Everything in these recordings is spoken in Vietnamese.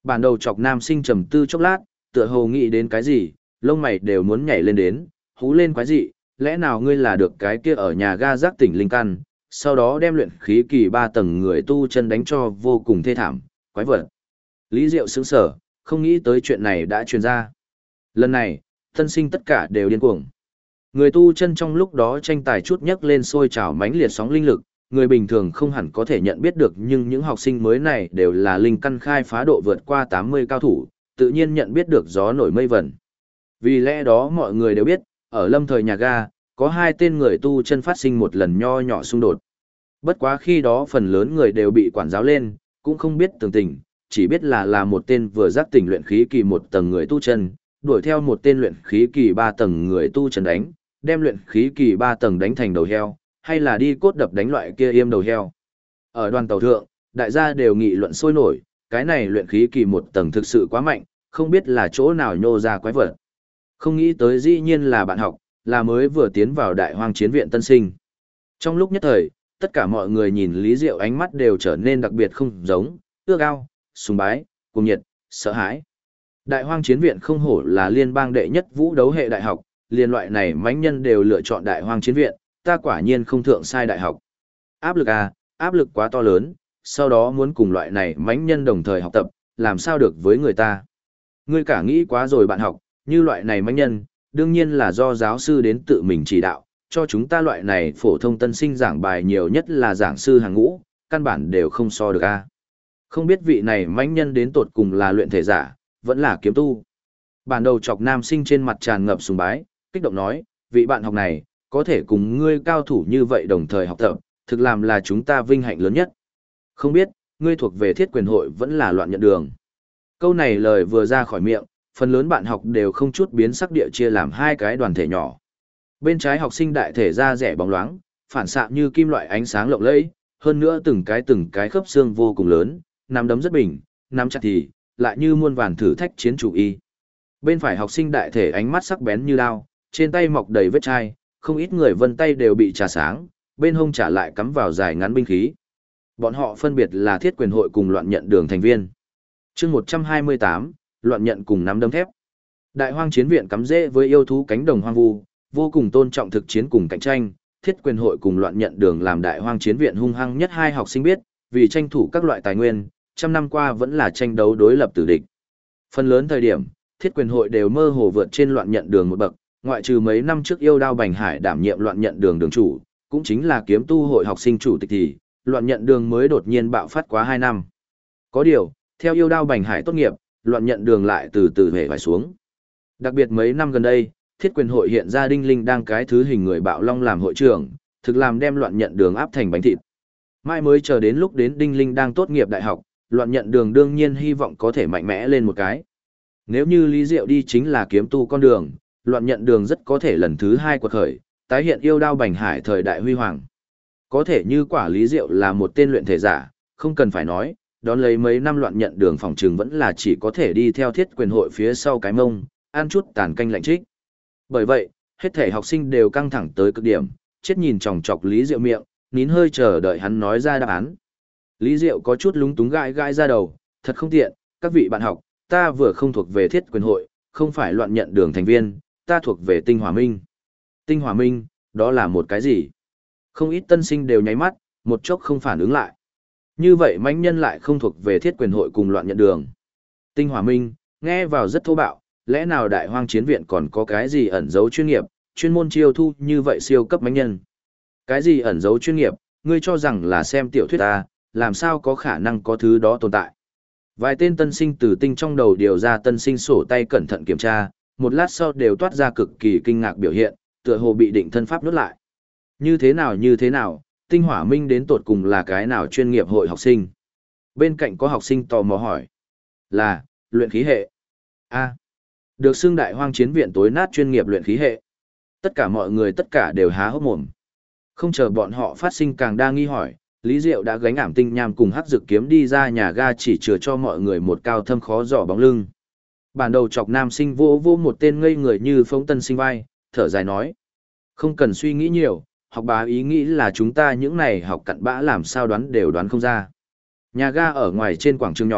Bản đầu chọc nam sinh trầm tư chốc lát, tựa hồ nghĩ đến cái gì, lông mày đều muốn nhảy lên đến, hú lên quái dị, lẽ nào ngươi là được cái kia ở nhà ga giác tỉnh linh căn, sau đó đem luyện khí kỳ 3 tầng người tu chân đánh cho vô cùng thê thảm, quái vật. Lý Diệu sững sờ, không nghĩ tới chuyện này đã truyền ra. Lần này, thân sinh tất cả đều điên cuồng. Người tu chân trong lúc đó tranh tài chút nhấc lên sôi trào mãnh liệt sóng linh lực, người bình thường không hẳn có thể nhận biết được, nhưng những học sinh mới này đều là linh căn khai phá độ vượt qua 80 cao thủ, tự nhiên nhận biết được gió nổi mây vẩn. Vì lẽ đó mọi người đều biết, ở lâm thời nhà ga, có 2 tên người tu chân phát sinh một lần nho nhỏ xung đột. Bất quá khi đó phần lớn người đều bị quản giáo lên, cũng không biết tường tình, chỉ biết là một tên vừa giác tỉnh luyện khí kỳ 1 tầng người tu chân, đuổi theo một tên luyện khí kỳ 3 tầng người tu chân đánh, đem luyện khí kỳ 3 tầng đánh thành đầu heo, hay là đi cốt đập đánh loại kia yêm đầu heo. Ở đoàn tàu thượng, đại gia đều nghị luận sôi nổi, cái này luyện khí kỳ 1 tầng thực sự quá mạnh, không biết là chỗ nào nhô ra quái vật. Không nghĩ tới dĩ nhiên là bạn học, là mới vừa tiến vào đại hoang chiến viện tân sinh. Trong lúc nhất thời, tất cả mọi người nhìn Lý Diệu ánh mắt đều trở nên đặc biệt không giống, ước ao, sùng bái, cuồng nhiệt, sợ hãi. Đại hoang chiến viện không hổ là liên bang đệ nhất vũ đấu hệ đại học, liên loại này mãnh nhân đều lựa chọn đại hoang chiến viện, ta quả nhiên không thượng sai đại học. Áp lực à, áp lực quá to lớn, sau đó muốn cùng loại này mãnh nhân đồng thời học tập, làm sao được với người ta. Ngươi cả nghĩ quá rồi bạn học, như loại này mãnh nhân, đương nhiên là do giáo sư đến tự mình chỉ đạo, cho chúng ta loại này phổ thông tân sinh giảng bài nhiều nhất là giảng sư hàng ngũ, căn bản đều không so được a. Không biết vị này mãnh nhân đến tột cùng là luyện thể giả, vẫn là kiếm tu. Bản đầu chọc nam sinh trên mặt tràn ngập sùng bái, kích động nói, vị bạn học này, có thể cùng ngươi cao thủ như vậy đồng thời học tập, thực làm là chúng ta vinh hạnh lớn nhất. Không biết, ngươi thuộc về thiết quyền hội vẫn là loạn nhận đường. Câu này lời vừa ra khỏi miệng, phần lớn bạn học đều không chút biến sắc địa chia làm 2 cái đoàn thể nhỏ. Bên trái học sinh đại thể da rẻ bóng loáng, phản xạ như kim loại ánh sáng lộng lẫy, hơn nữa từng cái khớp xương vô cùng lớn, nắm đấm rất bình, nắm chặt thì lại như muôn vàn thử thách chiến chủ y. Bên phải học sinh đại thể ánh mắt sắc bén như đao, trên tay mọc đầy vết chai, không ít người vân tay đều bị trà sáng, bên hông trả lại cắm vào dài ngắn binh khí. Bọn họ phân biệt là thiết quyền hội cùng loạn nhận đường thành viên. Chương 128, loạn nhận cùng nắm đấm thép. Đại hoang chiến viện cắm rễ với yêu thú cánh đồng hoang vu, vô cùng tôn trọng thực chiến cùng cạnh tranh, thiết quyền hội cùng loạn nhận đường làm đại hoang chiến viện hung hăng nhất 2 học sinh biết, vì tranh thủ các loại tài nguyên, trăm năm qua vẫn là tranh đấu đối lập tử địch. Phần lớn thời điểm, thiết quyền hội đều mơ hồ vượt trên loạn nhận đường một bậc, ngoại trừ mấy năm trước yêu đao Bành Hải đảm nhiệm loạn nhận đường đường chủ, cũng chính là kiếm tu hội học sinh chủ tịch thì, loạn nhận đường mới đột nhiên bạo phát quá 2 năm. Có điều, theo yêu đao Bành Hải tốt nghiệp, loạn nhận đường lại từ từ hề vải xuống. Đặc biệt mấy năm gần đây, thiết quyền hội hiện ra Đinh Linh đang cái thứ hình người bạo long làm hội trưởng, thực làm đem loạn nhận đường áp thành bánh thịt. Mai mới chờ đến lúc đến Đinh Linh đang tốt nghiệp đại học, loạn nhận đường đương nhiên hy vọng có thể mạnh mẽ lên một cái. Nếu như Lý Diệu đi chính là kiếm tu con đường, loạn nhận đường rất có thể lần thứ 2 quật khởi, tái hiện yêu đao Bành Hải thời đại huy hoàng. Có thể như quả Lý Diệu là một tên luyện thể giả, không cần phải nói, đón lấy mấy năm loạn nhận đường phòng trường vẫn là chỉ có thể đi theo thiết quyền hội phía sau cái mông, ăn chút tàn canh lạnh trích. Bởi vậy, hết thể học sinh đều căng thẳng tới cực điểm, chết nhìn chòng chọc Lý Diệu miệng, nín hơi chờ đợi hắn nói ra đáp án. Lý Diệu có chút lúng túng gãi gãi ra đầu, thật không tiện, các vị bạn học, ta vừa không thuộc về thiết quyền hội, không phải loạn nhận đường thành viên, ta thuộc về Tinh Hỏa Minh. Tinh Hỏa Minh, đó là một cái gì? Không ít tân sinh đều nháy mắt, một chốc không phản ứng lại. Như vậy mãnh nhân lại không thuộc về thiết quyền hội cùng loạn nhận đường. Tinh Hỏa Minh, nghe vào rất thô bạo, lẽ nào đại hoang chiến viện còn có cái gì ẩn giấu chuyên nghiệp, chuyên môn chiêu thu như vậy siêu cấp mãnh nhân? Cái gì ẩn giấu chuyên nghiệp, ngươi cho rằng là xem tiểu thuyết ta, làm sao có khả năng có thứ đó tồn tại? Vài tên tân sinh từ tinh trong đầu điều ra tân sinh sổ tay cẩn thận kiểm tra, một lát sau đều toát ra cực kỳ kinh ngạc biểu hiện, tựa hồ bị định thân pháp nuốt lại. Như thế nào, Tinh Hỏa Minh đến tột cùng là cái nào chuyên nghiệp hội học sinh? Bên cạnh có học sinh tò mò hỏi. Là, luyện khí hệ. A. Được xưng đại hoang chiến viện tối nát chuyên nghiệp luyện khí hệ. Tất cả mọi người tất cả đều há hốc mồm. Không chờ bọn họ phát sinh càng đa nghi hỏi, Lý Diệu đã gánh ảm tinh nham cùng hắc dực kiếm đi ra nhà ga chỉ chừa cho mọi người một cao thâm khó dò bóng lưng. Bản đầu chọc nam sinh vô một tên ngây người như phóng tân sinh vai, thở dài nói. Không cần suy nghĩ nhiều, học bá ý nghĩ là chúng ta những này học cặn bã làm sao đoán đều đoán không ra. Nhà ga ở ngoài trên quảng trường nhỏ,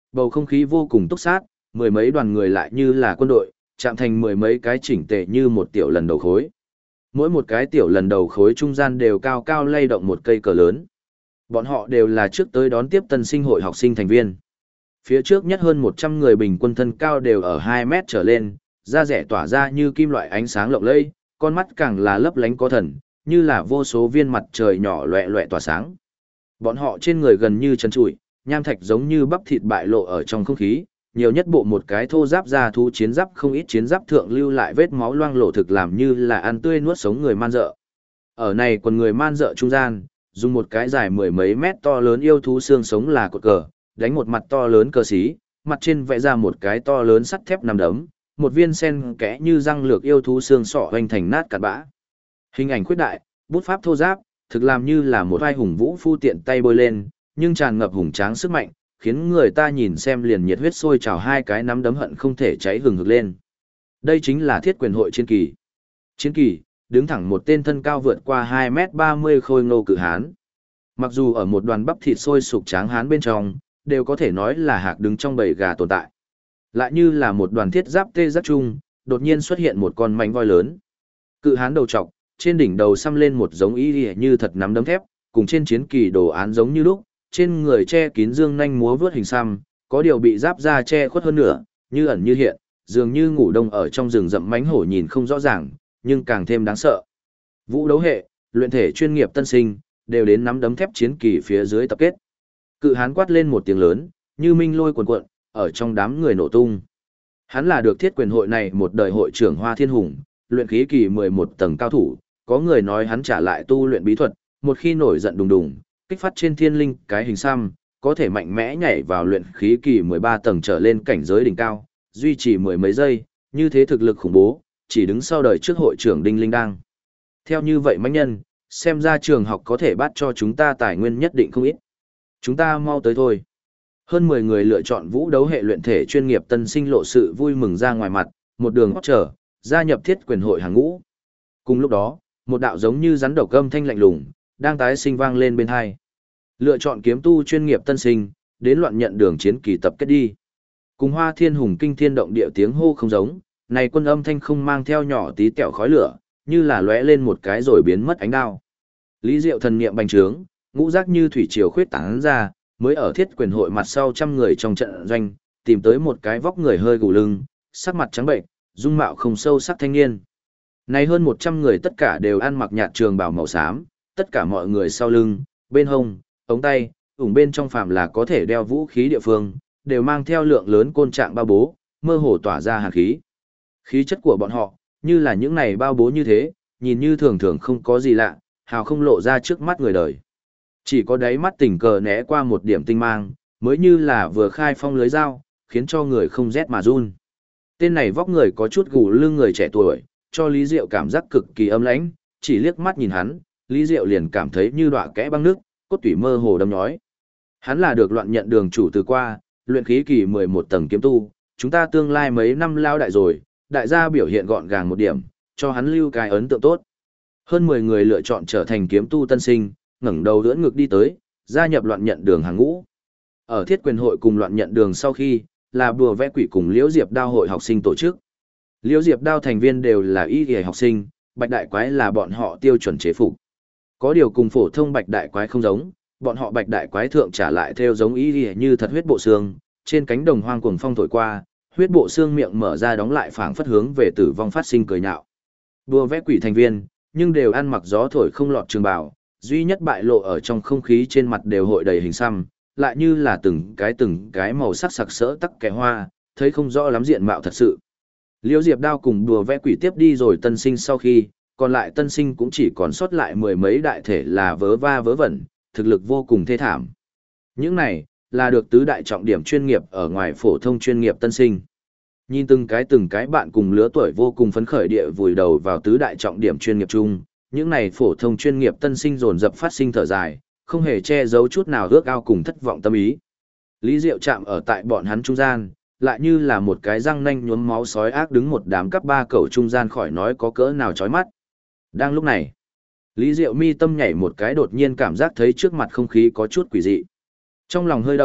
Bầu không khí vô cùng túc sát, mười mấy đoàn người lại như là quân đội, chạm thành mười mấy cái chỉnh tề như một tiểu lần đầu khối. Mỗi một cái tiểu lần đầu khối trung gian đều cao cao lay động một cây cờ lớn. Bọn họ đều là trước tới đón tiếp tân sinh hội học sinh thành viên. Phía trước nhất hơn 100 người bình quân thân cao đều ở 2 mét trở lên, da rẻ tỏa ra như kim loại ánh sáng lộng lẫy, con mắt càng là lấp lánh có thần, như là vô số viên mặt trời nhỏ loẹ loẹ tỏa sáng. Bọn họ trên người gần như trần trụi, nham thạch giống như bắp thịt bại lộ ở trong không khí, nhiều nhất bộ một cái thô giáp da thú chiến giáp, không ít chiến giáp thượng lưu lại vết máu loang lổ, thực làm như là ăn tươi nuốt sống người man dợ. Ở này quần người man dợ trung gian, dùng một cái dài mười mấy mét to lớn yêu thú xương sống là cột cờ, đánh một mặt to lớn cờ xí, mặt trên vẽ ra một cái to lớn sắt thép nằm đấm, một viên sen kẽ như răng lược yêu thú xương sọ hoành thành nát cặn bã. Hình ảnh khuyết đại, bút pháp thô giáp, thực làm như là một vai hùng vũ phu tiện tay bôi lên, nhưng tràn ngập hùng tráng sức mạnh, khiến người ta nhìn xem liền nhiệt huyết sôi trào, hai cái nắm đấm hận không thể cháy hừng hực lên. Đây chính là thiết quyền hội chiến kỳ. Chiến kỳ, đứng thẳng một tên thân cao vượt qua 2m30 khôi ngô cự hán. Mặc dù ở một đoàn bắp thịt sôi sục tráng hán bên trong, đều có thể nói là hạc đứng trong bầy gà tồn tại. Lại như là một đoàn thiết giáp tê giác chung, đột nhiên xuất hiện một con mánh voi lớn. Cự hán đầu trọc, trên đỉnh đầu xăm lên một giống y như thật nắm đấm thép, cùng trên chiến kỳ đồ án giống như lúc, trên người che kín dương nhanh múa vướt hình xăm, có điều bị giáp da che khuất hơn nữa, như ẩn như hiện, dường như ngủ đông ở trong rừng rậm mánh hổ nhìn không rõ ràng, nhưng càng thêm đáng sợ. Vũ đấu hệ, luyện thể chuyên nghiệp tân sinh, đều đến nắm đấm thép chiến kỳ phía dưới tập kết. Cự hán quát lên một tiếng lớn, như minh lôi cuồn cuộn, ở trong đám người nổ tung. Hắn là được thiết quyền hội này một đời hội trưởng Hoa Thiên Hùng, luyện khí kỳ 11 tầng cao thủ, có người nói hắn trả lại tu luyện bí thuật, một khi nổi giận đùng đùng, kích phát trên thiên linh cái hình xăm, có thể mạnh mẽ nhảy vào luyện khí kỳ 13 tầng trở lên cảnh giới đỉnh cao, duy trì mười mấy giây, như thế thực lực khủng bố, chỉ đứng sau đời trước hội trưởng Đinh Linh Đang. Theo như vậy mãnh nhân, xem ra trường học có thể bắt cho chúng ta tài nguyên nhất định không ít. Chúng ta mau tới thôi. Hơn 10 người lựa chọn vũ đấu hệ luyện thể chuyên nghiệp tân sinh lộ sự vui mừng ra ngoài mặt, một đường hót trở, gia nhập thiết quyền hội hàng ngũ. Cùng lúc đó, một đạo giống như rắn độc gầm thanh lạnh lùng, đang tái sinh vang lên bên hai. Lựa chọn kiếm tu chuyên nghiệp tân sinh, đến loạn nhận đường chiến kỳ tập kết đi. Cùng Hoa Thiên Hùng kinh thiên động địa tiếng hô không giống, này quân âm thanh không mang theo nhỏ tí tẹo khói lửa, như là lóe lên một cái rồi biến mất ánh đao. Lý Diệu thần niệm bành trướng, ngũ giác như thủy triều khuyết tán ra, mới ở thiết quyền hội mặt sau trăm người trong trận doanh, tìm tới một cái vóc người hơi gù lưng, sắc mặt trắng bệnh, dung mạo không sâu sắc thanh niên. Này hơn 100 người tất cả đều ăn mặc nhạt trường bào màu xám, tất cả mọi người sau lưng, bên hông, ống tay, ủng bên trong phàm là có thể đeo vũ khí địa phương, đều mang theo lượng lớn côn trạng bao bố, mơ hồ tỏa ra hàn khí. Khí chất của bọn họ, như là những này bao bố như thế, nhìn như thường thường không có gì lạ, hào không lộ ra trước mắt người đời. Chỉ có đáy mắt tình cờ né qua một điểm tinh mang, mới như là vừa khai phong lưới dao, khiến cho người không rét mà run. Tên này vóc người có chút gù lưng người trẻ tuổi, cho Lý Diệu cảm giác cực kỳ âm lãnh, chỉ liếc mắt nhìn hắn, Lý Diệu liền cảm thấy như đọa kẽ băng nước, cốt tủy mơ hồ đâm nhói. Hắn là được loạn nhận đường chủ từ qua, luyện khí kỳ 11 tầng kiếm tu, chúng ta tương lai mấy năm lao đại rồi, đại gia biểu hiện gọn gàng một điểm, cho hắn lưu cái ấn tượng tốt. Hơn 10 người lựa chọn trở thành kiếm tu tân sinh, ngẩng đầu đỡ ngực đi tới, gia nhập loạn nhận đường hàng ngũ. Ở thiết quyền hội cùng loạn nhận đường sau khi, là bùa vẽ quỷ cùng Liễu Diệp Đao hội học sinh tổ chức. Liễu Diệp Đao thành viên đều là y y học sinh, Bạch Đại Quái là bọn họ tiêu chuẩn chế phục. Có điều cùng phổ thông Bạch Đại Quái không giống, bọn họ Bạch Đại Quái thượng trả lại theo giống y y như thật huyết bộ xương, trên cánh đồng hoang cuồng phong thổi qua, huyết bộ xương miệng mở ra đóng lại phảng phất hướng về tử vong phát sinh cười nhạo. Bùa vẽ quỷ thành viên, nhưng đều ăn mặc gió thổi không lọt trường bào, duy nhất bại lộ ở trong không khí trên mặt đều hội đầy hình xăm, lại như là từng cái màu sắc sặc sỡ tắc kẻ hoa, thấy không rõ lắm diện mạo thật sự. Liễu Diệp Đao cùng đùa vẽ quỷ tiếp đi rồi tân sinh sau khi, còn lại tân sinh cũng chỉ còn sót lại mười mấy đại thể là vớ va vớ vẩn, thực lực vô cùng thê thảm. Những này, là được tứ đại trọng điểm chuyên nghiệp ở ngoài phổ thông chuyên nghiệp tân sinh. Nhìn từng cái bạn cùng lứa tuổi vô cùng phấn khởi địa vùi đầu vào tứ đại trọng điểm chuyên nghiệp chung, những này phổ thông chuyên nghiệp tân sinh dồn dập phát sinh thở dài, không hề che giấu chút nào ước ao cùng thất vọng tâm ý. Lý Diệu chạm ở tại bọn hắn trung gian, lại như là một cái răng nanh nhuốm máu sói ác đứng một đám cấp ba cẩu trung gian khỏi nói có cỡ nào chói mắt. Đang lúc này, Lý Diệu mi tâm nhảy một cái đột nhiên cảm giác thấy trước mặt không khí có chút quỷ dị. Trong lòng hơi động,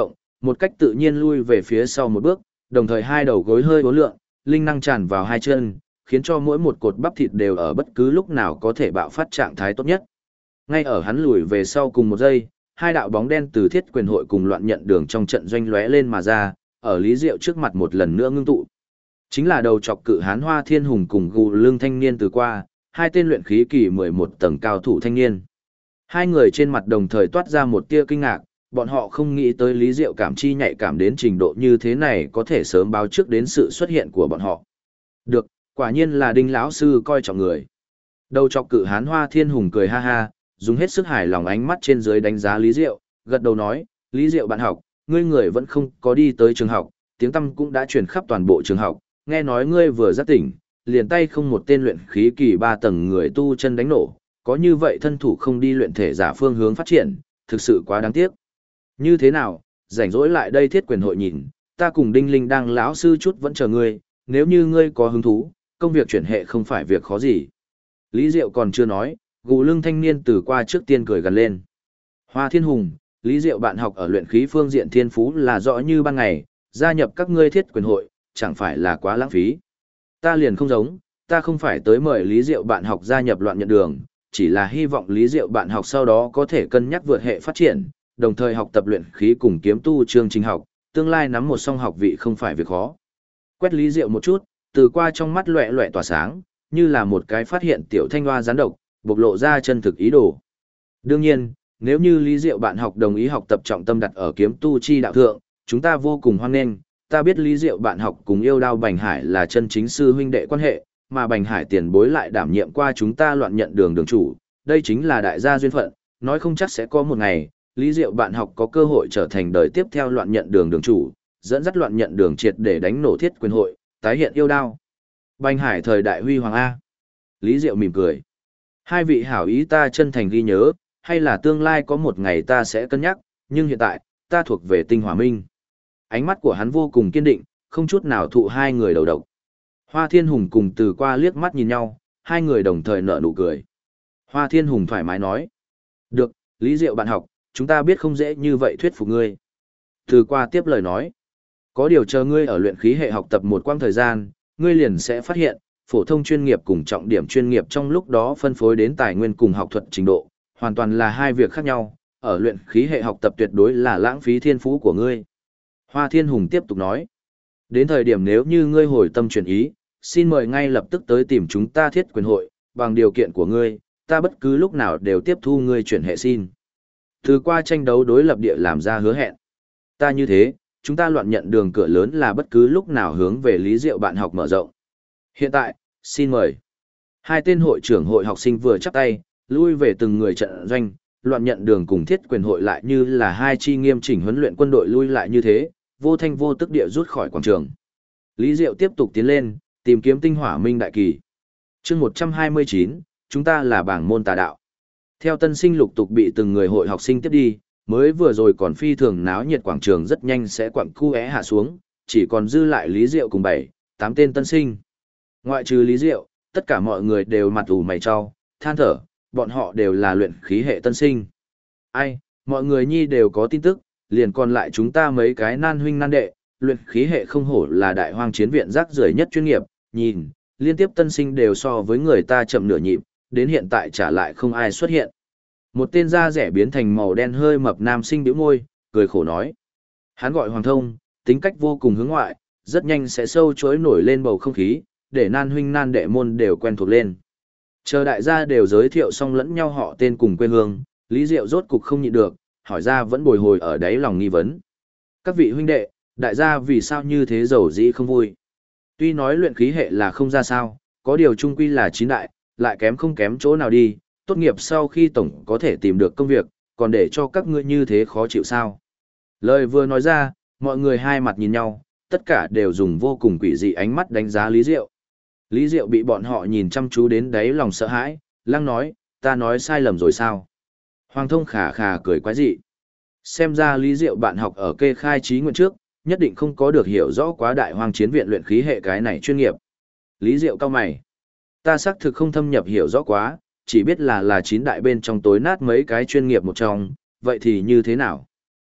Một cách tự nhiên lui về phía sau một bước, đồng thời hai đầu gối hơi uốn lượn, linh năng tràn vào hai chân, khiến cho mỗi một cột bắp thịt đều ở bất cứ lúc nào có thể bạo phát trạng thái tốt nhất. Ngay ở hắn lùi về sau cùng một giây, hai đạo bóng đen từ Thiết Quyền hội cùng Loạn Nhận Đường trong trận doanh lóe lên mà ra, ở Lý Diệu trước mặt một lần nữa ngưng tụ. Chính là đầu chọc cự hán Hoa Thiên Hùng cùng Gù Lương thanh niên từ qua, hai tên luyện khí kỳ 11 tầng cao thủ thanh niên. Hai người trên mặt đồng thời toát ra một tia kinh ngạc, bọn họ không nghĩ tới Lý Diệu cảm chi nhạy cảm đến trình độ như thế này có thể sớm báo trước đến sự xuất hiện của bọn họ. Được, quả nhiên là Đinh lão sư coi trọng người. Đầu chọc cự hán Hoa Thiên Hùng cười ha ha, dùng hết sức hài lòng ánh mắt trên dưới đánh giá Lý Diệu, gật đầu nói, Lý Diệu bạn học, ngươi người vẫn không có đi tới trường học, tiếng tăm cũng đã truyền khắp toàn bộ trường học, nghe nói ngươi vừa giác tỉnh, liền tay không một tên luyện khí kỳ 3 tầng người tu chân đánh nổ, có như vậy thân thủ không đi luyện thể giả phương hướng phát triển, thực sự quá đáng tiếc. Như thế nào, rảnh rỗi lại đây Thiết Quyền hội nhìn, ta cùng Đinh Linh đang lão sư chút vẫn chờ ngươi, nếu như ngươi có hứng thú, công việc chuyển hệ không phải việc khó gì. Lý Diệu còn chưa nói, Gù Lương thanh niên từ qua trước tiên cười gần lên. Hoa Thiên Hùng, Lý Diệu bạn học ở luyện khí phương diện thiên phú là rõ như ban ngày, gia nhập các ngươi Thiết Quyền hội, chẳng phải là quá lãng phí. Ta liền không giống, ta không phải tới mời Lý Diệu bạn học gia nhập Loạn Nhận Đường, chỉ là hy vọng Lý Diệu bạn học sau đó có thể cân nhắc vượt hệ phát triển, đồng thời học tập luyện khí cùng kiếm tu chương trình học, tương lai nắm một song học vị không phải việc khó. Quét Lý Diệu một chút, từ qua trong mắt loẹ loẹ tỏa sáng, như là một cái phát hiện tiểu thanh hoa gián độc, bộc lộ ra chân thực ý đồ. Đương nhiên, nếu như Lý Diệu bạn học đồng ý học tập trọng tâm đặt ở kiếm tu chi đạo thượng, chúng ta vô cùng hoan nghênh. Ta biết Lý Diệu bạn học cùng yêu đao Bành Hải là chân chính sư huynh đệ quan hệ, mà Bành Hải tiền bối lại đảm nhiệm qua chúng ta Loạn Nhận Đường đường chủ, đây chính là đại gia duyên phận, nói không chắc sẽ có một ngày, Lý Diệu bạn học có cơ hội trở thành đời tiếp theo Loạn Nhận Đường đường chủ, dẫn dắt Loạn Nhận Đường triệt để đánh nổ Thiết Quyền hội, tái hiện yêu đao. Bành Hải thời đại huy hoàng A. Lý Diệu mỉm cười. Hai vị hảo ý ta chân thành ghi nhớ, hay là tương lai có một ngày ta sẽ cân nhắc, nhưng hiện tại, ta thuộc về Tinh Hỏa Minh. Ánh mắt của hắn vô cùng kiên định, không chút nào thụ hai người đầu độc. Hoa Thiên Hùng cùng từ qua liếc mắt nhìn nhau, hai người đồng thời nở nụ cười. Hoa Thiên Hùng thoải mái nói. Được, Lý Diệu bạn học, chúng ta biết không dễ như vậy thuyết phục ngươi. Từ qua tiếp lời nói. Có điều chờ ngươi ở luyện khí hệ học tập một quãng thời gian, ngươi liền sẽ phát hiện, phổ thông chuyên nghiệp cùng trọng điểm chuyên nghiệp trong lúc đó phân phối đến tài nguyên cùng học thuật trình độ, hoàn toàn là hai việc khác nhau, ở luyện khí hệ học tập tuyệt đối là lãng phí thiên phú của ngươi. Hoa Thiên Hùng tiếp tục nói, đến thời điểm nếu như ngươi hồi tâm chuyển ý, xin mời ngay lập tức tới tìm chúng ta Thiết Quyền hội, bằng điều kiện của ngươi, ta bất cứ lúc nào đều tiếp thu ngươi chuyển hệ xin. Từ qua tranh đấu đối lập địa làm ra hứa hẹn. Ta như thế, chúng ta Loạn Nhận Đường cửa lớn là bất cứ lúc nào hướng về Lý Diệu bạn học mở rộng. Hiện tại, xin mời. Hai tên hội trưởng hội học sinh vừa chắp tay, lui về từng người trận doanh, Loạn Nhận Đường cùng Thiết Quyền hội lại như là hai chi nghiêm chỉnh huấn luyện quân đội lui lại như thế, vô thanh vô tức địa rút khỏi quảng trường. Lý Diệu tiếp tục tiến lên, tìm kiếm Tinh Hỏa Minh đại kỳ. Chương 129, chúng ta là bảng môn tà đạo. Theo tân sinh lục tục bị từng người hội học sinh tiếp đi, mới vừa rồi còn phi thường náo nhiệt quảng trường rất nhanh sẽ quặng cu é hạ xuống, chỉ còn dư lại Lý Diệu cùng 7-8 tên tân sinh. Ngoại trừ Lý Diệu, tất cả mọi người đều mặt ủ mày cho, than thở, bọn họ đều là luyện khí hệ tân sinh. Ai, mọi người nhi đều có tin tức, liền còn lại chúng ta mấy cái nan huynh nan đệ, luyện khí hệ không hổ là đại hoang chiến viện rác rưởi nhất chuyên nghiệp, nhìn, liên tiếp tân sinh đều so với người ta chậm nửa nhịp, đến hiện tại trả lại không ai xuất hiện. Một tên da rẻ biến thành màu đen hơi mập nam sinh bĩu môi, cười khổ nói. Hắn gọi Hoàng Thông, tính cách vô cùng hướng ngoại, rất nhanh sẽ sâu chối nổi lên bầu không khí, để nan huynh nan đệ môn đều quen thuộc lên. Chờ đại gia đều giới thiệu xong lẫn nhau họ tên cùng quê hương, Lý Diệu rốt cục không nhịn được, hỏi ra vẫn bồi hồi ở đáy lòng nghi vấn. Các vị huynh đệ, đại gia vì sao như thế giàu dĩ không vui? Tuy nói luyện khí hệ là không ra sao, có điều chung quy là chín đại, lại kém không kém chỗ nào đi, tốt nghiệp sau khi tổng có thể tìm được công việc, còn để cho các ngươi như thế khó chịu sao? Lời vừa nói ra, mọi người hai mặt nhìn nhau, tất cả đều dùng vô cùng quỷ dị ánh mắt đánh giá Lý Diệu. Lý Diệu bị bọn họ nhìn chăm chú đến đáy lòng sợ hãi, lăng nói, ta nói sai lầm rồi sao? Hoàng Thông khà khà cười quái dị. Xem ra Lý Diệu bạn học ở kê khai trí nguyện trước, nhất định không có được hiểu rõ quá đại hoang chiến viện luyện khí hệ cái này chuyên nghiệp. Lý Diệu cao mày. Ta xác thực không thâm nhập hiểu rõ quá, chỉ biết là chín đại bên trong tối nát mấy cái chuyên nghiệp một trong, vậy thì như thế nào?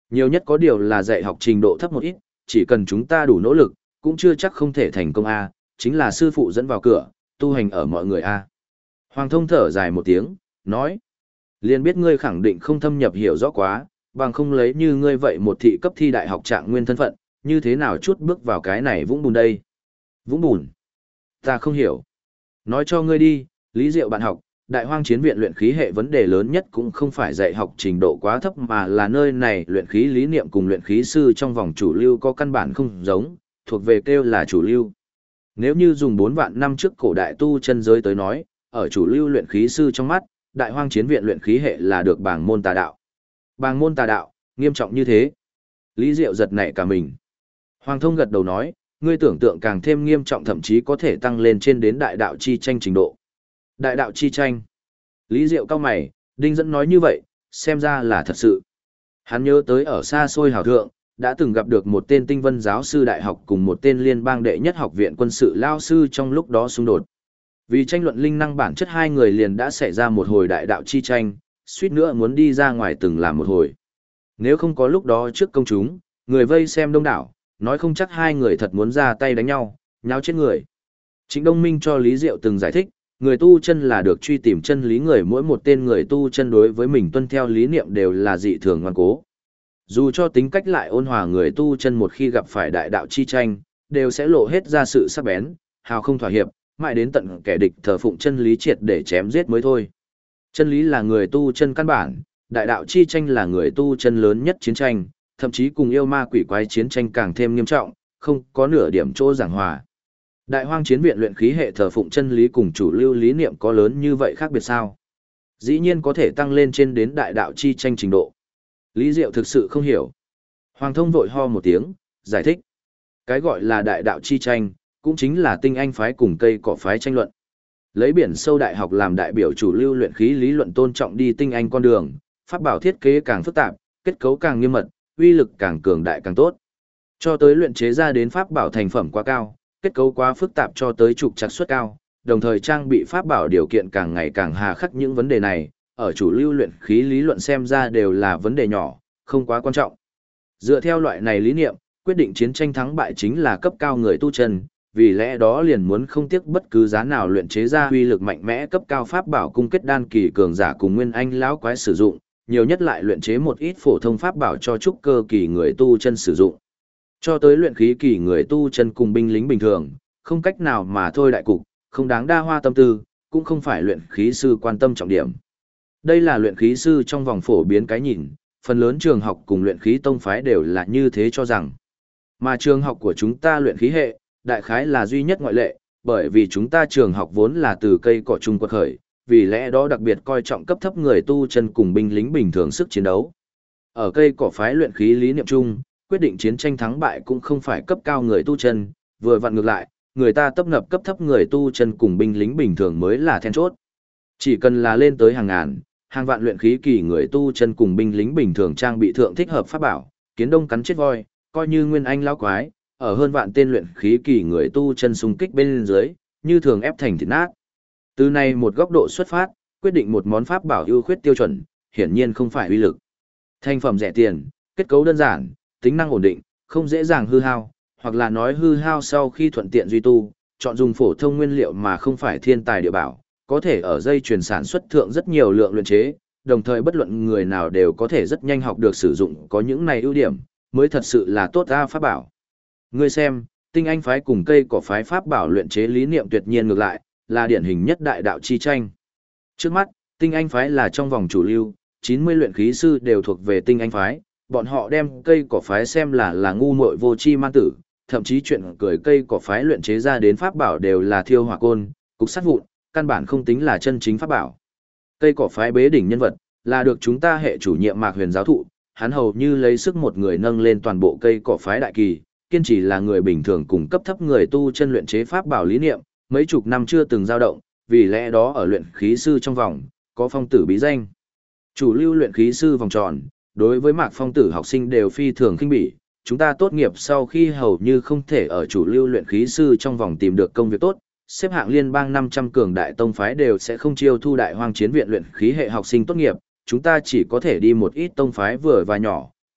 Nhiều nhất có điều là dạy học trình độ thấp một ít, chỉ cần chúng ta đủ nỗ lực, cũng chưa chắc không thể thành công a, chính là sư phụ dẫn vào cửa, tu hành ở mọi người a. Hoàng Thông thở dài một tiếng, nói: "Liền biết ngươi khẳng định không thâm nhập hiểu rõ quá, bằng không lấy như ngươi vậy một thị cấp thi đại học trạng nguyên thân phận, như thế nào chút bước vào cái này vũng bùn đây?" Vũng bùn? Ta không hiểu. Nói cho ngươi đi, Lý Diệu bạn học, Đại Hoang Chiến viện luyện khí hệ vấn đề lớn nhất cũng không phải dạy học trình độ quá thấp mà là nơi này luyện khí lý niệm cùng luyện khí sư trong vòng chủ lưu có căn bản không giống, thuộc về kêu là chủ lưu. Nếu như dùng 4 vạn năm trước cổ đại tu chân giới tới nói, ở chủ lưu luyện khí sư trong mắt, Đại Hoang Chiến viện luyện khí hệ là được bảng môn tà đạo. Bảng môn tà đạo, nghiêm trọng như thế. Lý Diệu giật nảy cả mình. Hoàng Thông gật đầu nói, ngươi tưởng tượng càng thêm nghiêm trọng, thậm chí có thể tăng lên trên đến đại đạo chi tranh trình độ. Đại đạo chi tranh. Lý Diệu cao mày, Đinh Dẫn nói như vậy, xem ra là thật sự. Hắn nhớ tới ở xa xôi hào thượng, đã từng gặp được một tên tinh vân giáo sư đại học cùng một tên liên bang đệ nhất học viện quân sự lao sư trong lúc đó xung đột. Vì tranh luận linh năng bản chất hai người liền đã xảy ra một hồi đại đạo chi tranh, suýt nữa muốn đi ra ngoài từng làm một hồi. Nếu không có lúc đó trước công chúng, người vây xem đông đảo, nói không chắc hai người thật muốn ra tay đánh nhau, nháo chết người. Trịnh Đông Minh cho Lý Diệu từng giải thích, người tu chân là được truy tìm chân lý người, mỗi một tên người tu chân đối với mình tuân theo lý niệm đều là dị thường ngoan cố. Dù cho tính cách lại ôn hòa, người tu chân một khi gặp phải đại đạo chi tranh, đều sẽ lộ hết ra sự sắc bén, hào không thỏa hiệp, mãi đến tận kẻ địch thờ phụng chân lý triệt để chém giết mới thôi. Chân lý là người tu chân căn bản, đại đạo chi tranh là người tu chân lớn nhất chiến tranh, thậm chí cùng yêu ma quỷ quái chiến tranh càng thêm nghiêm trọng, không có nửa điểm chỗ giảng hòa. Đại Hoang Chiến viện luyện khí hệ thờ phụng chân lý cùng chủ lưu lý niệm có lớn như vậy khác biệt sao? Dĩ nhiên có thể tăng lên trên đến đại đạo chi tranh trình độ. Lý Diệu thực sự không hiểu. Hoàng Thông vội ho một tiếng, giải thích. Cái gọi là đại đạo chi tranh, cũng chính là tinh anh phái cùng cây cỏ phái tranh luận. Lấy biển sâu đại học làm đại biểu chủ lưu luyện khí lý luận tôn trọng đi tinh anh con đường, pháp bảo thiết kế càng phức tạp, kết cấu càng nghiêm mật, uy lực càng cường đại càng tốt. Cho tới luyện chế ra đến pháp bảo thành phẩm quá cao, kết cấu quá phức tạp cho tới trục trặc suất cao, đồng thời trang bị pháp bảo điều kiện càng ngày càng hà khắc, những vấn đề này, ở chủ lưu luyện khí lý luận xem ra đều là vấn đề nhỏ, không quá quan trọng. Dựa theo loại này lý niệm, quyết định chiến tranh thắng bại chính là cấp cao người tu chân, vì lẽ đó liền muốn không tiếc bất cứ giá nào luyện chế ra uy lực mạnh mẽ cấp cao pháp bảo cung kết đan kỳ cường giả cùng nguyên anh lão quái sử dụng, nhiều nhất lại luyện chế một ít phổ thông pháp bảo cho trúc cơ kỳ người tu chân sử dụng. Cho tới luyện khí kỳ người tu chân cùng binh lính bình thường, không cách nào mà thôi đại cục, không đáng đa hoa tâm tư, cũng không phải luyện khí sư quan tâm trọng điểm. Đây là luyện khí sư trong vòng phổ biến cái nhìn, phần lớn trường học cùng luyện khí tông phái đều là như thế cho rằng. Mà trường học của chúng ta luyện khí hệ, đại khái là duy nhất ngoại lệ, bởi vì chúng ta trường học vốn là từ cây cỏ trung quật khởi, vì lẽ đó đặc biệt coi trọng cấp thấp người tu chân cùng binh lính bình thường sức chiến đấu. Ở cây cỏ phái luyện khí lý niệm chung, quyết định chiến tranh thắng bại cũng không phải cấp cao người tu chân, vừa vặn ngược lại, người ta tấp nập cấp thấp người tu chân cùng binh lính bình thường mới là then chốt. Chỉ cần là lên tới hàng ngàn, hàng vạn luyện khí kỳ người tu chân cùng binh lính bình thường trang bị thượng thích hợp pháp bảo, kiến đông cắn chết voi, coi như nguyên anh lão quái, ở hơn vạn tên luyện khí kỳ người tu chân xung kích bên dưới, như thường ép thành thịt nát. Từ này một góc độ xuất phát, quyết định một món pháp bảo ưu khuyết tiêu chuẩn, hiển nhiên không phải uy lực. Thành phẩm rẻ tiền, kết cấu đơn giản, tính năng ổn định, không dễ dàng hư hao, hoặc là nói hư hao sau khi thuận tiện duy tu, chọn dùng phổ thông nguyên liệu mà không phải thiên tài địa bảo, có thể ở dây chuyền sản xuất thượng rất nhiều lượng luyện chế, đồng thời bất luận người nào đều có thể rất nhanh học được sử dụng, có những này ưu điểm, mới thật sự là tốt ra pháp bảo. Ngươi xem, tinh anh phái cùng cây cỏ phái pháp bảo luyện chế lý niệm tuyệt nhiên ngược lại, là điển hình nhất đại đạo chi tranh. Trước mắt, tinh anh phái là trong vòng chủ lưu, 90 luyện khí sư đều thuộc về tinh anh phái, bọn họ đem cây cỏ phái xem là ngu muội vô chi man tử, thậm chí chuyện cười cây cỏ phái luyện chế ra đến pháp bảo đều là thiêu hỏa côn, cục sắt vụn, căn bản không tính là chân chính pháp bảo. Cây cỏ phái bế đỉnh nhân vật, là được chúng ta hệ chủ nhiệm Mạc Huyền giáo thụ, hắn hầu như lấy sức một người nâng lên toàn bộ cây cỏ phái đại kỳ, kiên trì là người bình thường cùng cấp thấp người tu chân luyện chế pháp bảo lý niệm, mấy chục năm chưa từng dao động, vì lẽ đó ở luyện khí sư trong vòng, có phong tử bí danh. Chủ lưu luyện khí sư vòng tròn, đối với Mạc Phong tử học sinh đều phi thường khinh bỉ, chúng ta tốt nghiệp sau khi hầu như không thể ở chủ lưu luyện khí sư trong vòng tìm được công việc tốt, xếp hạng liên bang 500 cường đại tông phái đều sẽ không chiêu thu Đại Hoang Chiến viện luyện khí hệ học sinh tốt nghiệp, chúng ta chỉ có thể đi một ít tông phái vừa và nhỏ,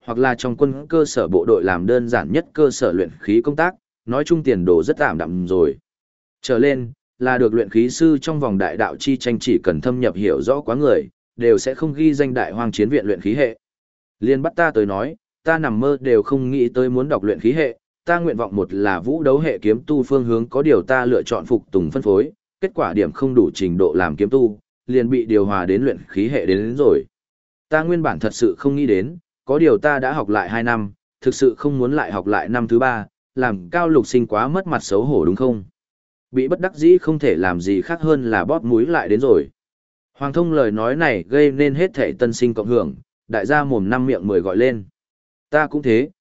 hoặc là trong quân cơ sở bộ đội làm đơn giản nhất cơ sở luyện khí công tác, nói chung tiền đồ rất tạm đạm rồi. Trở lên, là được luyện khí sư trong vòng đại đạo chi tranh chỉ cần thâm nhập hiểu rõ quá người, đều sẽ không ghi danh đại hoang chiến viện luyện khí hệ. Liên bắt ta tới nói, ta nằm mơ đều không nghĩ tới muốn đọc luyện khí hệ, ta nguyện vọng một là vũ đấu hệ kiếm tu phương hướng có điều ta lựa chọn phục tùng phân phối, kết quả điểm không đủ trình độ làm kiếm tu, liền bị điều hòa đến luyện khí hệ đến rồi. Ta nguyên bản thật sự không nghĩ đến, có điều ta đã học lại 2 năm, thực sự không muốn lại học lại năm thứ 3, làm cao lục sinh quá mất mặt xấu hổ đúng không? Bị bất đắc dĩ không thể làm gì khác hơn là bóp mũi lại đến rồi. Hoàng thông lời nói này gây nên hết thảy tân sinh cộng hưởng, đại gia mồm năm miệng 10 gọi lên. Ta cũng thế,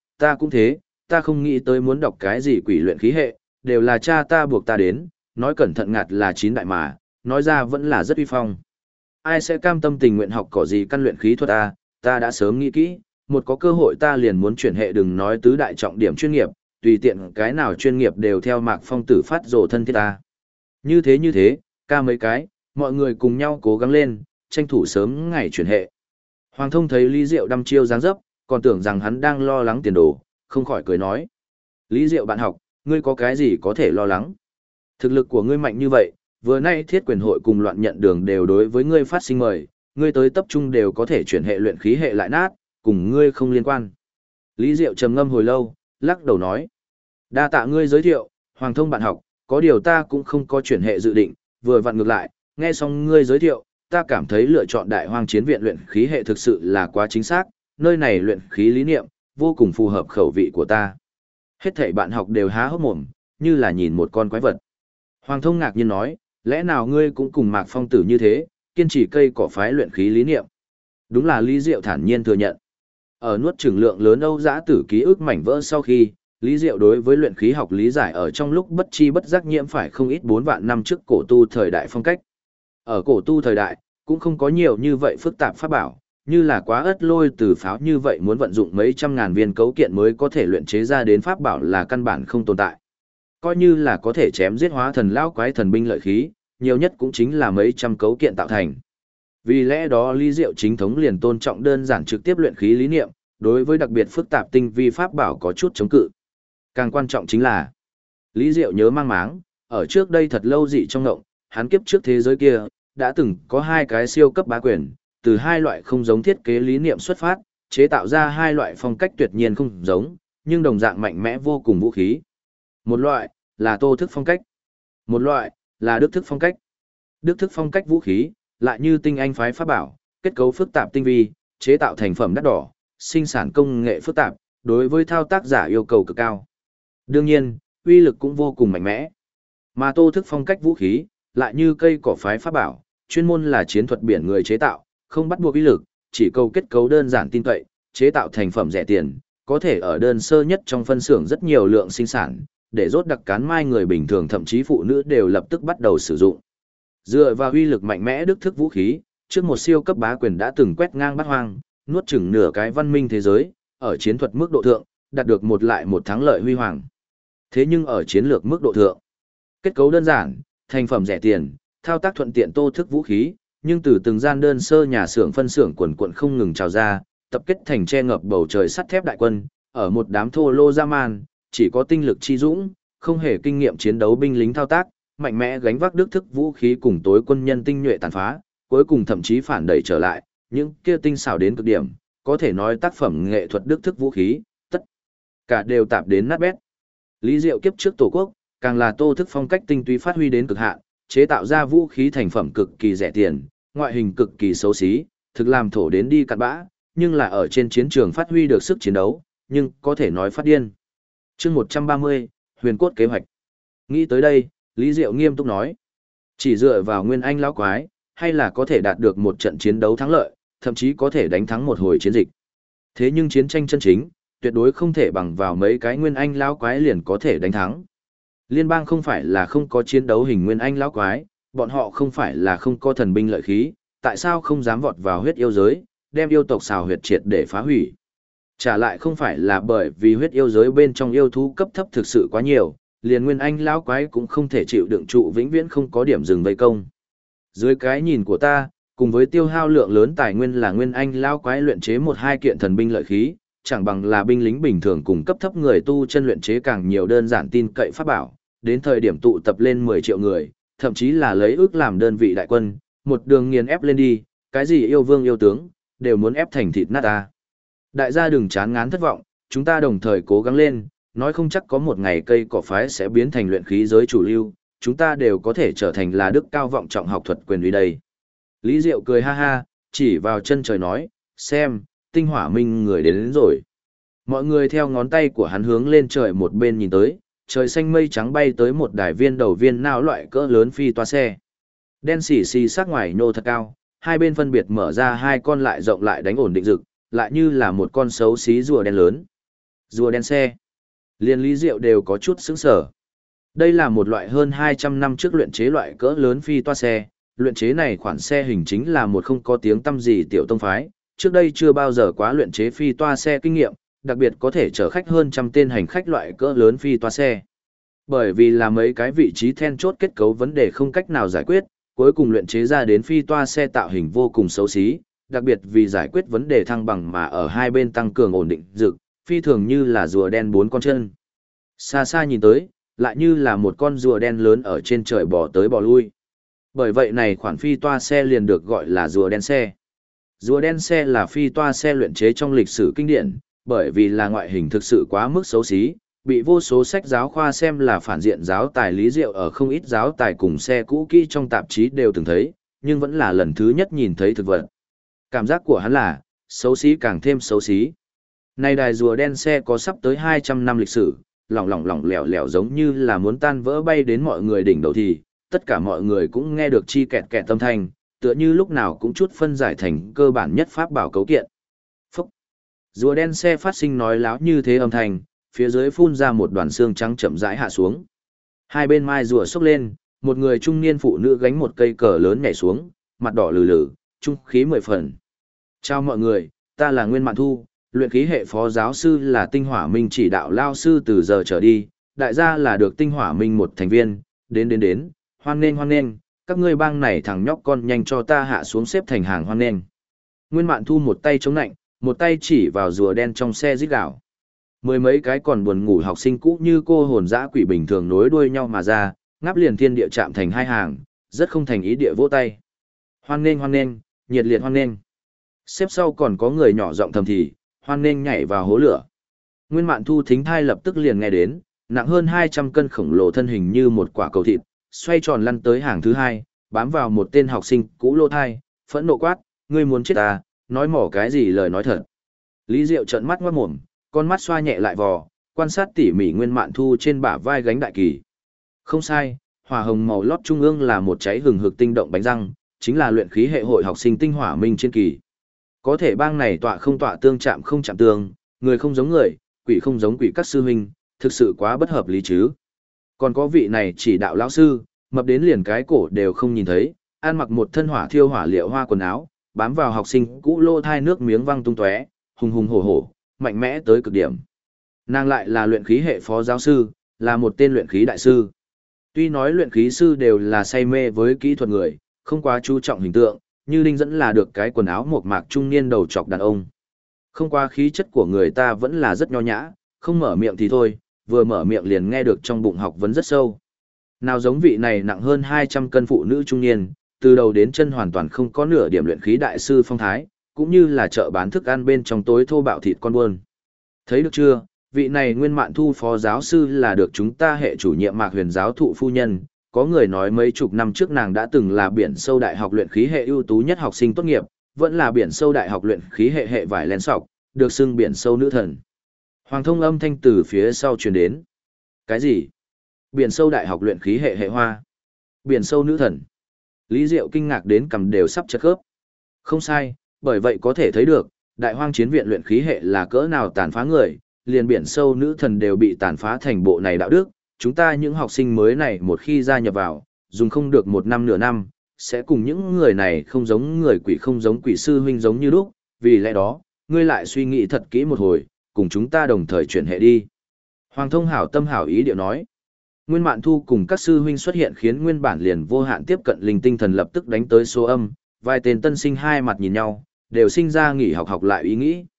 ta không nghĩ tới muốn đọc cái gì quỷ luyện khí hệ, đều là cha ta buộc ta đến, nói cẩn thận ngặt là 9 đại mà, nói ra vẫn là rất uy phong. Ai sẽ cam tâm tình nguyện học cỏ gì căn luyện khí thuật ta đã sớm nghĩ kỹ, một có cơ hội ta liền muốn chuyển hệ đừng nói tứ đại trọng điểm chuyên nghiệp, tùy tiện cái nào chuyên nghiệp đều theo Mạc Phong tử phát rồ thân thiết ta. Như thế, ca mấy cái, mọi người cùng nhau cố gắng lên, tranh thủ sớm ngày chuyển hệ. Hoàng thông thấy Lý Diệu đăm chiêu dáng dấp, còn tưởng rằng hắn đang lo lắng tiền đồ, không khỏi cười nói. Lý Diệu bạn học, ngươi có cái gì có thể lo lắng? Thực lực của ngươi mạnh như vậy, vừa nay thiết quyền hội cùng loạn nhận đường đều đối với ngươi phát sinh mời, ngươi tới tập trung đều có thể chuyển hệ luyện khí hệ lại nát, cùng ngươi không liên quan. Lý Diệu trầm ngâm hồi lâu, lắc đầu nói. Đa tạ ngươi giới thiệu, Hoàng thông bạn học, có điều ta cũng không có chuyển hệ dự định, vừa vặn ngược lại, nghe xong ngươi giới thiệu, ta cảm thấy lựa chọn đại hoang chiến viện luyện khí hệ thực sự là quá chính xác, nơi này luyện khí lý niệm, vô cùng phù hợp khẩu vị của ta. Hết thảy bạn học đều há hốc mồm, như là nhìn một con quái vật. Hoàng thông ngạc nhiên nói, lẽ nào ngươi cũng cùng Mạc Phong tử như thế, kiên trì cây cỏ phái luyện khí lý niệm. Đúng là Lý Diệu thản nhiên thừa nhận. Ở nuốt chửng lượng lớn Âu Dã Tử ký ức mảnh vỡ sau khi, Lý Diệu đối với luyện khí học lý giải ở trong lúc bất chi bất giác nhiễm phải không ít 4 vạn năm trước cổ tu thời đại phong cách. Ở cổ tu thời đại, cũng không có nhiều như vậy phức tạp pháp bảo, như là quá ớt lôi từ pháo như vậy muốn vận dụng mấy trăm ngàn viên cấu kiện mới có thể luyện chế ra đến pháp bảo là căn bản không tồn tại. Coi như là có thể chém giết hóa thần lão quái thần binh lợi khí, nhiều nhất cũng chính là mấy trăm cấu kiện tạo thành. Vì lẽ đó Lý Diệu chính thống liền tôn trọng đơn giản trực tiếp luyện khí lý niệm, đối với đặc biệt phức tạp tinh vi pháp bảo có chút chống cự. Càng quan trọng chính là, Lý Diệu nhớ mang máng, ở trước đây thật lâu dị trong ngộng, hắn kiếp trước thế giới kia, đã từng có 2 cái siêu cấp bá quyền, từ 2 loại không giống thiết kế lý niệm xuất phát, chế tạo ra 2 loại phong cách tuyệt nhiên không giống, nhưng đồng dạng mạnh mẽ vô cùng vũ khí. Một loại là Tô thức phong cách, một loại là Đức thức phong cách. Đức thức phong cách vũ khí, lại như tinh anh phái pháp bảo, kết cấu phức tạp tinh vi, chế tạo thành phẩm đắt đỏ, sinh sản công nghệ phức tạp, đối với thao tác giả yêu cầu cực cao. Đương nhiên, uy lực cũng vô cùng mạnh mẽ. Mà Tô thức phong cách vũ khí, lại như cây cỏ phái pháp bảo, chuyên môn là chiến thuật biển người chế tạo, không bắt buộc uy lực, chỉ cầu kết cấu đơn giản tin cậy, chế tạo thành phẩm rẻ tiền, có thể ở đơn sơ nhất trong phân xưởng rất nhiều lượng sinh sản, để rốt đặc cán mai người bình thường thậm chí phụ nữ đều lập tức bắt đầu sử dụng. Dựa vào uy lực mạnh mẽ đức thức vũ khí, trước một siêu cấp bá quyền đã từng quét ngang bát hoang, nuốt chửng nửa cái văn minh thế giới, ở chiến thuật mức độ thượng, đạt được một lại một thắng lợi huy hoàng. Thế nhưng ở chiến lược mức độ thượng, kết cấu đơn giản, thành phẩm rẻ tiền, thao tác thuận tiện Tô thức vũ khí, nhưng từ từng gian đơn sơ nhà xưởng phân xưởng quần quận không ngừng trào ra, tập kết thành che ngập bầu trời sắt thép đại quân, ở một đám thô lô ra man, chỉ có tinh lực chi dũng, không hề kinh nghiệm chiến đấu binh lính thao tác, mạnh mẽ gánh vác đức thức vũ khí cùng tối quân nhân tinh nhuệ tàn phá, cuối cùng thậm chí phản đẩy trở lại, những kia tinh xảo đến cực điểm, có thể nói tác phẩm nghệ thuật đức thức vũ khí, tất cả đều tạp đến nát bét. Lý Diệu kiếp trước Tổ quốc, càng là Tô thức phong cách tinh túy phát huy đến cực hạn, chế tạo ra vũ khí thành phẩm cực kỳ rẻ tiền, ngoại hình cực kỳ xấu xí, thực làm thổ đến đi cặn bã, nhưng là ở trên chiến trường phát huy được sức chiến đấu, nhưng có thể nói phát điên. Chương 130, Huyền cốt kế hoạch. Nghĩ tới đây, Lý Diệu nghiêm túc nói, chỉ dựa vào Nguyên Anh lão quái, hay là có thể đạt được một trận chiến đấu thắng lợi, thậm chí có thể đánh thắng một hồi chiến dịch. Thế nhưng chiến tranh chân chính, tuyệt đối không thể bằng vào mấy cái Nguyên Anh lão quái liền có thể đánh thắng. Liên bang không phải là không có chiến đấu hình Nguyên Anh lão quái, bọn họ không phải là không có thần binh lợi khí, tại sao không dám vọt vào huyết yêu giới, đem yêu tộc xào huyệt triệt để phá hủy. Trả lại không phải là bởi vì huyết yêu giới bên trong yêu thú cấp thấp thực sự quá nhiều, liền Nguyên Anh lão quái cũng không thể chịu đựng trụ vĩnh viễn không có điểm dừng vây công. Dưới cái nhìn của ta, cùng với tiêu hao lượng lớn tài nguyên là Nguyên Anh lão quái luyện chế 1-2 kiện thần binh lợi khí, chẳng bằng là binh lính bình thường cùng cấp thấp người tu chân luyện chế càng nhiều đơn giản tin cậy pháp bảo, đến thời điểm tụ tập lên 10 triệu người, thậm chí là lấy ước làm đơn vị đại quân, một đường nghiền ép lên đi, cái gì yêu vương yêu tướng, đều muốn ép thành thịt nát ta. Đại gia đừng chán ngán thất vọng, chúng ta đồng thời cố gắng lên, nói không chắc có một ngày cây cỏ phái sẽ biến thành luyện khí giới chủ lưu, chúng ta đều có thể trở thành là đức cao vọng trọng học thuật quyền uy đây. Lý Diệu cười ha ha, chỉ vào chân trời nói, xem, tinh hỏa minh người đến rồi. Mọi người theo ngón tay của hắn hướng lên trời một bên nhìn tới, trời xanh mây trắng bay tới một đài viên đầu viên não loại cỡ lớn phi toa xe. Đen xì xì sắc ngoài nô thật cao, hai bên phân biệt mở ra hai con lại rộng lại đánh ổn định rực, lại như là một con xấu xí rùa đen lớn. Rùa đen xe. Liên Lý Diệu đều có chút sững sờ. Đây là một loại hơn 200 năm trước luyện chế loại cỡ lớn phi toa xe, luyện chế này khoản xe hình chính là một không có tiếng tăm gì tiểu tông phái, trước đây chưa bao giờ quá luyện chế phi toa xe kinh nghiệm, đặc biệt có thể chở khách hơn trăm tên hành khách loại cỡ lớn phi toa xe. Bởi vì là mấy cái vị trí then chốt kết cấu vấn đề không cách nào giải quyết, cuối cùng luyện chế ra đến phi toa xe tạo hình vô cùng xấu xí, đặc biệt vì giải quyết vấn đề thăng bằng mà ở hai bên tăng cường ổn định dực, phi thường như là rùa đen 4 con chân. Xa xa nhìn tới, lại như là một con rùa đen lớn ở trên trời bò tới bò lui. Bởi vậy này khoản phi toa xe liền được gọi là rùa đen xe. Rùa đen xe là phi toa xe luyện chế trong lịch sử kinh điển, bởi vì là ngoại hình thực sự quá mức xấu xí, bị vô số sách giáo khoa xem là phản diện giáo tài. Lý Diệu ở không ít giáo tài cùng xe cũ kỹ trong tạp chí đều từng thấy, nhưng vẫn là lần thứ nhất nhìn thấy thực vật. Cảm giác của hắn là, xấu xí càng thêm xấu xí. Này đài rùa đen xe có sắp tới 200 năm lịch sử, lỏng lẻo giống như là muốn tan vỡ bay đến mọi người đỉnh đầu thì, tất cả mọi người cũng nghe được chi kẹt kẹt âm thanh, tựa như lúc nào cũng chút phân giải thành cơ bản nhất pháp bảo cấu kiện. Phúc! Rùa đen xe phát sinh nói láo như thế âm thanh, phía dưới phun ra một đoàn xương trắng chậm rãi hạ xuống. Hai bên mai rùa xốc lên, một người trung niên phụ nữ gánh một cây cờ lớn nhảy xuống, mặt đỏ lừ lừ, trung khí 10 phần. Chào mọi người, ta là Nguyên Mạn Thu, luyện khí hệ phó giáo sư là tinh hỏa minh chỉ đạo lao sư từ giờ trở đi, đại gia là được tinh hỏa minh một thành viên, đến, hoan nghênh, các ngươi bang này thằng nhóc con nhanh cho ta hạ xuống xếp thành hàng hoan nghênh. Nguyên Mạn Thu một tay chống nạnh, một tay chỉ vào rùa đen trong xe rít gào. Mười mấy cái còn buồn ngủ học sinh cũ như cô hồn dã quỷ bình thường nối đuôi nhau mà ra, ngáp liền thiên địa chạm thành hai hàng, rất không thành ý địa vỗ tay. Hoan nghênh, nhiệt liệt hoan nghênh. Xếp sau còn có người nhỏ giọng thầm thì, hoan nghênh nhảy vào hố lửa. Nguyên Mạn Thu thính thai lập tức liền nghe đến, nặng hơn 200 cân khổng lồ thân hình như một quả cầu thịt, xoay tròn lăn tới hàng thứ hai, bám vào một tên học sinh cũ lô thai, phẫn nộ quát, ngươi muốn chết ta, nói mỏ cái gì lời nói thật. Lý Diệu trợn mắt ngoát mồm, con mắt xoa nhẹ lại vò, quan sát tỉ mỉ Nguyên Mạn Thu trên bả vai gánh đại kỳ. Không sai, hỏa hồng màu lót trung ương là một cháy hừng hực tinh động bánh răng, chính là luyện khí hệ hội học sinh tinh hỏa minh trên kỳ. Có thể bang này tọa không tọa tương chạm không chạm tương, người không giống người, quỷ không giống quỷ các sư huynh, thực sự quá bất hợp lý chứ. Còn có vị này chỉ đạo lão sư, mập đến liền cái cổ đều không nhìn thấy, ăn mặc một thân hỏa thiêu hỏa liệu hoa quần áo, bám vào học sinh cũ lô thai nước miếng văng tung tóe, hùng hùng hổ hổ, mạnh mẽ tới cực điểm. Nàng lại là luyện khí hệ phó giáo sư, là một tên luyện khí đại sư. Tuy nói luyện khí sư đều là say mê với kỹ thuật người, không quá chú trọng hình tượng, như Đinh dẫn là được cái quần áo mộc mạc trung niên đầu trọc đàn ông. Không qua khí chất của người ta vẫn là rất nho nhã, không mở miệng thì thôi, vừa mở miệng liền nghe được trong bụng học vấn rất sâu. Nào giống vị này nặng hơn 200 cân phụ nữ trung niên, từ đầu đến chân hoàn toàn không có nửa điểm luyện khí đại sư phong thái, cũng như là chợ bán thức ăn bên trong tối thô bạo thịt con buôn. Thấy được chưa, vị này Nguyên Mạn Thu phó giáo sư là được chúng ta hệ chủ nhiệm Mạc Huyền giáo thụ phu nhân, có người nói mấy chục năm trước nàng đã từng là biển sâu đại học luyện khí hệ ưu tú nhất học sinh tốt nghiệp, vẫn là biển sâu đại học luyện khí hệ hệ vải len sọc, được xưng biển sâu nữ thần. Hoàng thông âm thanh từ phía sau truyền đến. Cái gì? Biển sâu đại học luyện khí hệ hệ hoa. Biển sâu nữ thần. Lý Diệu kinh ngạc đến cằm đều sắp chật khớp. Không sai, bởi vậy có thể thấy được, đại hoang chiến viện luyện khí hệ là cỡ nào tàn phá người, liền biển sâu nữ thần đều bị tàn phá thành bộ này đạo đức. Chúng ta những học sinh mới này một khi gia nhập vào, dùng không được một năm nửa năm, sẽ cùng những người này không giống người quỷ không giống quỷ sư huynh giống như lúc, vì lẽ đó, ngươi lại suy nghĩ thật kỹ một hồi, cùng chúng ta đồng thời chuyển hệ đi. Hoàng thông hảo tâm hảo ý điệu nói. Nguyên Mạn Thu cùng các sư huynh xuất hiện khiến nguyên bản liền vô hạn tiếp cận linh tinh thần lập tức đánh tới số âm, vài tên tân sinh hai mặt nhìn nhau, đều sinh ra nghỉ học học lại ý nghĩ.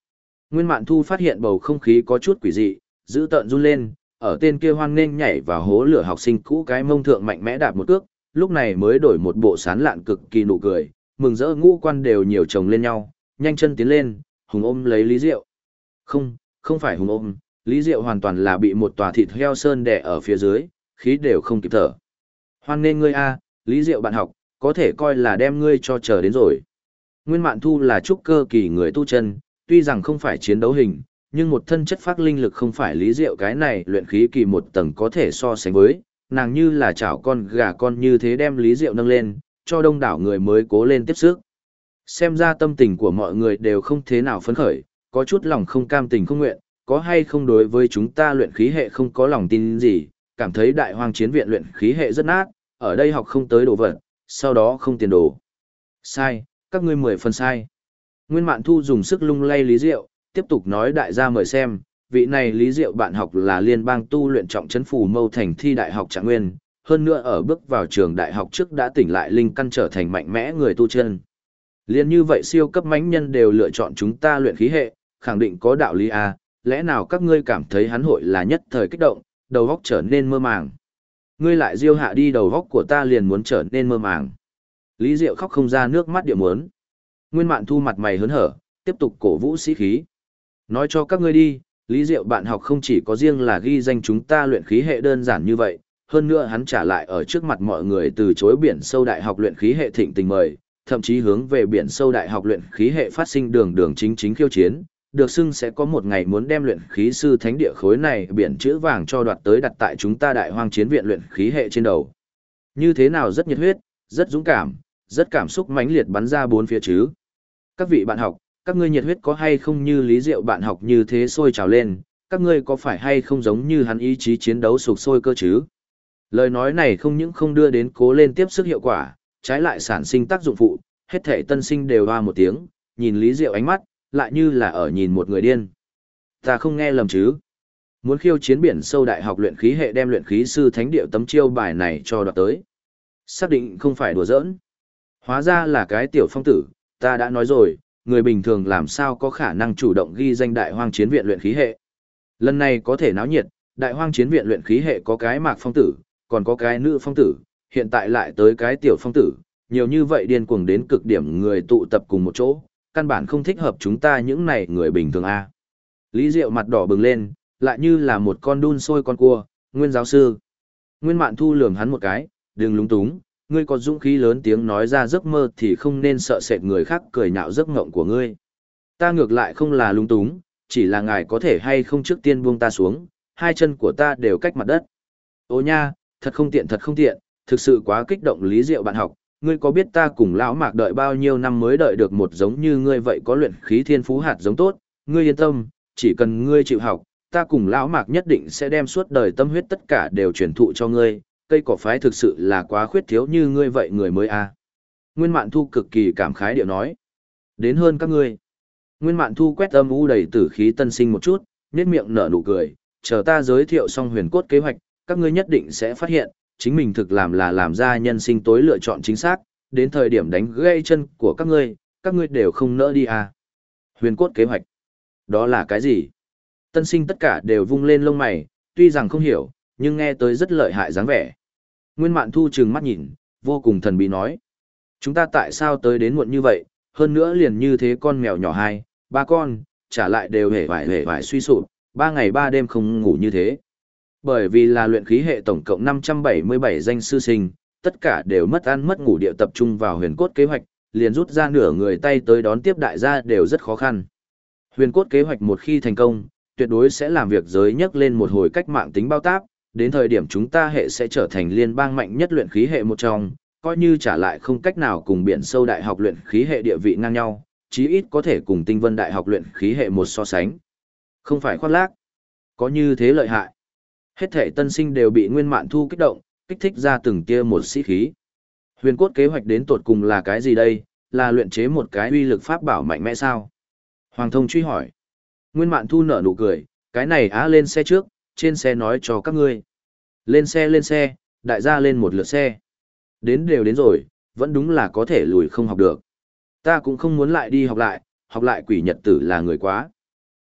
Nguyên Mạn Thu phát hiện bầu không khí có chút quỷ dị, giữ tợn run lên, ở tên kia hoan nghênh nhảy vào hố lửa học sinh cũ cái mông thượng mạnh mẽ đạp một cước, lúc này mới đổi một bộ sán lạn cực kỳ nụ cười, mừng rỡ ngũ quan đều nhiều chồng lên nhau, nhanh chân tiến lên, hùng ôm lấy Lý Diệu. Không, không phải hùng ôm, Lý Diệu hoàn toàn là bị một tòa thịt heo sơn đè ở phía dưới, khí đều không kịp thở. Hoan nghênh ngươi a, Lý Diệu bạn học, có thể coi là đem ngươi cho chờ đến rồi. Nguyên Mạn Thu là trúc cơ kỳ người tu chân, tuy rằng không phải chiến đấu hình, nhưng một thân chất phác linh lực không phải Lý Diệu cái này luyện khí kỳ một tầng có thể so sánh với, nàng như là chảo con gà con như thế đem Lý Diệu nâng lên, cho đông đảo người mới cố lên tiếp sức. Xem ra tâm tình của mọi người đều không thế nào phấn khởi, có chút lòng không cam tình không nguyện, có hay không đối với chúng ta luyện khí hệ không có lòng tin gì, cảm thấy đại hoang chiến viện luyện khí hệ rất nát, ở đây học không tới đồ vật, sau đó không tiền đồ. Sai, các ngươi 10 phần sai. Nguyên Mạn Thu dùng sức lung lay Lý Diệu, tiếp tục nói đại gia mời xem, vị này Lý Diệu bạn học là liên bang tu luyện trọng trấn phù mâu thành thi đại học Trạng Nguyên, hơn nữa ở bước vào trường đại học trước đã tỉnh lại linh căn trở thành mạnh mẽ người tu chân. Liên như vậy siêu cấp mãnh nhân đều lựa chọn chúng ta luyện khí hệ, khẳng định có đạo lý à, lẽ nào các ngươi cảm thấy hắn hội là nhất thời kích động, đầu óc trở nên mơ màng. Ngươi lại diêu hạ đi đầu óc của ta liền muốn trở nên mơ màng. Lý Diệu khóc không ra nước mắt địa muốn. Nguyên Mạn Thu mặt mày hớn hở, tiếp tục cổ vũ sĩ khí. Nói cho các ngươi đi, Lý Diệu bạn học không chỉ có riêng là ghi danh chúng ta luyện khí hệ đơn giản như vậy, hơn nữa hắn trả lại ở trước mặt mọi người từ chối biển sâu đại học luyện khí hệ thịnh tình mời, thậm chí hướng về biển sâu đại học luyện khí hệ phát sinh đường đường chính chính khiêu chiến, được xưng sẽ có một ngày muốn đem luyện khí sư thánh địa khối này biển chữ vàng cho đoạt tới đặt tại chúng ta đại hoang chiến viện luyện khí hệ trên đầu. Như thế nào rất nhiệt huyết, rất dũng cảm, rất cảm xúc mãnh liệt bắn ra bốn phía chứ. Các vị bạn học, các ngươi nhiệt huyết có hay không như Lý Diệu bạn học như thế sôi trào lên, các ngươi có phải hay không giống như hắn ý chí chiến đấu sục sôi cơ chứ? Lời nói này không những không đưa đến cố lên tiếp sức hiệu quả, trái lại sản sinh tác dụng phụ, hết thể tân sinh đều hoa một tiếng, nhìn Lý Diệu ánh mắt, lại như là ở nhìn một người điên. Ta không nghe lầm chứ? Muốn khiêu chiến biển sâu đại học luyện khí hệ đem luyện khí sư thánh địa tấm chiêu bài này cho đoạt tới. Xác định không phải đùa giỡn. Hóa ra là cái tiểu phong tử, ta đã nói rồi, người bình thường làm sao có khả năng chủ động ghi danh đại hoang chiến viện luyện khí hệ. Lần này có thể náo nhiệt, đại hoang chiến viện luyện khí hệ có cái mạc phong tử, còn có cái nữ phong tử, hiện tại lại tới cái tiểu phong tử, nhiều như vậy điên cuồng đến cực điểm người tụ tập cùng một chỗ, căn bản không thích hợp chúng ta những này người bình thường a. Lý Diệu mặt đỏ bừng lên, lại như là một con đun sôi con cua, Nguyên giáo sư. Nguyên Mạn Thu lườm hắn một cái, đừng lúng túng, ngươi có dũng khí lớn tiếng nói ra giấc mơ thì không nên sợ sệt người khác cười nhạo giấc ngộng của ngươi. Ta ngược lại không là lúng túng, chỉ là ngài có thể hay không trước tiên buông ta xuống, hai chân của ta đều cách mặt đất. Ô nha, thật không tiện, thực sự quá kích động. Lý Diệu bạn học, ngươi có biết ta cùng lão Mạc đợi bao nhiêu năm mới đợi được một giống như ngươi vậy có luyện khí thiên phú hạt giống tốt, ngươi yên tâm, chỉ cần ngươi chịu học, ta cùng lão Mạc nhất định sẽ đem suốt đời tâm huyết tất cả đều truyền thụ cho ngươi, cây cỏ phái thực sự là quá khuyết thiếu như ngươi vậy người mới a. Nguyên Mạn Thu cực kỳ cảm khái điệu nói. Đến hơn các ngươi. Nguyên Mạn Thu quét âm u đầy tử khí tân sinh một chút, nhếch miệng nở nụ cười, chờ ta giới thiệu xong huyền cốt kế hoạch, các ngươi nhất định sẽ phát hiện, chính mình thực làm là làm ra nhân sinh tối lựa chọn chính xác, đến thời điểm đánh gãy chân của các ngươi đều không nỡ đi à. Huyền cốt kế hoạch. Đó là cái gì? Tân sinh tất cả đều vung lên lông mày, tuy rằng không hiểu, nhưng nghe tới rất lợi hại dáng vẻ. Nguyên Mạn Thu trừng mắt nhìn, vô cùng thần bí nói. Chúng ta tại sao tới đến muộn như vậy, hơn nữa liền như thế con mèo nhỏ hai, ba con, trả lại đều hề vải suy sụp, 3 ngày 3 đêm không ngủ như thế. Bởi vì là luyện khí hệ tổng cộng 577 danh sư sinh, tất cả đều mất ăn mất ngủ địa tập trung vào huyền cốt kế hoạch, liền rút ra nửa người tay tới đón tiếp đại gia đều rất khó khăn. Huyền cốt kế hoạch một khi thành công, tuyệt đối sẽ làm việc giới nhấc lên một hồi cách mạng tính bao táp, đến thời điểm chúng ta hệ sẽ trở thành liên bang mạnh nhất luyện khí hệ một trong, coi như trả lại không cách nào cùng biển sâu đại học luyện khí hệ địa vị ngang nhau, chí ít có thể cùng tinh vân đại học luyện khí hệ một so sánh. Không phải khoác lác, có như thế lợi hại. Hết thể tân sinh đều bị Nguyên Mạn Thu kích động, kích thích ra từng tia một sĩ khí. Huyền cốt kế hoạch đến tột cùng là cái gì đây, là luyện chế một cái uy lực pháp bảo mạnh mẽ sao? Hoàng Thông truy hỏi. Nguyên Mạn Thu nở nụ cười, cái này lên xe trước, trên xe nói cho các ngươi. Lên xe, đại gia lên một lượt xe. Đến đều đến rồi, vẫn đúng là có thể lùi không học được. Ta cũng không muốn lại đi học lại quỷ nhật tử là người quá.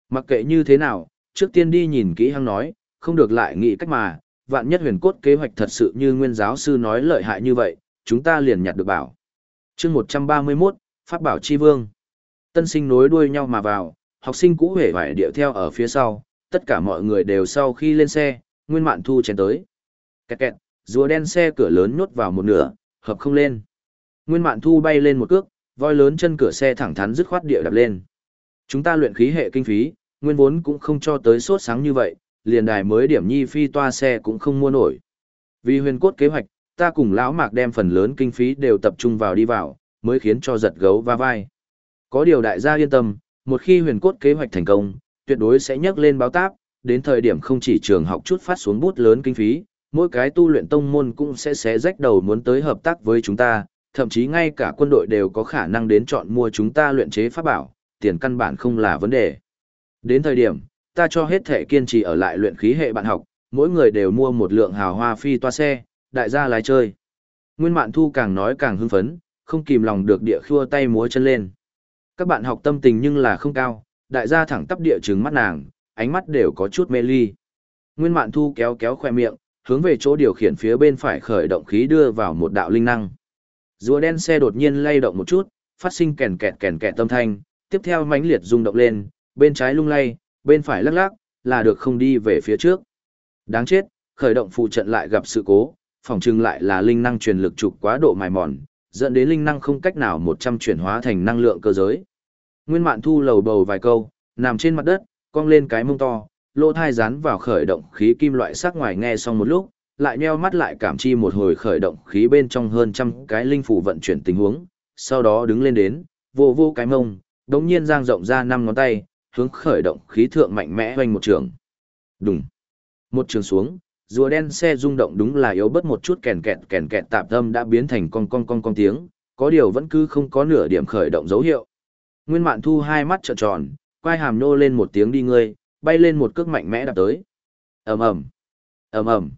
Mặc kệ như thế nào, trước tiên đi nhìn kỹ hăng nói, không được lại nghĩ cách mà, vạn nhất huyền cốt kế hoạch thật sự như nguyên giáo sư nói lợi hại như vậy, chúng ta liền nhặt được bảo. chương 131, Pháp bảo chi vương. Tân sinh nối đuôi nhau mà vào, học sinh cũ hề vải điệu theo ở phía sau, tất cả mọi người đều sau khi lên xe, Nguyên Mạn Thu chén tới. Kẹt kẹt, rùa đen xe cửa lớn nhốt vào một nửa, hợp không lên. Nguyên Mạn Thu bay lên một cước, voi lớn chân cửa xe thẳng thắn dứt khoát địa đạp lên. Chúng ta luyện khí hệ kinh phí, nguyên vốn cũng không cho tới sốt sáng như vậy, liền đài mới điểm nhi phi toa xe cũng không mua nổi. Vì huyền cốt kế hoạch, ta cùng lão Mạc đem phần lớn kinh phí đều tập trung vào đi vào, mới khiến cho giật gấu va vai. Có điều đại gia yên tâm, một khi huyền cốt kế hoạch thành công, tuyệt đối sẽ nhấc lên báo táp, đến thời điểm không chỉ trường học chút phát xuống bút lớn kinh phí, mỗi cái tu luyện tông môn cũng sẽ xé rách đầu muốn tới hợp tác với chúng ta, thậm chí ngay cả quân đội đều có khả năng đến chọn mua chúng ta luyện chế pháp bảo, tiền căn bản không là vấn đề. Đến thời điểm, ta cho hết thể kiên trì ở lại luyện khí hệ bạn học, mỗi người đều mua một lượng hào hoa phi toa xe, đại gia lái chơi. Nguyên Mạn Thu càng nói càng hưng phấn, không kìm lòng được địa khua tay múa chân lên. Các bạn học tâm tình nhưng là không cao, đại gia thẳng tắp địa trừng mắt nàng, ánh mắt đều có chút mê ly. Nguyên Mạn Thu kéo kéo khoe miệng, hướng về chỗ điều khiển phía bên phải khởi động khí đưa vào một đạo linh năng. Rùa đen xe đột nhiên lay động một chút, phát sinh kèn kẹt âm thanh, tiếp theo mãnh liệt rung động lên, bên trái lung lay, bên phải lắc lắc, là được không đi về phía trước. Đáng chết, khởi động phụ trận lại gặp sự cố, phòng trừng lại là linh năng truyền lực trục quá độ mài mòn, dẫn đến linh năng không cách nào 100 chuyển hóa thành năng lượng cơ giới. Nguyên Mạn Thu lầu bầu vài câu, nằm trên mặt đất, cong lên cái mông to, lỗ thai dán vào khởi động khí kim loại sắc ngoài nghe xong một lúc, lại nheo mắt lại cảm chi một hồi khởi động khí bên trong hơn trăm cái linh phủ vận chuyển tình huống, sau đó đứng lên đến, vô cái mông, đống nhiên giang rộng ra 5 ngón tay, hướng khởi động khí thượng mạnh mẽ hoành một trường. Đùng. Một trường xuống, rùa đen xe rung động đúng là yếu bớt một chút kèn kẹt tạp âm đã biến thành con tiếng, có điều vẫn cứ không có nửa điểm khởi động dấu hiệu. Nguyên Mạn Thu hai mắt trợn tròn, quai hàm nô lên một tiếng đi ngươi, bay lên một cước mạnh mẽ đạp tới. Ầm ầm, ầm ầm,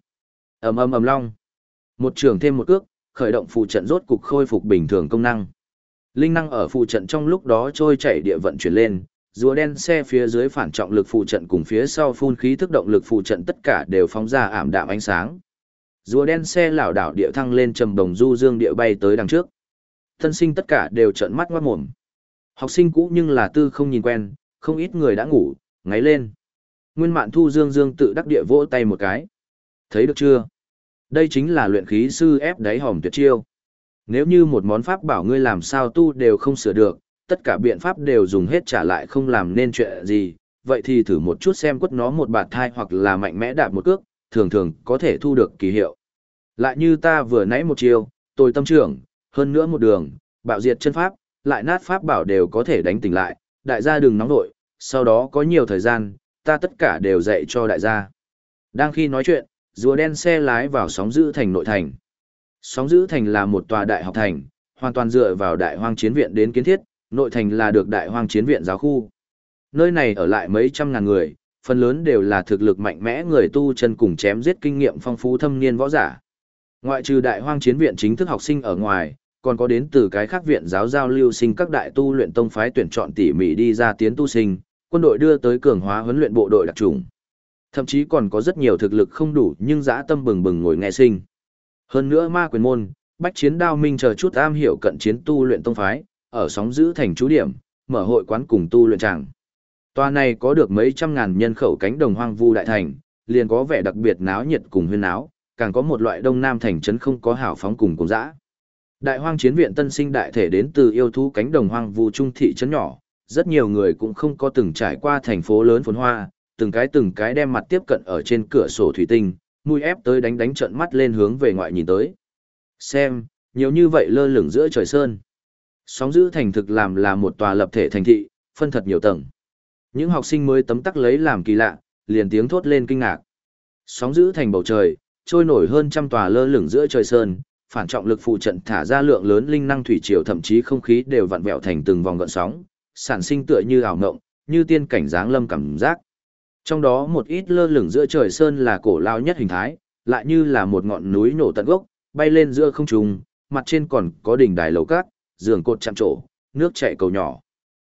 ầm long. Một trường thêm một cước, khởi động phụ trận rốt cục khôi phục bình thường công năng. Linh năng ở phụ trận trong lúc đó trôi chảy địa vận chuyển lên, rùa đen xe phía dưới phản trọng lực phụ trận cùng phía sau phun khí thức động lực phụ trận tất cả đều phóng ra ảm đạm ánh sáng. Rùa đen xe lảo đảo địa thăng lên trầm đồng du dương địa bay tới đằng trước. Thân sinh tất cả đều trợn mắt ngoát mồm. Học sinh cũ nhưng là tư không nhìn quen, không ít người đã ngủ, ngáy lên. Nguyên Mạn Thu dương tự đắc địa vỗ tay một cái. Thấy được chưa? Đây chính là luyện khí sư ép đáy hòm tuyệt chiêu. Nếu như một món pháp bảo ngươi làm sao tu đều không sửa được, tất cả biện pháp đều dùng hết trả lại không làm nên chuyện gì, vậy thì thử một chút xem quất nó một bạt thai hoặc là mạnh mẽ đạp một cước, thường thường có thể thu được kỳ hiệu. Lại như ta vừa nãy một chiêu, tôi tâm trưởng, hơn nữa một đường, bạo diệt chân pháp, lại nát pháp bảo đều có thể đánh tỉnh lại, đại gia đừng nóng nội, sau đó có nhiều thời gian, ta tất cả đều dạy cho đại gia. Đang khi nói chuyện, rùa đen xe lái vào Sóng Dữ Thành nội thành. Sóng Dữ Thành là một tòa đại học thành, hoàn toàn dựa vào Đại Hoang Chiến Viện đến kiến thiết, nội thành là được Đại Hoang Chiến Viện giáo khu. Nơi này ở lại mấy trăm ngàn người, phần lớn đều là thực lực mạnh mẽ người tu chân cùng chém giết kinh nghiệm phong phú thâm niên võ giả. Ngoại trừ Đại Hoang Chiến Viện chính thức học sinh ở ngoài, còn có đến từ cái khác viện giáo giao lưu sinh các đại tu luyện tông phái tuyển chọn tỉ mỉ đi ra tiến tu sinh, quân đội đưa tới cường hóa huấn luyện bộ đội đặc chủng. Thậm chí còn có rất nhiều thực lực không đủ nhưng dã tâm bừng bừng ngồi nghe sinh. Hơn nữa ma quyền môn, bách chiến đao minh chờ chút am hiểu cận chiến tu luyện tông phái, ở Sóng Dữ Thành trú điểm, mở hội quán cùng tu luyện tràng. Tòa này có được mấy trăm ngàn nhân khẩu cánh đồng hoang vu đại thành, liền có vẻ đặc biệt náo nhiệt cùng huyên náo, càng có một loại đông nam thành trấn không có hảo phóng cùng dã. Đại Hoang Chiến Viện tân sinh đại thể đến từ yêu thú cánh đồng hoang vu trung thị trấn nhỏ, rất nhiều người cũng không có từng trải qua thành phố lớn phồn hoa, từng cái đem mặt tiếp cận ở trên cửa sổ thủy tinh, mùi ép tới đánh trợn mắt lên hướng về ngoại nhìn tới. Xem, nhiều như vậy lơ lửng giữa trời sơn. Sóng Dữ Thành thực làm là một tòa lập thể thành thị, phân thật nhiều tầng. Những học sinh mới tấm tắc lấy làm kỳ lạ, liền tiếng thốt lên kinh ngạc. Sóng Dữ Thành bầu trời, trôi nổi hơn trăm tòa lơ lửng giữa trời sơn, phản trọng lực phụ trận thả ra lượng lớn linh năng thủy triều, thậm chí không khí đều vặn vẹo thành từng vòng gợn sóng, sản sinh tựa như ảo ngộng, như tiên cảnh giáng lâm cảm giác. Trong đó một ít lơ lửng giữa trời sơn là cổ lao nhất hình thái, lại như là một ngọn núi nổ tận gốc, bay lên giữa không trung, mặt trên còn có đỉnh đài lầu cát, giường cột chạm trổ, nước chảy cầu nhỏ.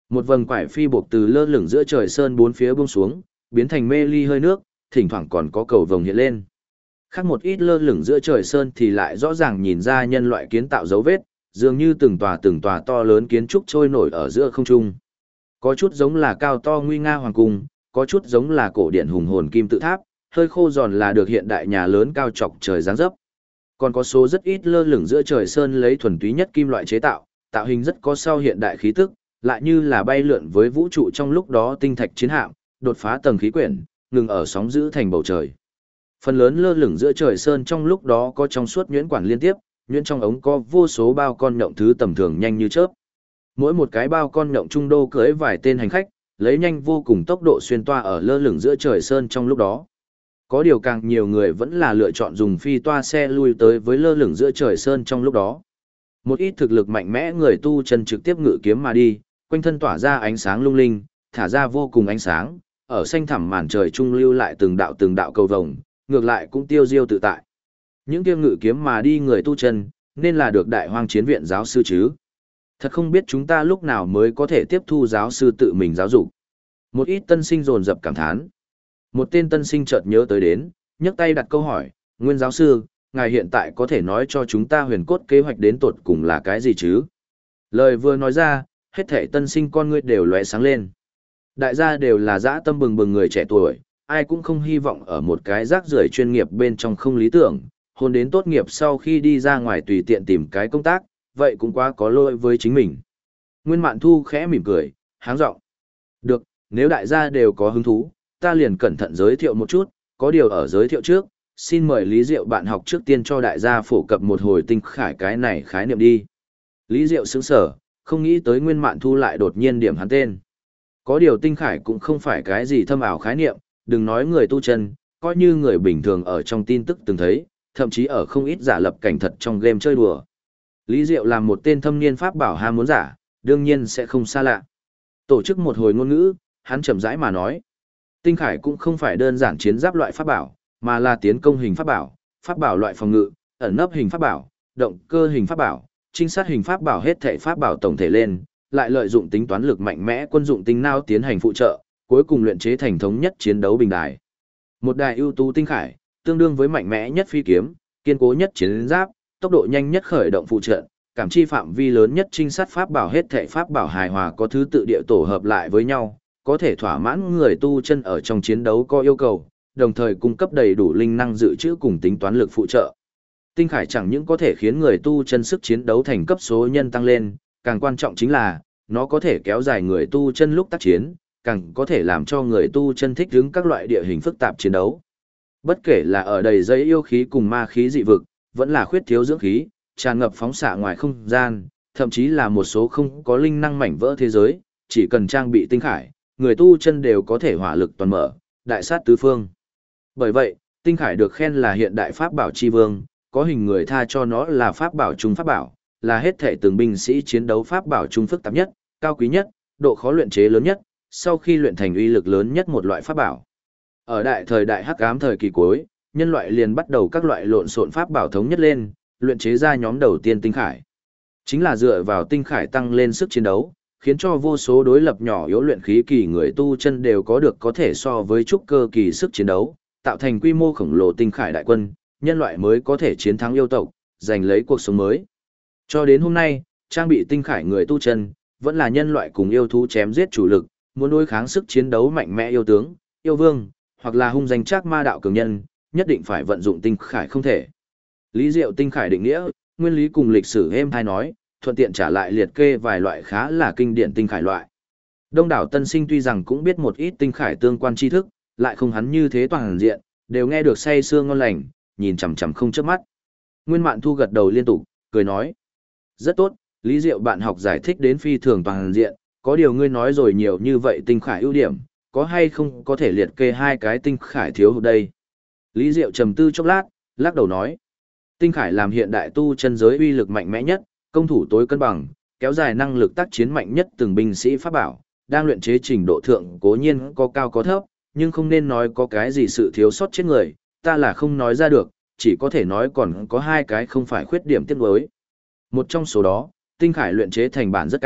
Một vầng quải phi buộc từ lơ lửng giữa trời sơn bốn phía buông xuống, biến thành mê ly hơi nước, thỉnh thoảng còn có cầu vồng hiện lên. Khác một ít lơ lửng giữa trời sơn thì lại rõ ràng nhìn ra nhân loại kiến tạo dấu vết, dường như từng tòa to lớn kiến trúc trôi nổi ở giữa không trung. Có chút giống là cao to nguy nga hoàng cung, có chút giống là cổ điện hùng hồn kim tự tháp, hơi khô giòn là được hiện đại nhà lớn cao chọc trời dáng dấp. Còn có số rất ít lơ lửng giữa trời sơn lấy thuần túy nhất kim loại chế tạo, tạo hình rất có sau hiện đại khí tức, lại như là bay lượn với vũ trụ trong lúc đó tinh thạch chiến hạm, đột phá tầng khí quyển, ngừng ở sóng giữ thành bầu trời. Phần lớn lơ lửng giữa trời sơn trong lúc đó có trong suốt nhuyễn quản liên tiếp, nhuyễn trong ống có vô số bao con nhộng thứ tầm thường nhanh như chớp. Mỗi một cái bao con nhộng trung đô cưỡi vài tên hành khách, lấy nhanh vô cùng tốc độ xuyên toa ở lơ lửng giữa trời sơn trong lúc đó. Có điều càng nhiều người vẫn là lựa chọn dùng phi toa xe lui tới với lơ lửng giữa trời sơn trong lúc đó. Một ít thực lực mạnh mẽ người tu chân trực tiếp ngự kiếm mà đi, quanh thân tỏa ra ánh sáng lung linh, thả ra vô cùng ánh sáng, ở xanh thẳm màn trời trung lưu lại từng đạo cầu vồng, ngược lại cũng tiêu diêu tự tại. Những kia ngự kiếm mà đi người tu chân, nên là được đại hoang chiến viện giáo sư chứ. Thật không biết chúng ta lúc nào mới có thể tiếp thu giáo sư tự mình giáo dục. Một ít tân sinh dồn dập cảm thán. Một tên tân sinh chợt nhớ tới đến, nhấc tay đặt câu hỏi, Nguyên giáo sư, ngài hiện tại có thể nói cho chúng ta huyền cốt kế hoạch đến tột cùng là cái gì chứ? Lời vừa nói ra, hết thảy tân sinh con ngươi đều lóe sáng lên. Đại gia đều là dã tâm bừng bừng người trẻ tuổi, ai cũng không hy vọng ở một cái rác rưởi chuyên nghiệp bên trong không lý tưởng, hôn đến tốt nghiệp sau khi đi ra ngoài tùy tiện tìm cái công tác, vậy cũng quá có lỗi với chính mình. Nguyên Mạn Thu khẽ mỉm cười, háng giọng. Được, nếu đại gia đều có hứng thú, ta liền cẩn thận giới thiệu một chút, có điều ở giới thiệu trước, xin mời Lý Diệu bạn học trước tiên cho đại gia phổ cập một hồi tinh khải cái này khái niệm đi. Lý Diệu sững sở, không nghĩ tới Nguyên Mạn Thu lại đột nhiên điểm hắn tên. Có điều tinh khải cũng không phải cái gì thâm ảo khái niệm, đừng nói người tu chân, coi như người bình thường ở trong tin tức từng thấy, thậm chí ở không ít giả lập cảnh thật trong game chơi đùa. Lý Diệu làm một tên thâm niên pháp bảo ham muốn giả, đương nhiên sẽ không xa lạ. Tổ chức một hồi ngôn ngữ, hắn chậm rãi mà nói. Tinh khải cũng không phải đơn giản chiến giáp loại pháp bảo, mà là tiến công hình pháp bảo loại phòng ngự, ẩn nấp hình pháp bảo, động cơ hình pháp bảo, trinh sát hình pháp bảo hết thảy pháp bảo tổng thể lên, lại lợi dụng tính toán lực mạnh mẽ quân dụng tinh não tiến hành phụ trợ, cuối cùng luyện chế thành thống nhất chiến đấu bình đài. Một đài ưu tú tinh khải, tương đương với mạnh mẽ nhất phi kiếm, kiên cố nhất chiến giáp, tốc độ nhanh nhất khởi động phụ trợ, cảm chi phạm vi lớn nhất trinh sát pháp bảo hết thảy pháp bảo hài hòa có thứ tự địa tổ hợp lại với nhau, có thể thỏa mãn người tu chân ở trong chiến đấu có yêu cầu, đồng thời cung cấp đầy đủ linh năng dự trữ cùng tính toán lực phụ trợ. Tinh khải chẳng những có thể khiến người tu chân sức chiến đấu thành cấp số nhân tăng lên, càng quan trọng chính là, nó có thể kéo dài người tu chân lúc tác chiến, càng có thể làm cho người tu chân thích ứng các loại địa hình phức tạp chiến đấu. Bất kể là ở đầy dây yêu khí cùng ma khí dị vực, vẫn là khuyết thiếu dưỡng khí, tràn ngập phóng xạ ngoài không gian, thậm chí là một số không có linh năng mảnh vỡ thế giới, chỉ cần trang bị tinh khải, người tu chân đều có thể hỏa lực toàn mở, đại sát tứ phương. Bởi vậy, tinh khải được khen là hiện đại pháp bảo chi vương, có hình người tha cho nó là pháp bảo trung pháp bảo, là hết thể từng binh sĩ chiến đấu pháp bảo trung phức tạp nhất, cao quý nhất, độ khó luyện chế lớn nhất, sau khi luyện thành uy lực lớn nhất một loại pháp bảo. Ở thời đại hắc ám thời kỳ cuối, nhân loại liền bắt đầu các loại lộn xộn pháp bảo thống nhất lên, luyện chế ra nhóm đầu tiên tinh khải. Chính là dựa vào tinh khải tăng lên sức chiến đấu, khiến cho vô số đối lập nhỏ yếu luyện khí kỳ người tu chân đều có được có thể so với trúc cơ kỳ sức chiến đấu, tạo thành quy mô khổng lồ tinh khải đại quân, nhân loại mới có thể chiến thắng yêu tộc, giành lấy cuộc sống mới. Cho đến hôm nay, trang bị tinh khải người tu chân, vẫn là nhân loại cùng yêu thú chém giết chủ lực, muốn đối kháng sức chiến đấu mạnh mẽ yêu tướng, yêu vương, hoặc là hung danh trác ma đạo cường nhân, nhất định phải vận dụng tinh khải không thể. Lý Diệu tinh khải định nghĩa, nguyên lý cùng lịch sử êm hay nói, thuận tiện trả lại liệt kê vài loại khá là kinh điển tinh khải loại. Đông đảo tân sinh tuy rằng cũng biết một ít tinh khải tương quan tri thức, lại không hắn như thế toàn diện, đều nghe được say sưa ngon lành, nhìn chằm chằm không chớp mắt. Nguyên Mạn Thu gật đầu liên tục, cười nói: "Rất tốt, Lý Diệu bạn học giải thích đến phi thường toàn diện, có điều ngươi nói rồi nhiều như vậy tinh khải ưu điểm, có hay không có thể liệt kê hai cái tinh khải thiếu hụt đây?" Lý Diệu trầm tư chốc lát, lắc đầu nói: "Tinh khải làm hiện đại tu chân giới uy lực mạnh mẽ nhất, công thủ tối cân bằng, kéo dài năng lực tác chiến mạnh nhất từng binh sĩ pháp bảo, đang luyện chế trình độ thượng cố nhiên có cao có thấp, nhưng không nên nói có cái gì sự thiếu sót chết người, ta là không nói ra được, chỉ có thể nói còn có hai cái không phải khuyết điểm tiếc nuối. Một trong số đó, tinh khải luyện chế thành bản rất cao,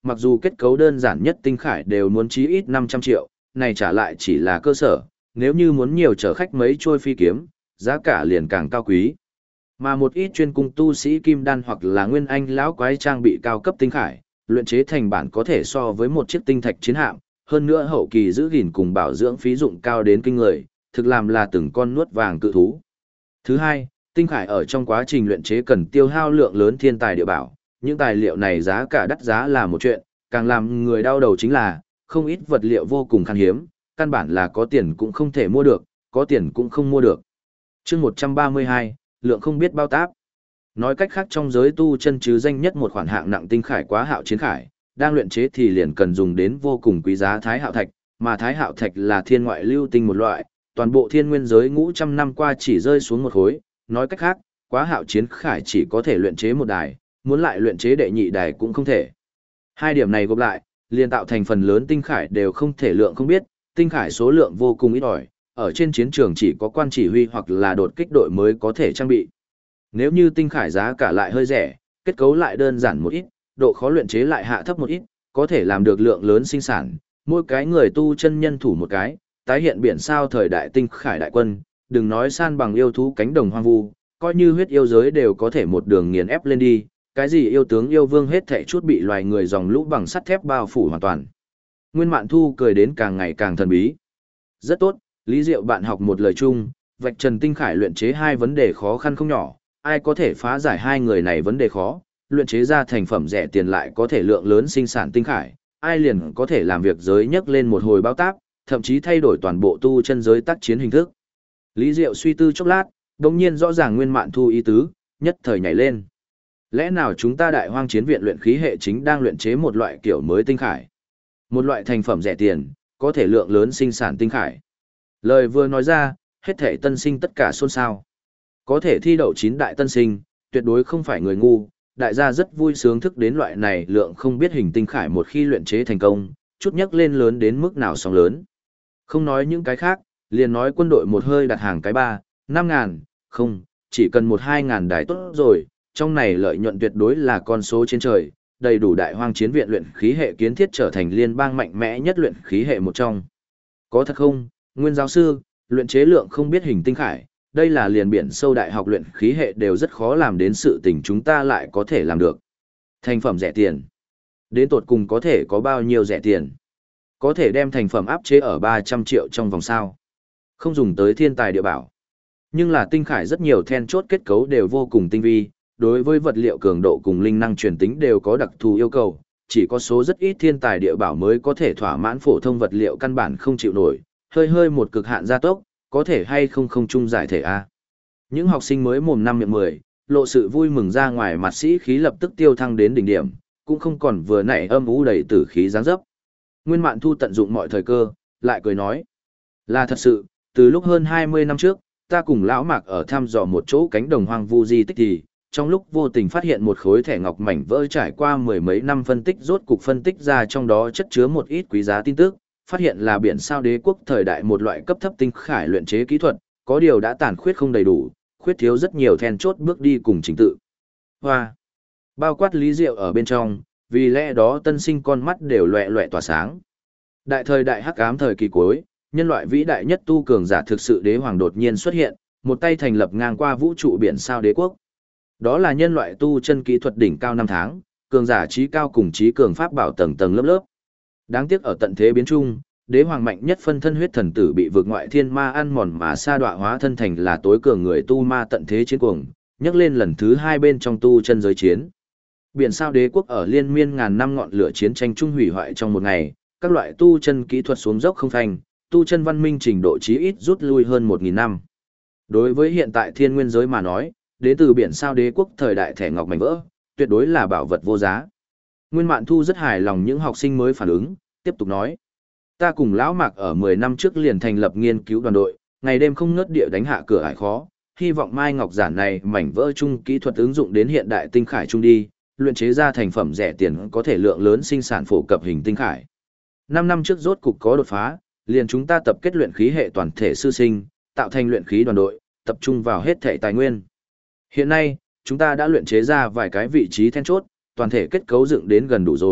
mặc dù kết cấu đơn giản nhất tinh khải đều muốn chí ít 500 triệu, này trả lại chỉ là cơ sở, nếu như muốn nhiều chở khách mấy trôi phi kiếm, giá cả liền càng cao quý. Mà một ít chuyên cung tu sĩ kim đan hoặc là nguyên anh lão quái trang bị cao cấp tinh khải, luyện chế thành bản có thể so với một chiếc tinh thạch chiến hạm, hơn nữa hậu kỳ giữ gìn cùng bảo dưỡng phí dụng cao đến kinh người, thực làm là từng con nuốt vàng cự thú. Thứ hai, tinh khải ở trong quá trình luyện chế cần tiêu hao lượng lớn thiên tài địa bảo, những tài liệu này giá cả đắt giá là một chuyện, càng làm người đau đầu chính là, không ít vật liệu vô cùng khan hiếm, căn bản là có tiền cũng không thể mua được, có tiền cũng không mua được. Chương 132, lượng không biết bao táp. Nói cách khác trong giới tu chân chứ danh nhất một khoản hạng nặng tinh khải quá hạo chiến khải, đang luyện chế thì liền cần dùng đến vô cùng quý giá thái hạo thạch, mà thái hạo thạch là thiên ngoại lưu tinh một loại, toàn bộ thiên nguyên giới ngũ trăm năm qua chỉ rơi xuống một khối, nói cách khác, quá hạo chiến khải chỉ có thể luyện chế một đài, muốn lại luyện chế đệ nhị đài cũng không thể. Hai điểm này gộp lại, liền tạo thành phần lớn tinh khải đều không thể lượng không biết, tinh khải số lượng vô cùng ít ỏi, ở trên chiến trường chỉ có quan chỉ huy hoặc là đột kích đội mới có thể trang bị. Nếu như tinh khải giá cả lại hơi rẻ, kết cấu lại đơn giản một ít, độ khó luyện chế lại hạ thấp một ít, có thể làm được lượng lớn sinh sản, mỗi cái người tu chân nhân thủ một cái, tái hiện biển sao thời đại tinh khải đại quân, đừng nói san bằng yêu thú cánh đồng hoang vu, coi như huyết yêu giới đều có thể một đường nghiền ép lên đi, cái gì yêu tướng yêu vương hết thảy chút bị loài người dòng lũ bằng sắt thép bao phủ hoàn toàn. Nguyên Mạn Thu cười đến càng ngày càng thần bí. Rất tốt, Lý Diệu bạn học một lời chung, vạch trần tinh khải luyện chế hai vấn đề khó khăn không nhỏ, ai có thể phá giải hai người này vấn đề khó, luyện chế ra thành phẩm rẻ tiền lại có thể lượng lớn sinh sản tinh khải, ai liền có thể làm việc giới nhấc lên một hồi bao táp, thậm chí thay đổi toàn bộ tu chân giới tác chiến hình thức. Lý Diệu suy tư chốc lát, đồng nhiên rõ ràng Nguyên Mạn Thu ý tứ, nhất thời nhảy lên. Lẽ nào chúng ta Đại Hoang Chiến viện luyện khí hệ chính đang luyện chế một loại kiểu mới tinh khải? Một loại thành phẩm rẻ tiền, có thể lượng lớn sinh sản tinh khải. Lời vừa nói ra, hết thảy tân sinh tất cả xôn xao. Có thể thi đậu 9 đại tân sinh, tuyệt đối không phải người ngu, đại gia rất vui sướng thức đến loại này lượng không biết hình tinh khải một khi luyện chế thành công, chút nhắc lên lớn đến mức nào sóng lớn. Không nói những cái khác, liền nói quân đội một hơi đặt hàng cái 3, 5 ngàn, không, chỉ cần 1-2 ngàn đài tốt rồi, trong này lợi nhuận tuyệt đối là con số trên trời, đầy đủ Đại Hoang Chiến viện luyện khí hệ kiến thiết trở thành liên bang mạnh mẽ nhất luyện khí hệ một trong. Có thật không, Nguyên giáo sư, luyện chế lượng không biết hình tinh khải, đây là liền biển sâu đại học luyện khí hệ đều rất khó làm đến sự tình chúng ta lại có thể làm được. Thành phẩm rẻ tiền. Đến tột cùng có thể có bao nhiêu rẻ tiền? Có thể đem thành phẩm áp chế ở 300 triệu trong vòng sao. Không dùng tới thiên tài địa bảo. Nhưng là tinh khải rất nhiều then chốt kết cấu đều vô cùng tinh vi, đối với vật liệu cường độ cùng linh năng truyền tính đều có đặc thù yêu cầu, chỉ có số rất ít thiên tài địa bảo mới có thể thỏa mãn phổ thông vật liệu căn bản không chịu nổi, hơi hơi một cực hạn gia tốc, có thể hay không không chung giải thể a. Những học sinh mới mồm năm miệng 10, lộ sự vui mừng ra ngoài mặt sĩ khí lập tức tiêu thăng đến đỉnh điểm, cũng không còn vừa nãy âm u đầy tử khí dáng dấp. Nguyên Mạn Thu tận dụng mọi thời cơ, lại cười nói: "Là thật sự, từ lúc hơn 20 năm trước, ta cùng lão Mạc ở thăm dò một chỗ cánh đồng hoang vu di tích thì, trong lúc vô tình phát hiện một khối thẻ ngọc mảnh vỡ trải qua mười mấy năm phân tích rốt cục phân tích ra trong đó chất chứa một ít quý giá tin tức, phát hiện là biển sao đế quốc thời đại một loại cấp thấp tinh khải luyện chế kỹ thuật, có điều đã tàn khuyết không đầy đủ, khuyết thiếu rất nhiều then chốt bước đi cùng trình tự." Hoa! Bao quát Lý Diệu ở bên trong, vì lẽ đó tân sinh con mắt đều loẹ loẹ tỏa sáng. Đại thời đại hắc ám thời kỳ cuối, nhân loại vĩ đại nhất tu cường giả thực sự đế hoàng đột nhiên xuất hiện, một tay thành lập ngang qua vũ trụ biển sao đế quốc. Đó là nhân loại tu chân kỹ thuật đỉnh cao năm tháng, cường giả trí cao cùng trí cường pháp bảo tầng tầng lớp lớp. Đáng tiếc ở tận thế biến trung, đế hoàng mạnh nhất phân thân huyết thần tử bị vượt ngoại thiên ma ăn mòn mà sa đọa hóa thân thành là tối cường người tu ma tận thế chiến cuồng, nhắc lên lần thứ hai bên trong tu chân giới chiến. Biển sao đế quốc ở liên miên ngàn năm ngọn lửa chiến tranh trung hủy hoại trong một ngày, các loại tu chân kỹ thuật xuống dốc không thành, tu chân văn minh trình độ chí ít rút lui hơn 1000 năm. Đối với hiện tại thiên nguyên giới mà nói, đến từ biển sao đế quốc thời đại thẻ ngọc mảnh vỡ, tuyệt đối là bảo vật vô giá. Nguyên Mạn Thu rất hài lòng những học sinh mới phản ứng, tiếp tục nói: "Ta cùng lão Mạc ở 10 năm trước liền thành lập nghiên cứu đoàn đội, ngày đêm không ngớt địa đánh hạ cửa ải khó, hy vọng Mai Ngọc giản này mảnh vỡ chung kỹ thuật ứng dụng đến hiện đại tinh khải trung đi, luyện chế ra thành phẩm rẻ tiền có thể lượng lớn sinh sản phổ cập hình tinh khải. 5 năm trước rốt cục có đột phá, liền chúng ta tập kết luyện khí hệ toàn thể sư sinh, tạo thành luyện khí đoàn đội, tập trung vào hết thể tài nguyên. Hiện nay, chúng ta đã luyện chế ra vài cái vị trí then chốt, toàn thể kết cấu dựng đến gần đủ rồi,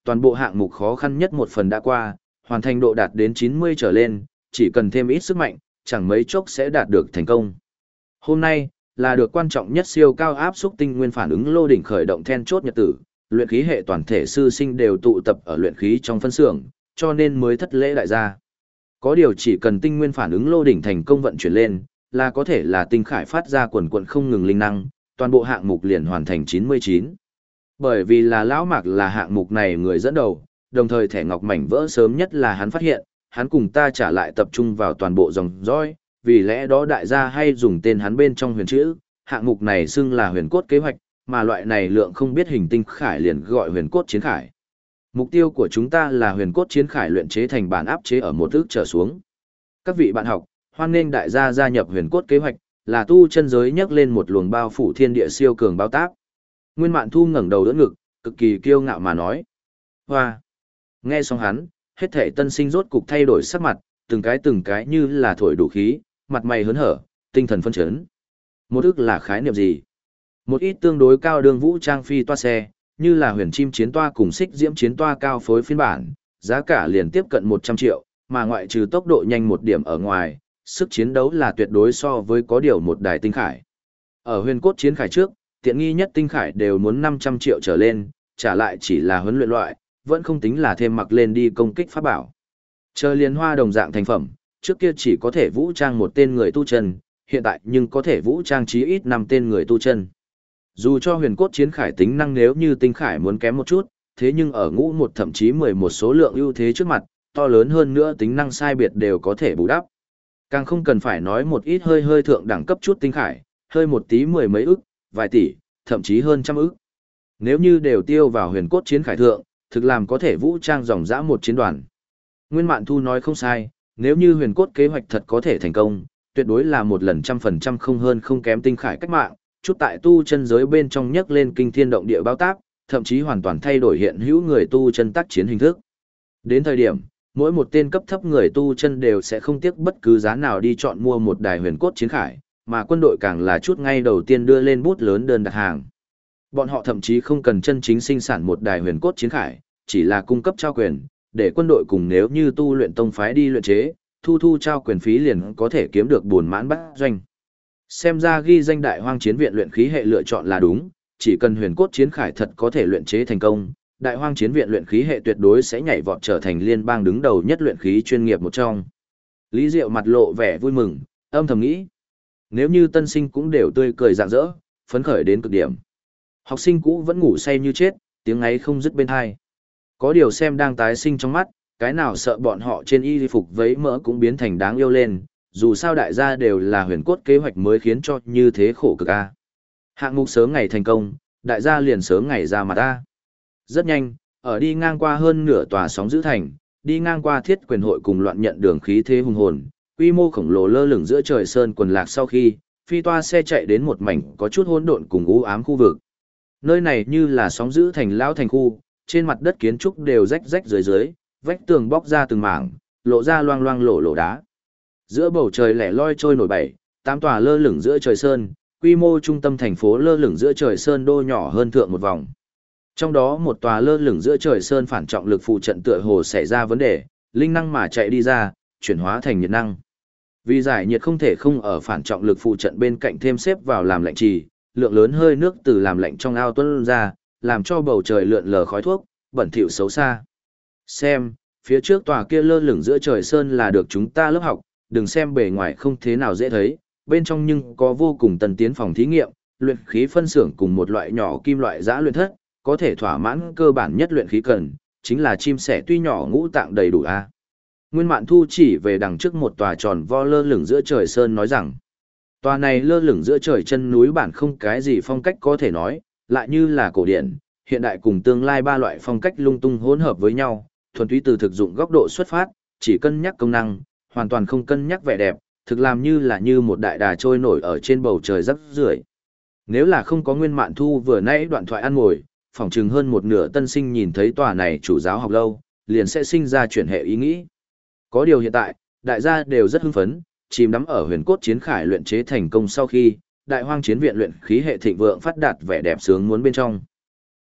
toàn bộ hạng mục khó khăn nhất một phần đã qua, hoàn thành độ đạt đến 90 trở lên, chỉ cần thêm ít sức mạnh, chẳng mấy chốc sẽ đạt được thành công. Hôm nay, là được quan trọng nhất siêu cao áp xúc tinh nguyên phản ứng lô đỉnh khởi động then chốt nhật tử, luyện khí hệ toàn thể sư sinh đều tụ tập ở luyện khí trong phân xưởng, cho nên mới thất lễ đại gia. Có điều chỉ cần tinh nguyên phản ứng lô đỉnh thành công vận chuyển lên, là có thể là tinh khải phát ra quần quần không ngừng linh năng, toàn bộ hạng mục liền hoàn thành 99. Bởi vì là lão Mạc là hạng mục này người dẫn đầu, đồng thời thẻ ngọc mảnh vỡ sớm nhất là hắn phát hiện, hắn cùng ta trả lại tập trung vào toàn bộ dòng dõi, vì lẽ đó đại gia hay dùng tên hắn bên trong huyền chữ, hạng mục này xưng là huyền cốt kế hoạch, mà loại này lượng không biết hình tinh khải liền gọi huyền cốt chiến khải. Mục tiêu của chúng ta là huyền cốt chiến khải luyện chế thành bản áp chế ở một ước trở xuống. Các vị bạn học, hoan nghênh đại gia gia nhập huyền cốt kế hoạch, là tu chân giới nhấc lên một luồng bao phủ thiên địa siêu cường bao tác. Nguyên Mạn Thu ngẩng đầu đỡ ngực, cực kỳ kiêu ngạo mà nói. Hoa! Nghe xong hắn, hết thể tân sinh rốt cục thay đổi sắc mặt, từng cái như là thổi đủ khí, mặt mày hớn hở, tinh thần phân chấn. Một ức là khái niệm gì? Một ít tương đối cao đường vũ trang phi toa xe, như là huyền chim chiến toa cùng xích diễm chiến toa cao phối phiên bản, giá cả liền tiếp cận 100 triệu, mà ngoại trừ tốc độ nhanh một điểm ở ngoài, sức chiến đấu là tuyệt đối so với có điều một đài tinh khải. Ở huyền cốt chiến khải trước, tiện nghi nhất tinh khải đều muốn 500 triệu trở lên, trả lại chỉ là huấn luyện loại, vẫn không tính là thêm mặc lên đi công kích pháp bảo. Chờ liên hoa đồng dạng thành phẩm, trước kia chỉ có thể vũ trang một tên người tu chân, hiện tại nhưng có thể vũ trang chí ít 5 tên người tu chân. Dù cho huyền cốt chiến khải tính năng nếu như tinh khải muốn kém một chút, thế nhưng ở ngũ một thậm chí 11 số lượng ưu thế trước mặt, to lớn hơn nữa tính năng sai biệt đều có thể bù đắp. Càng không cần phải nói một ít hơi thượng đẳng cấp chút tinh khải, hơi một tí mười mấy ức, vài tỷ, thậm chí hơn trăm ức. Nếu như đều tiêu vào huyền cốt chiến khải thượng, thực làm có thể vũ trang dòng dã một chiến đoàn. Nguyên Mạn Thu nói không sai, nếu như huyền cốt kế hoạch thật có thể thành công, tuyệt đối là một lần 100% không hơn không kém tinh khải cách mạng, chút tại tu chân giới bên trong nhấc lên kinh thiên động địa báo táp, thậm chí hoàn toàn thay đổi hiện hữu người tu chân tác chiến hình thức. Đến thời điểm, mỗi một tên cấp thấp người tu chân đều sẽ không tiếc bất cứ giá nào đi chọn mua một đài huyền cốt chiến khải, mà quân đội càng là chút ngay đầu tiên đưa lên bút lớn đơn đặt hàng. Bọn họ thậm chí không cần chân chính sinh sản một đài huyền cốt chiến khải, chỉ là cung cấp trao quyền, để quân đội cùng nếu như tu luyện tông phái đi luyện chế, thu trao quyền phí liền có thể kiếm được buồn mãn bát doanh. Xem ra ghi danh Đại Hoang Chiến Viện luyện khí hệ lựa chọn là đúng, chỉ cần huyền cốt chiến khải thật có thể luyện chế thành công, Đại Hoang Chiến Viện luyện khí hệ tuyệt đối sẽ nhảy vọt trở thành liên bang đứng đầu nhất luyện khí chuyên nghiệp một trong. Lý Diệu mặt lộ vẻ vui mừng, âm thầm nghĩ, nếu như tân sinh cũng đều tươi cười rạng rỡ, phấn khởi đến cực điểm. Học sinh cũ vẫn ngủ say như chết, tiếng ấy không dứt bên tai. Có điều xem đang tái sinh trong mắt, cái nào sợ bọn họ trên y phục vấy mỡ cũng biến thành đáng yêu lên, dù sao đại gia đều là huyền cốt kế hoạch mới khiến cho như thế khổ cực a. Hạng mục sớm ngày thành công, đại gia liền sớm ngày ra mặt a. Rất nhanh, ở đi ngang qua hơn nửa tòa sóng giữ thành, đi ngang qua thiết quyền hội cùng loạn nhận đường khí thế hùng hồn, quy mô khổng lồ lơ lửng giữa trời sơn quần lạc sau khi, phi toa xe chạy đến một mảnh có chút hỗn độn cùng u ám khu vực. Nơi này như là sóng giữ thành lão thành khu, trên mặt đất kiến trúc đều rách rách dưới, vách tường bóc ra từng mảng, lộ ra loang loang lổ đá. Giữa bầu trời lẻ loi trôi nổi 7, 8 tòa lơ lửng giữa trời sơn, quy mô trung tâm thành phố lơ lửng giữa trời sơn đô nhỏ hơn thượng một vòng. Trong đó một tòa lơ lửng giữa trời sơn phản trọng lực phụ trận tựa hồ xảy ra vấn đề, linh năng mà chạy đi ra, chuyển hóa thành nhiệt năng. Vì giải nhiệt không thể không ở phản trọng lực phụ trận bên cạnh thêm xếp vào làm lạnh trì, lượng lớn hơi nước từ làm lạnh trong ao tuôn ra, làm cho bầu trời lượn lờ khói thuốc, bẩn thỉu xấu xa. Xem, phía trước tòa kia lơ lửng giữa trời sơn là được chúng ta lớp học, đừng xem bề ngoài không thế nào dễ thấy, bên trong nhưng có vô cùng tân tiến phòng thí nghiệm, luyện khí phân xưởng cùng một loại nhỏ kim loại giã luyện thất, có thể thỏa mãn cơ bản nhất luyện khí cần, chính là chim sẻ tuy nhỏ ngũ tạng đầy đủ a. Nguyên Mạn Thu chỉ về đằng trước một tòa tròn vo lơ lửng giữa trời sơn nói rằng, tòa này lơ lửng giữa trời chân núi bản không cái gì phong cách có thể nói, lại như là cổ điển, hiện đại cùng tương lai ba loại phong cách lung tung hỗn hợp với nhau, thuần túy từ thực dụng góc độ xuất phát, chỉ cân nhắc công năng, hoàn toàn không cân nhắc vẻ đẹp, thực làm như là như một đại đà trôi nổi ở trên bầu trời rắc rưởi. Nếu là không có Nguyên Mạn Thu vừa nãy đoạn thoại ăn ngồi, phỏng chừng hơn một nửa tân sinh nhìn thấy tòa này chủ giáo học lâu, liền sẽ sinh ra chuyển hệ ý nghĩ. Có điều hiện tại, đại gia đều rất hưng phấn, chìm đắm ở huyền cốt chiến khải luyện chế thành công sau khi, Đại Hoang Chiến Viện luyện khí hệ thịnh vượng phát đạt vẻ đẹp sướng muốn bên trong.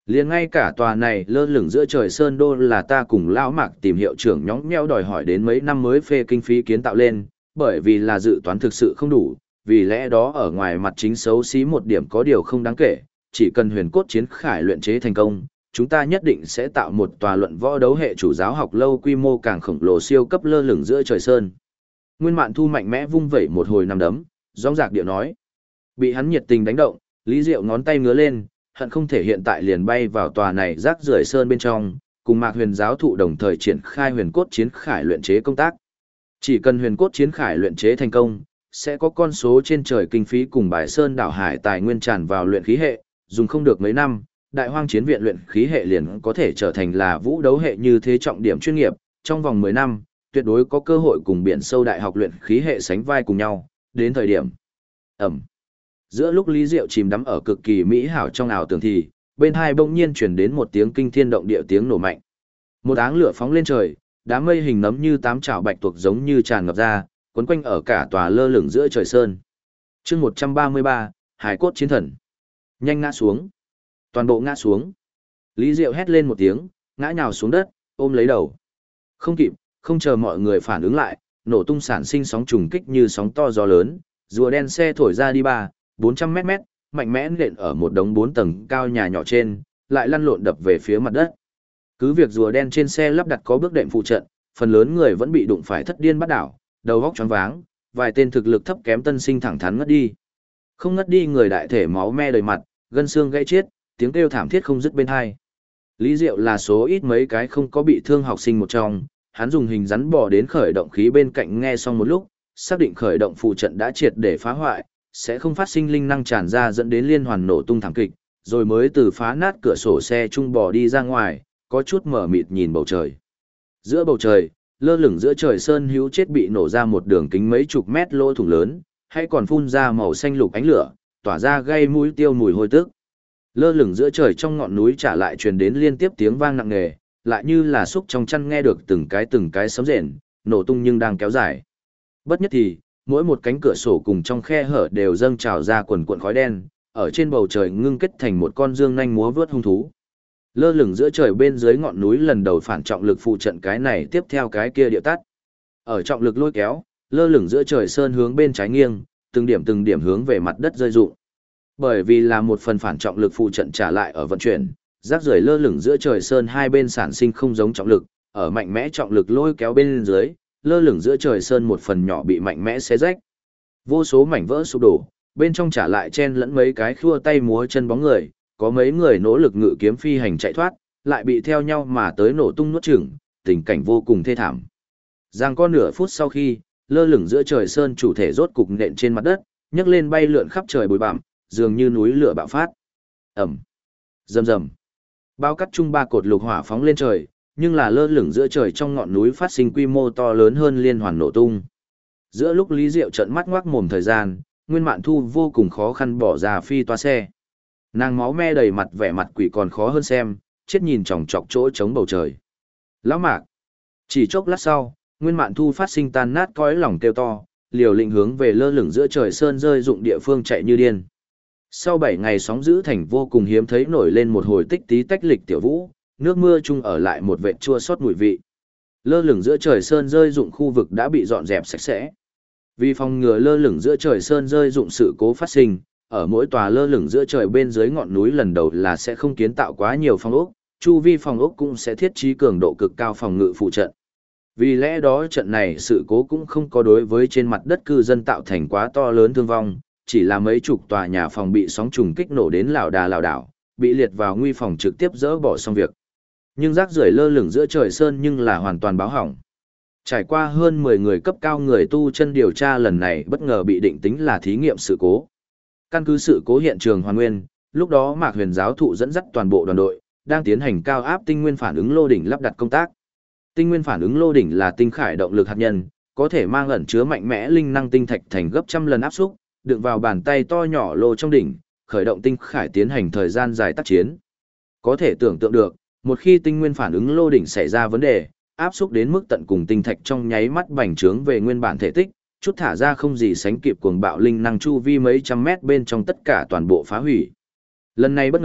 Liền ngay cả tòa này lơ lửng giữa trời sơn đô là ta cùng lão Mạc tìm hiệu trưởng nhõng nhẽo đòi hỏi đến mấy năm mới phê kinh phí kiến tạo lên, bởi vì là dự toán thực sự không đủ, vì lẽ đó ở ngoài mặt chính xấu xí một điểm có điều không đáng kể, chỉ cần huyền cốt chiến khải luyện chế thành công, chúng ta nhất định sẽ tạo một tòa luận võ đấu hệ chủ giáo học lâu quy mô càng khổng lồ siêu cấp lơ lửng giữa trời sơn. Nguyên Mạn Thu mạnh mẽ vung vẩy một hồi nằm đấm, rõng rạc điệu nói. Bị hắn nhiệt tình đánh động, Lý Diệu ngón tay ngứa lên, hận không thể hiện tại liền bay vào tòa này rác rưởi sơn bên trong, cùng Mạc Huyền giáo thụ đồng thời triển khai huyền cốt chiến khải luyện chế công tác. Chỉ cần huyền cốt chiến khải luyện chế thành công, sẽ có con số trên trời kinh phí cùng bài sơn đảo hải tài nguyên tràn vào luyện khí hệ, dùng không được mấy năm, Đại Hoang Chiến viện luyện khí hệ liền có thể trở thành là vũ đấu hệ như thế trọng điểm chuyên nghiệp, trong vòng 10 năm, tuyệt đối có cơ hội cùng biển sâu đại học luyện khí hệ sánh vai cùng nhau, đến thời điểm. Ẩm. Giữa lúc Lý Diệu chìm đắm ở cực kỳ mỹ hảo trong ảo tưởng thì, bên hai bỗng nhiên truyền đến một tiếng kinh thiên động địa tiếng nổ mạnh. Một áng lửa phóng lên trời, đám mây hình nấm như tám chảo bạch tuộc giống như tràn ngập ra, quấn quanh ở cả tòa lơ lửng giữa trời sơn. Chương 133, Hải cốt chiến thần. Nhanh ngã xuống. Toàn bộ ngã xuống. Lý Diệu hét lên một tiếng, ngã nhào xuống đất, ôm lấy đầu. Không kịp, không chờ mọi người phản ứng lại, nổ tung sản sinh sóng trùng kích như sóng to gió lớn, rùa đen xe thổi ra đi 400 mét, mạnh mẽ nện ở một đống 4 tầng cao nhà nhỏ trên, lại lăn lộn đập về phía mặt đất. Cứ việc rùa đen trên xe lắp đặt có bước đệm phụ trận, phần lớn người vẫn bị đụng phải thất điên bắt đảo, đầu óc choáng váng, vài tên thực lực thấp kém tân sinh thẳng thắn ngất đi. Không ngất đi người đại thể máu me đầy mặt, gân xương gãy chiết, tiếng kêu thảm thiết không dứt bên hai. Lý Diệu là số ít mấy cái không có bị thương học sinh một trong, hắn dùng hình rắn bò đến khởi động khí bên cạnh nghe xong một lúc, xác định khởi động phụ trận đã triệt để phá hoại, sẽ không phát sinh linh năng tràn ra dẫn đến liên hoàn nổ tung thảm kịch, rồi mới từ phá nát cửa sổ xe trung bò đi ra ngoài, có chút mở mịt nhìn bầu trời. Giữa bầu trời, lơ lửng giữa trời sơn hữu chết bị nổ ra một đường kính mấy chục mét lỗ thủng lớn, hay còn phun ra màu xanh lục ánh lửa, tỏa ra gây mũi tiêu mùi hôi tức. Lơ lửng giữa trời trong ngọn núi trả lại truyền đến liên tiếp tiếng vang nặng nề, lại như là xúc trong chăn nghe được từng cái sấm rền, nổ tung nhưng đang kéo dài. Bất nhất thì, mỗi một cánh cửa sổ cùng trong khe hở đều dâng trào ra quần cuộn khói đen, ở trên bầu trời ngưng kết thành một con dương nhanh múa vớt hung thú. Lơ lửng giữa trời bên dưới ngọn núi lần đầu phản trọng lực phụ trận cái này tiếp theo cái kia địa tắt. Ở trọng lực lôi kéo, lơ lửng giữa trời sơn hướng bên trái nghiêng, từng điểm hướng về mặt đất rơi rụng. Bởi vì là một phần phản trọng lực phụ trận trả lại ở vận chuyển, rác rưởi lơ lửng giữa trời sơn hai bên sản sinh không giống trọng lực, ở mạnh mẽ trọng lực lôi kéo bên dưới, lơ lửng giữa trời sơn một phần nhỏ bị mạnh mẽ xé rách. Vô số mảnh vỡ sụp đổ, bên trong trả lại chen lẫn mấy cái khua tay múa chân bóng người, có mấy người nỗ lực ngự kiếm phi hành chạy thoát, lại bị theo nhau mà tới nổ tung nuốt chửng, tình cảnh vô cùng thê thảm. Giang có nửa phút sau khi, lơ lửng giữa trời sơn chủ thể rốt cục nện trên mặt đất, nhấc lên bay lượn khắp trời bụi bặm, dường như núi lửa bạo phát. Ầm. Rầm rầm. Bao cắt trung ba cột lục hỏa phóng lên trời, nhưng là lơ lửng giữa trời trong ngọn núi phát sinh quy mô to lớn hơn liên hoàn nổ tung. Giữa lúc Lý Diệu trợn mắt ngoác mồm thời gian, Nguyên Mạn Thu vô cùng khó khăn bỏ ra phi toa xe. Nàng máu me đầy mặt vẻ mặt quỷ còn khó hơn xem, chết nhìn chòng chọc chỗ trống bầu trời. Lão Mạc. Chỉ chốc lát sau, Nguyên Mạn Thu phát sinh tan nát cõi lòng kêu to, liều lĩnh hướng về lơ lửng giữa trời sơn rơi dụng địa phương chạy như điên. Sau 7 ngày sóng dữ thành vô cùng hiếm thấy nổi lên một hồi tích tí tách lịch tiểu vũ, nước mưa chung ở lại một vệt chua xót mùi vị. Lơ lửng giữa trời sơn rơi dụng khu vực đã bị dọn dẹp sạch sẽ. Vì phòng ngừa lơ lửng giữa trời sơn rơi dụng sự cố phát sinh, ở mỗi tòa lơ lửng giữa trời bên dưới ngọn núi lần đầu là sẽ không kiến tạo quá nhiều phòng ốc, chu vi phòng ốc cũng sẽ thiết trí cường độ cực cao phòng ngự phụ trận. Vì lẽ đó trận này sự cố cũng không có đối với trên mặt đất cư dân tạo thành quá to lớn thương vong, chỉ là mấy chục tòa nhà phòng bị sóng trùng kích nổ đến lảo đảo, bị liệt vào nguy phòng trực tiếp dỡ bỏ xong việc. Nhưng rác rưởi lơ lửng giữa trời sơn nhưng là hoàn toàn báo hỏng. Trải qua hơn 10 người cấp cao người tu chân điều tra lần này bất ngờ bị định tính là thí nghiệm sự cố. Căn cứ sự cố hiện trường hoàn nguyên, lúc đó Mạc Huyền giáo thụ dẫn dắt toàn bộ đoàn đội, đang tiến hành cao áp tinh nguyên phản ứng lô đỉnh lắp đặt công tác. Tinh nguyên phản ứng lô đỉnh là tinh khải động lực hạt nhân, có thể mang ẩn chứa mạnh mẽ linh năng tinh thạch thành gấp trăm lần áp xúc, đựng vào bàn tay to nhỏ lô trong đỉnh, khởi động tinh khải tiến hành thời gian dài tác chiến. Có thể tưởng tượng được, một khi tinh nguyên phản ứng lô đỉnh xảy ra vấn đề, áp xúc đến mức tận cùng tinh thạch trong nháy mắt bành trướng về nguyên bản thể tích, chút thả ra không gì sánh kịp cuồng bạo linh năng chu vi mấy trăm mét bên trong tất cả toàn bộ phá hủy. Lần này bất ngờ,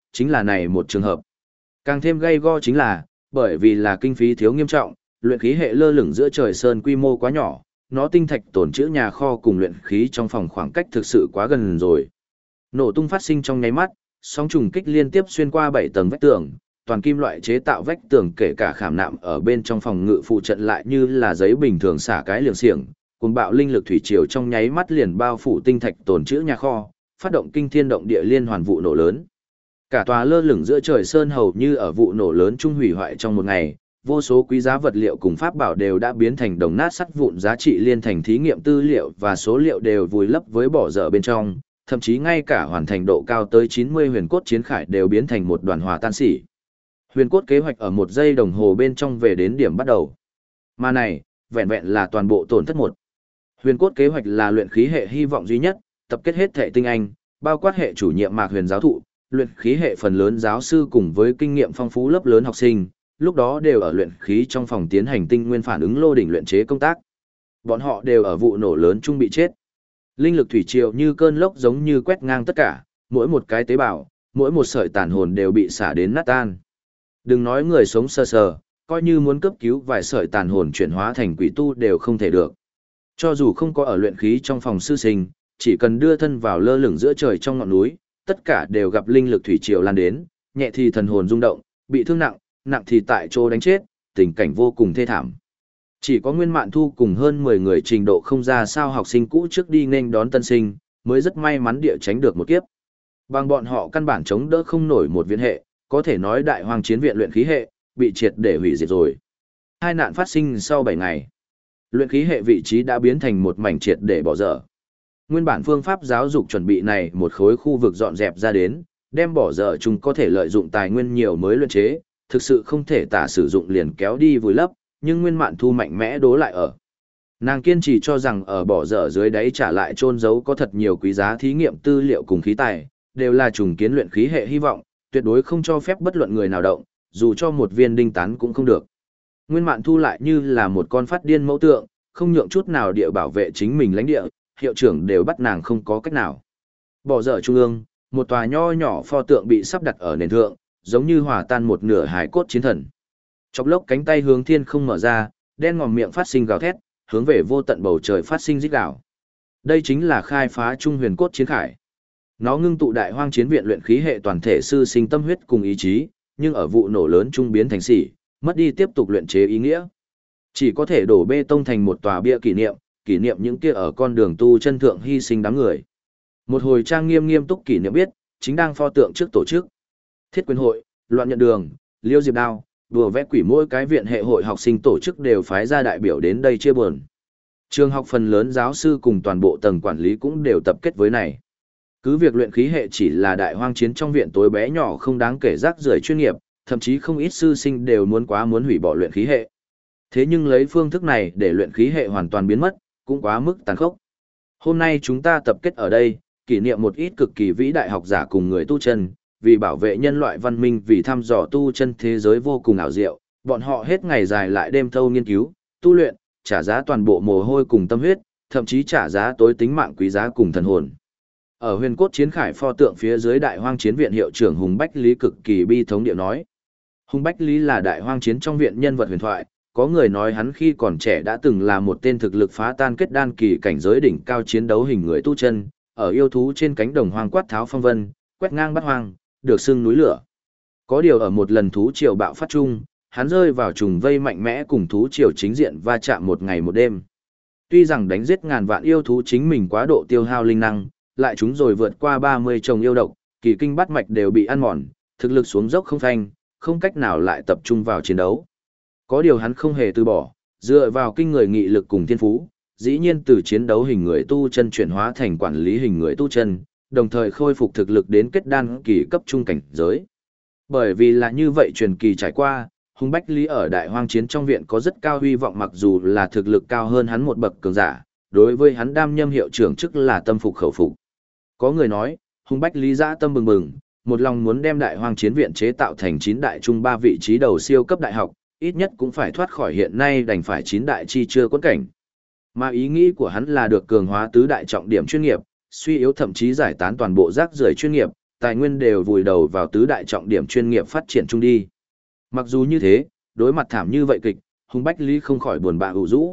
chính là này một trường hợp. Càng thêm gay go chính là, bởi vì là kinh phí thiếu nghiêm trọng, luyện khí hệ lơ lửng giữa trời sơn quy mô quá nhỏ, nó tinh thạch tổn trữ nhà kho cùng luyện khí trong phòng khoảng cách thực sự quá gần rồi. Nổ tung phát sinh trong nháy mắt, sóng trùng kích liên tiếp xuyên qua 7 tầng vách tường, toàn kim loại chế tạo vách tường kể cả khảm nạm ở bên trong phòng ngự phụ trận lại như là giấy bình thường xả cái liềng xiềng, cuồng bạo linh lực thủy triều trong nháy mắt liền bao phủ tinh thạch tổn trữ nhà kho, phát động kinh thiên động địa liên hoàn vụ nổ lớn. Cả tòa lơ lửng giữa trời sơn hầu như ở vụ nổ lớn trung hủy hoại trong một ngày, vô số quý giá vật liệu cùng pháp bảo đều đã biến thành đồng nát sắt vụn, giá trị liên thành thí nghiệm tư liệu và số liệu đều vùi lấp với bỏ dở bên trong, thậm chí ngay cả hoàn thành độ cao tới 90 huyền cốt chiến khải đều biến thành một đoàn hòa tan xỉ. Huyền cốt kế hoạch ở 1 giây đồng hồ bên trong về đến điểm bắt đầu. Mà này, vẹn vẹn là toàn bộ tổn thất 1. Huyền cốt kế hoạch là luyện khí hệ hy vọng duy nhất, tập kết hết thể tinh anh, bao quát hệ chủ nhiệm Mạc Huyền giáo thụ, luyện khí hệ phần lớn giáo sư cùng với kinh nghiệm phong phú lớp lớn học sinh, lúc đó đều ở luyện khí trong phòng tiến hành tinh nguyên phản ứng lô đỉnh luyện chế công tác. Bọn họ đều ở vụ nổ lớn chung bị chết. Linh lực thủy triều như cơn lốc giống như quét ngang tất cả, mỗi một cái tế bào, mỗi một sợi tàn hồn đều bị xả đến nát tan. Đừng nói người sống sờ sờ, coi như muốn cấp cứu vài sợi tàn hồn chuyển hóa thành quỷ tu đều không thể được. Cho dù không có ở luyện khí trong phòng sư sinh, chỉ cần đưa thân vào lơ lửng giữa trời trong ngọn núi, tất cả đều gặp linh lực thủy triều lan đến, nhẹ thì thần hồn rung động, bị thương nặng, nặng thì tại chỗ đánh chết, tình cảnh vô cùng thê thảm. Chỉ có Nguyên Mạn Thu cùng hơn 10 người trình độ không ra sao học sinh cũ trước đi nên đón tân sinh, mới rất may mắn địa tránh được một kiếp. Bằng bọn họ căn bản chống đỡ không nổi một viện hệ, có thể nói đại hoang chiến viện luyện khí hệ, bị triệt để hủy diệt rồi. Hai nạn phát sinh sau 7 ngày. Luyện khí hệ vị trí đã biến thành một mảnh triệt để bỏ dở. Nguyên bản phương pháp giáo dục chuẩn bị này một khối khu vực dọn dẹp ra đến, đem bỏ dở chúng có thể lợi dụng tài nguyên nhiều mới luyện chế, thực sự không thể tả sử dụng liền kéo đi vùi lấp, nhưng Nguyên Mạn Thu mạnh mẽ đố lại ở. Nàng kiên trì cho rằng ở bỏ dở dưới đáy trả lại chôn giấu có thật nhiều quý giá thí nghiệm tư liệu cùng khí tài, đều là trùng kiến luyện khí hệ hy vọng, tuyệt đối không cho phép bất luận người nào động, dù cho một viên đinh tán cũng không được. Nguyên Mạn Thu lại như là một con phát điên mẫu tượng, không nhượng chút nào địa bảo vệ chính mình lãnh địa, hiệu trưởng đều bắt nàng không có cách nào. Bỏ dở trung ương, một tòa nho nhỏ pho tượng bị sắp đặt ở nền thượng, giống như hòa tan một nửa hài cốt chiến thần. Chốc lốc cánh tay hướng thiên không mở ra, đen ngòm miệng phát sinh gào thét, hướng về vô tận bầu trời phát sinh rít gào. Đây chính là khai phá trung huyền cốt chiến khải. Nó ngưng tụ đại hoang chiến viện luyện khí hệ toàn thể sư sinh tâm huyết cùng ý chí, nhưng ở vụ nổ lớn trung biến thành xỉ, mất đi tiếp tục luyện chế ý nghĩa. Chỉ có thể đổ bê tông thành một tòa bia kỷ niệm những kia ở con đường tu chân thượng hy sinh đám người. Một hồi trang nghiêm túc kỷ niệm biết, chính đang pho tượng trước tổ chức. Thiết quyền hội, loạn nhận đường, liêu diệp đao, đùa vẽ quỷ, mỗi cái viện hệ hội học sinh tổ chức đều phái ra đại biểu đến đây chia buồn. Trường học phần lớn giáo sư cùng toàn bộ tầng quản lý cũng đều tập kết với này. Cứ việc luyện khí hệ chỉ là đại hoang chiến trong viện tối bé nhỏ không đáng kể rác rưởi chuyên nghiệp, thậm chí không ít sư sinh đều muốn hủy bỏ luyện khí hệ. Thế nhưng lấy phương thức này để luyện khí hệ hoàn toàn biến mất, cũng quá mức tàn khốc. Hôm nay chúng ta tập kết ở đây, kỷ niệm một ít cực kỳ vĩ đại học giả cùng người tu chân, vì bảo vệ nhân loại văn minh, vì thăm dò tu chân thế giới vô cùng ảo diệu, bọn họ hết ngày dài lại đêm thâu nghiên cứu, tu luyện, trả giá toàn bộ mồ hôi cùng tâm huyết, thậm chí trả giá tối tính mạng quý giá cùng thần hồn. Ở huyền cốt chiến khải pho tượng phía dưới đại hoang chiến viện hiệu trưởng Hùng Bách Lý cực kỳ bi thống điệu nói. Hùng Bách Lý là đại hoang chiến trong viện nhân vật huyền thoại, có người nói hắn khi còn trẻ đã từng là một tên thực lực phá tan kết đan kỳ cảnh giới đỉnh cao chiến đấu hình người tu chân, ở yêu thú trên cánh đồng hoang quát tháo phong vân, quét ngang bát hoang, được xưng núi lửa. Có điều ở một lần thú triều bạo phát chung, hắn rơi vào trùng vây mạnh mẽ cùng thú triều chính diện va chạm một ngày một đêm. Tuy rằng đánh giết ngàn vạn yêu thú chính mình quá độ tiêu hao linh năng, lại chúng rồi vượt qua 30 chồng yêu độc, kỳ kinh bát mạch đều bị ăn mòn, thực lực xuống dốc không phanh, không cách nào lại tập trung vào chiến đấu. Có điều hắn không hề từ bỏ, dựa vào kinh người nghị lực cùng thiên phú, dĩ nhiên từ chiến đấu hình người tu chân chuyển hóa thành quản lý hình người tu chân, đồng thời khôi phục thực lực đến kết đan kỳ cấp trung cảnh giới. Bởi vì là như vậy truyền kỳ trải qua, Hùng Bách Lý ở đại hoang chiến trong viện có rất cao hy vọng, mặc dù là thực lực cao hơn hắn một bậc cường giả, đối với hắn đam nhâm hiệu trưởng chức là tâm phục khẩu phục. Có người nói, Hùng Bách Lý dã tâm bừng bừng, một lòng muốn đem đại hoang chiến viện chế tạo thành 9 đại trung 3 vị trí đầu siêu cấp đại học, ít nhất cũng phải thoát khỏi hiện nay đành phải 9 đại chi chưa quẫn cảnh. Mà ý nghĩ của hắn là được cường hóa tứ đại trọng điểm chuyên nghiệp, suy yếu thậm chí giải tán toàn bộ rác rưởi chuyên nghiệp, tài nguyên đều vùi đầu vào tứ đại trọng điểm chuyên nghiệp phát triển chung đi. Mặc dù như thế, đối mặt thảm như vậy kịch, Hùng Bách Lý không khỏi buồn bã ủ rũ.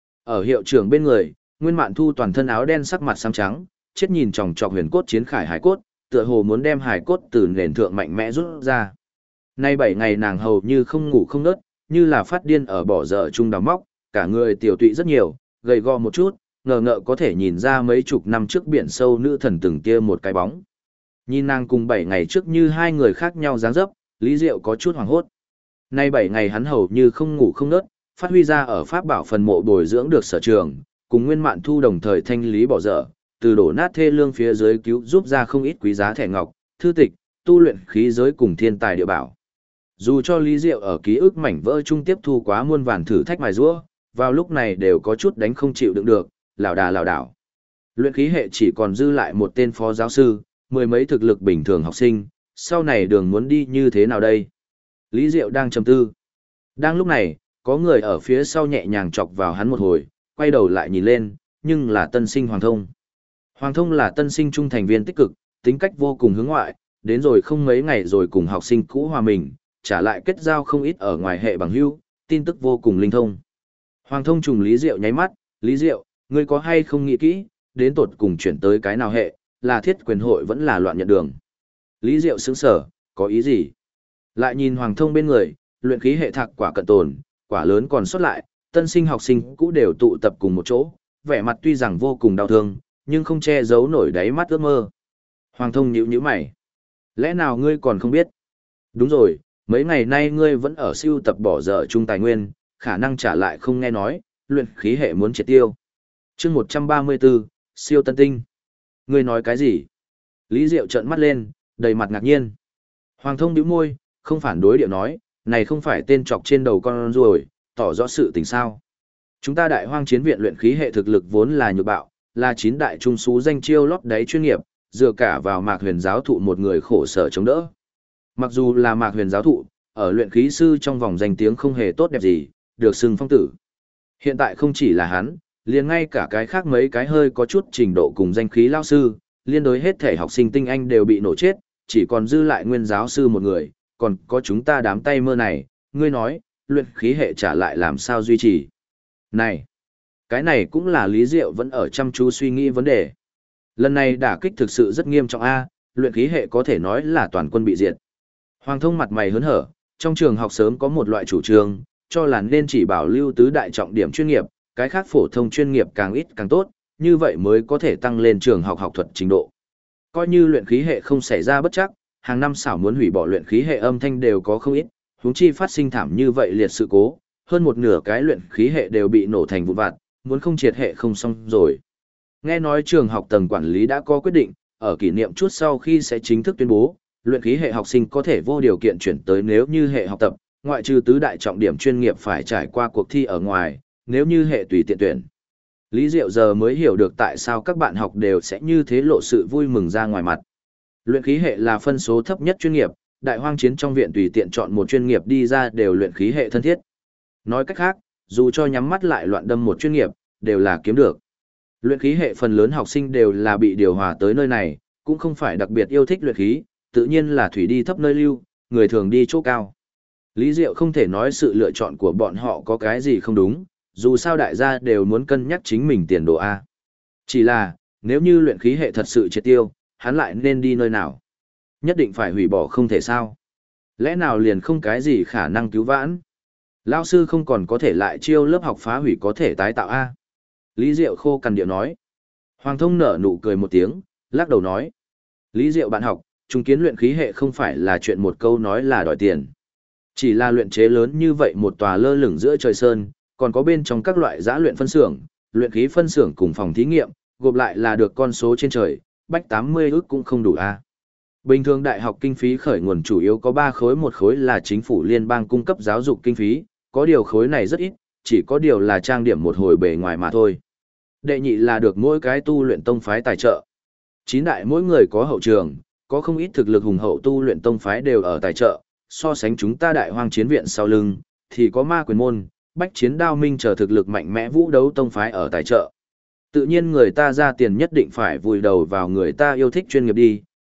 Ở hiệu trưởng bên người, Nguyên Mạn Thu toàn thân áo đen sắc mặt xám trắng, chết nhìn chòng chọc huyền cốt chiến khải hải cốt, tựa hồ muốn đem hải cốt từ nền thượng mạnh mẽ rút ra. Nay 7 ngày nàng hầu như không ngủ không ngớt, như là phát điên ở bỏ dở chung đào móc, cả người tiểu tụy rất nhiều, gầy gò một chút, ngờ ngợ có thể nhìn ra mấy chục năm trước biển sâu nữ thần từng kia một cái bóng. Nhìn nàng cùng 7 ngày trước như hai người khác nhau dáng dấp, Lý Diệu có chút hoảng hốt. Nay 7 ngày hắn hầu như không ngủ không ngớt, phát huy ra ở pháp bảo phần mộ bồi dưỡng được sở trường, cùng Nguyên Mạn Thu đồng thời thanh lý bỏ dở, từ đổ nát thê lương phía dưới cứu giúp ra không ít quý giá thẻ ngọc, thư tịch, tu luyện khí giới cùng thiên tài địa bảo. Dù cho Lý Diệu ở ký ức mảnh vỡ chung tiếp thu quá muôn vàn thử thách mài giũa, vào lúc này đều có chút đánh không chịu đựng được, lảo đảo. Luyện khí hệ chỉ còn dư lại một tên phó giáo sư, mười mấy thực lực bình thường học sinh, sau này đường muốn đi như thế nào đây? Lý Diệu đang trầm tư. Đang lúc này, có người ở phía sau nhẹ nhàng chọc vào hắn một hồi, quay đầu lại nhìn lên, nhưng là tân sinh Hoàng Thông. Hoàng Thông là tân sinh trung thành viên tích cực, tính cách vô cùng hướng ngoại, đến rồi không mấy ngày rồi cùng học sinh cũ hòa mình, trả lại kết giao không ít ở ngoài hệ bằng hữu, tin tức vô cùng linh thông. Hoàng Thông trùng Lý Diệu nháy mắt, Lý Diệu, ngươi có hay không nghĩ kỹ, đến tột cùng chuyển tới cái nào hệ, là thiết quyền hội vẫn là loạn nhận đường. Lý Diệu sững sở, có ý gì? Lại nhìn Hoàng Thông bên người, luyện khí hệ thạc quả cận tồn, quả lớn còn sót lại, tân sinh học sinh cũ đều tụ tập cùng một chỗ, vẻ mặt tuy rằng vô cùng đau thương, nhưng không che giấu nổi đáy mắt ước mơ. Hoàng Thông nhíu mày. Lẽ nào ngươi còn không biết? Đúng rồi, mấy ngày nay ngươi vẫn ở siêu tập bỏ dở chung tài nguyên, khả năng trả lại không nghe nói, luyện khí hệ muốn triệt tiêu. Chương 134, siêu tân tinh. Ngươi nói cái gì? Lý Diệu trợn mắt lên, đầy mặt ngạc nhiên. Hoàng Thông bĩu môi, không phản đối điệu nói, này không phải tên chọc trên đầu con ruồi, tỏ rõ sự tình sao. Chúng ta Đại Hoang Chiến viện luyện khí hệ thực lực vốn là nhược bạo, là 9 đại trung sú danh chiêu lót đáy chuyên nghiệp, dựa cả vào Mạc Huyền giáo thụ một người khổ sở chống đỡ. Mặc dù là Mạc Huyền giáo thụ, ở luyện khí sư trong vòng danh tiếng không hề tốt đẹp gì, được xưng phong tử. Hiện tại không chỉ là hắn, liền ngay cả cái khác mấy cái hơi có chút trình độ cùng danh khí lao sư, liên đối hết thể học sinh tinh anh đều bị nổ chết, chỉ còn dư lại nguyên giáo sư một người, còn có chúng ta đám tay mơ này, ngươi nói, luyện khí hệ trả lại làm sao duy trì. Này, cái này cũng là Lý Diệu vẫn ở chăm chú suy nghĩ vấn đề. Lần này đả kích thực sự rất nghiêm trọng a, luyện khí hệ có thể nói là toàn quân bị diệt. Hoàng Thông mặt mày hớn hở, trong trường học sớm có một loại chủ trương, cho là nên chỉ bảo lưu tứ đại trọng điểm chuyên nghiệp, cái khác phổ thông chuyên nghiệp càng ít càng tốt, như vậy mới có thể tăng lên trường học học thuật trình độ. Coi như luyện khí hệ không xảy ra bất chắc, hàng năm xảo muốn hủy bỏ luyện khí hệ âm thanh đều có không ít, huống chi phát sinh thảm như vậy liệt sự cố, hơn một nửa cái luyện khí hệ đều bị nổ thành vụn vặt, muốn không triệt hệ không xong rồi. Nghe nói trường học tầng quản lý đã có quyết định, ở kỷ niệm chút sau khi sẽ chính thức tuyên bố, luyện khí hệ học sinh có thể vô điều kiện chuyển tới nếu như hệ học tập, ngoại trừ tứ đại trọng điểm chuyên nghiệp phải trải qua cuộc thi ở ngoài, nếu như hệ tùy tiện tuyển. Lý Diệu giờ mới hiểu được tại sao các bạn học đều sẽ như thế lộ sự vui mừng ra ngoài mặt. Luyện khí hệ là phân số thấp nhất chuyên nghiệp, Đại Hoang Chiến trong viện tùy tiện chọn một chuyên nghiệp đi ra đều luyện khí hệ thân thiết. Nói cách khác, dù cho nhắm mắt lại loạn đâm một chuyên nghiệp, đều là kiếm được. Luyện khí hệ phần lớn học sinh đều là bị điều hòa tới nơi này, cũng không phải đặc biệt yêu thích luyện khí, tự nhiên là thủy đi thấp nơi lưu, người thường đi chỗ cao. Lý Diệu không thể nói sự lựa chọn của bọn họ có cái gì không đúng, dù sao đại gia đều muốn cân nhắc chính mình tiền đồ A. Chỉ là, nếu như luyện khí hệ thật sự triệt tiêu, hắn lại nên đi nơi nào? Nhất định phải hủy bỏ không thể sao? Lẽ nào liền không cái gì khả năng cứu vãn? Lao sư không còn có thể lại chiêu lớp học phá hủy có thể tái tạo A. Lý Diệu khô cằn điệu nói. Hoàng Thông nở nụ cười một tiếng, lắc đầu nói. Lý Diệu bạn học, trùng kiến luyện khí hệ không phải là chuyện một câu nói là đòi tiền. Chỉ là luyện chế lớn như vậy một tòa lơ lửng giữa trời sơn, còn có bên trong các loại giã luyện phân xưởng, luyện khí phân xưởng cùng phòng thí nghiệm, gộp lại là được con số trên trời, bách 80 ức cũng không đủ a. Bình thường đại học kinh phí khởi nguồn chủ yếu có 3 khối, một khối là chính phủ liên bang cung cấp giáo dục kinh phí, có điều khối này rất ít, chỉ có điều là trang điểm một hồi bề ngoài mà thôi. Đệ nhị là được mỗi cái tu luyện tông phái tài trợ. 9 đại mỗi người có hậu trường, có không ít thực lực hùng hậu tu luyện tông phái đều ở tài trợ, so sánh chúng ta Đại Hoang Chiến viện sau lưng, thì có Ma Quyền môn, Bách Chiến Đao Minh chờ thực lực mạnh mẽ vũ đấu tông phái ở tài trợ. Tự nhiên người ta ra tiền nhất định phải vùi đầu vào người ta yêu thích chuyên nghiệp đi,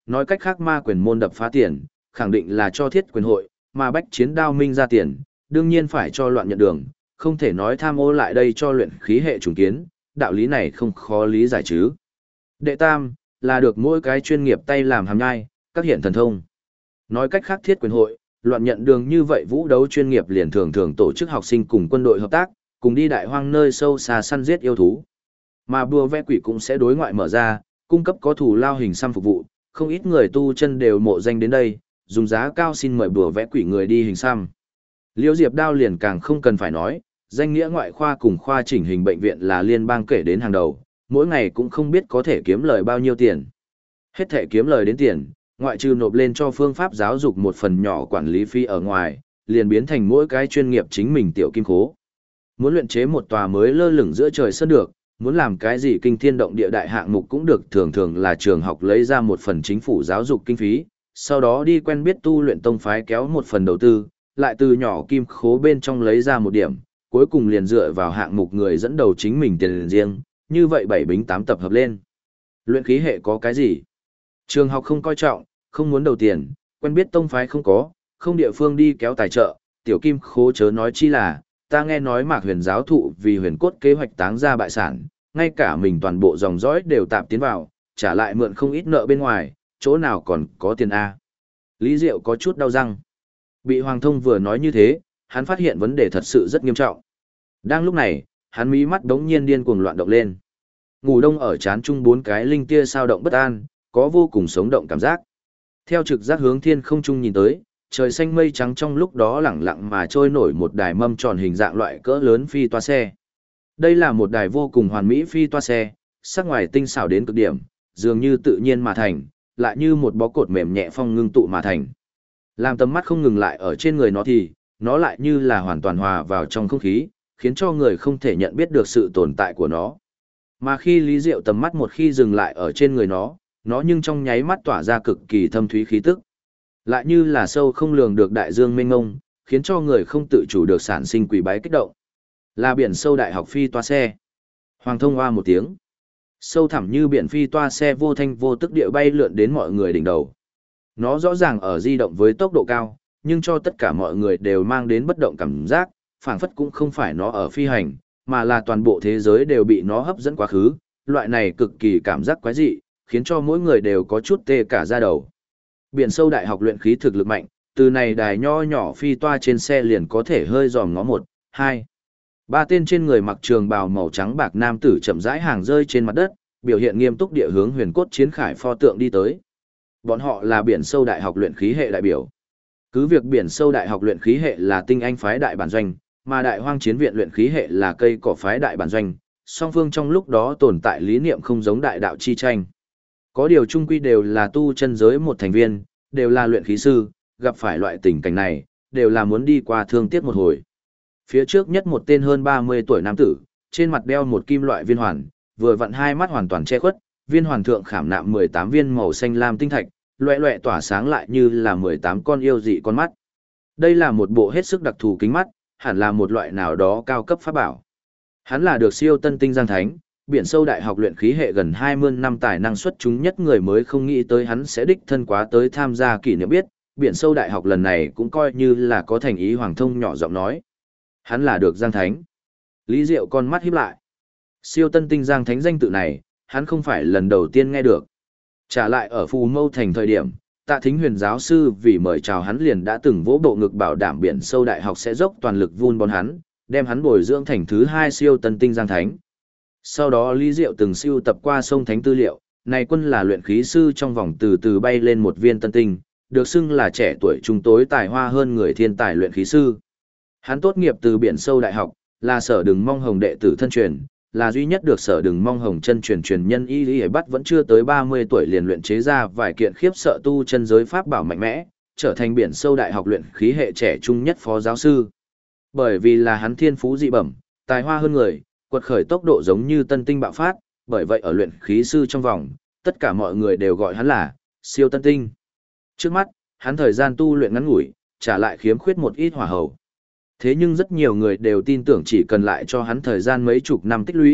Nói cách khác ma quyền môn đập phá tiền, khẳng định là cho thiết quyền hội, mà bách chiến đao minh ra tiền, đương nhiên phải cho loạn nhận đường, không thể nói tham ô lại đây cho luyện khí hệ trùng kiến, đạo lý này không khó lý giải chứ. Đệ tam, là được mỗi cái chuyên nghiệp tay làm hàm nhai, các hiện thần thông. Nói cách khác thiết quyền hội, loạn nhận đường như vậy vũ đấu chuyên nghiệp liền thường thường tổ chức học sinh cùng quân đội hợp tác, cùng đi đại hoang nơi sâu xa săn giết yêu thú. Mà bùa vẽ quỷ cũng sẽ đối ngoại mở ra, cung cấp có thủ lao hình xăm phục vụ, không ít người tu chân đều mộ danh đến đây, dùng giá cao xin mời bùa vẽ quỷ người đi hình xăm. Liễu Diệp Đao liền càng không cần phải nói, danh nghĩa ngoại khoa cùng khoa chỉnh hình bệnh viện là liên bang kể đến hàng đầu, mỗi ngày cũng không biết có thể kiếm lời bao nhiêu tiền. Hết thể kiếm lời đến tiền, ngoại trừ nộp lên cho phương pháp giáo dục một phần nhỏ quản lý phí ở ngoài, liền biến thành mỗi cái chuyên nghiệp chính mình tiểu kim khố. Muốn luyện chế một tòa mới lơ lửng giữa trời sơn được, muốn làm cái gì kinh thiên động địa đại hạng mục cũng được, thường thường là trường học lấy ra một phần chính phủ giáo dục kinh phí, sau đó đi quen biết tu luyện tông phái kéo một phần đầu tư, lại từ nhỏ kim khố bên trong lấy ra một điểm, cuối cùng liền dựa vào hạng mục người dẫn đầu chính mình tiền riêng, như vậy 7 bính 8 tập hợp lên. Luyện khí hệ có cái gì? Trường học không coi trọng, không muốn đầu tiền, quen biết tông phái không có, không địa phương đi kéo tài trợ, tiểu kim khố chớ nói chi là, ta nghe nói Mạc Huyền giáo thụ vì huyền cốt kế hoạch táng ra bại sản, ngay cả mình toàn bộ dòng dõi đều tạp tiến vào, trả lại mượn không ít nợ bên ngoài, chỗ nào còn có tiền A. Lý Diệu có chút đau răng. Bị Hoàng Thông vừa nói như thế, hắn phát hiện vấn đề thật sự rất nghiêm trọng. Đang lúc này, hắn mí mắt đống nhiên điên cuồng loạn động lên. Ngủ đông ở chán chung 4 cái linh tia sao động bất an, có vô cùng sống động cảm giác. Theo trực giác hướng thiên không trung nhìn tới, trời xanh mây trắng trong lúc đó lẳng lặng mà trôi nổi một đài mâm tròn hình dạng loại cỡ lớn phi toa xe. Đây là một đài vô cùng hoàn mỹ phi toa xe, sắc ngoài tinh xảo đến cực điểm, dường như tự nhiên mà thành, lại như một bó cột mềm nhẹ phong ngưng tụ mà thành. Làm tầm mắt không ngừng lại ở trên người nó thì, nó lại như là hoàn toàn hòa vào trong không khí, khiến cho người không thể nhận biết được sự tồn tại của nó. Mà khi Lý Diệu tầm mắt một khi dừng lại ở trên người nó nhưng trong nháy mắt tỏa ra cực kỳ thâm thúy khí tức. Lại như là sâu không lường được đại dương mênh mông, khiến cho người không tự chủ được sản sinh quỷ bái kích động. Là biển sâu đại học phi toa xe. Hoàng Thông hoa một tiếng. Sâu thẳm như biển phi toa xe vô thanh vô tức địa bay lượn đến mọi người đỉnh đầu. Nó rõ ràng ở di động với tốc độ cao, nhưng cho tất cả mọi người đều mang đến bất động cảm giác, phảng phất cũng không phải nó ở phi hành, mà là toàn bộ thế giới đều bị nó hấp dẫn quá khứ. Loại này cực kỳ cảm giác quái dị, khiến cho mỗi người đều có chút tê cả da đầu. Biển sâu đại học luyện khí thực lực mạnh, từ này đài nho nhỏ phi toa trên xe liền có thể hơi dòm ngó 1, 2, 3 tên trên người mặc trường bào màu trắng bạc nam tử chậm rãi hàng rơi trên mặt đất, biểu hiện nghiêm túc địa hướng huyền cốt chiến khải pho tượng đi tới. Bọn họ là biển sâu đại học luyện khí hệ đại biểu. Cứ việc biển sâu đại học luyện khí hệ là tinh anh phái đại bản doanh, mà đại hoang chiến viện luyện khí hệ là cây cỏ phái đại bản doanh, song phương trong lúc đó tồn tại lý niệm không giống đại đạo chi tranh. Có điều chung quy đều là tu chân giới một thành viên, đều là luyện khí sư, gặp phải loại tình cảnh này, đều là muốn đi qua thương tiếc một hồi. Phía trước nhất một tên hơn 30 tuổi nam tử, trên mặt đeo một kim loại viên hoàn, vừa vặn hai mắt hoàn toàn che khuất, viên hoàn thượng khảm nạm 18 viên màu xanh lam tinh thạch, loẹ loẹ tỏa sáng lại như là 18 con yêu dị con mắt. Đây là một bộ hết sức đặc thù kính mắt, hẳn là một loại nào đó cao cấp pháp bảo. Hắn là được siêu tân tinh Giang Thánh, biển sâu đại học luyện khí hệ gần 20 năm tài năng xuất chúng nhất người mới không nghĩ tới hắn sẽ đích thân quá tới tham gia kỷ niệm biết, biển sâu đại học lần này cũng coi như là có thành ý. Hoàng Thông nhỏ giọng nói. Hắn là được Giang Thánh. Lý Diệu con mắt híp lại. Siêu tân tinh Giang Thánh danh tự này, hắn không phải lần đầu tiên nghe được. Trả lại ở Phù Mâu Thành thời điểm, Tạ Thính Huyền giáo sư vì mời chào hắn liền đã từng vỗ bộ ngực bảo đảm biển sâu đại học sẽ dốc toàn lực vun bón hắn, đem hắn bồi dưỡng thành thứ 2 siêu tân tinh Giang Thánh. Sau đó Lý Diệu từng siêu tập qua sông thánh tư liệu, này quân là luyện khí sư trong vòng từ từ bay lên một viên tân tinh, được xưng là trẻ tuổi trung tối tài hoa hơn người thiên tài luyện khí sư. Hắn tốt nghiệp từ biển sâu đại học, là Sở Đừng Mong Hồng đệ tử thân truyền, là duy nhất được Sở Đừng Mong Hồng chân truyền truyền nhân y lý bắt vẫn chưa tới 30 tuổi liền luyện chế ra vài kiện khiếp sợ tu chân giới pháp bảo mạnh mẽ, trở thành biển sâu đại học luyện khí hệ trẻ trung nhất phó giáo sư. Bởi vì là hắn thiên phú dị bẩm, tài hoa hơn người, quật khởi tốc độ giống như tân tinh bạo phát, bởi vậy ở luyện khí sư trong vòng, tất cả mọi người đều gọi hắn là siêu tân tinh. Trước mắt, hắn thời gian tu luyện ngắn ngủi, trả lại khiếm khuyết một ít hỏa hầu. Thế nhưng rất nhiều người đều tin tưởng chỉ cần lại cho hắn thời gian mấy chục năm tích lũy,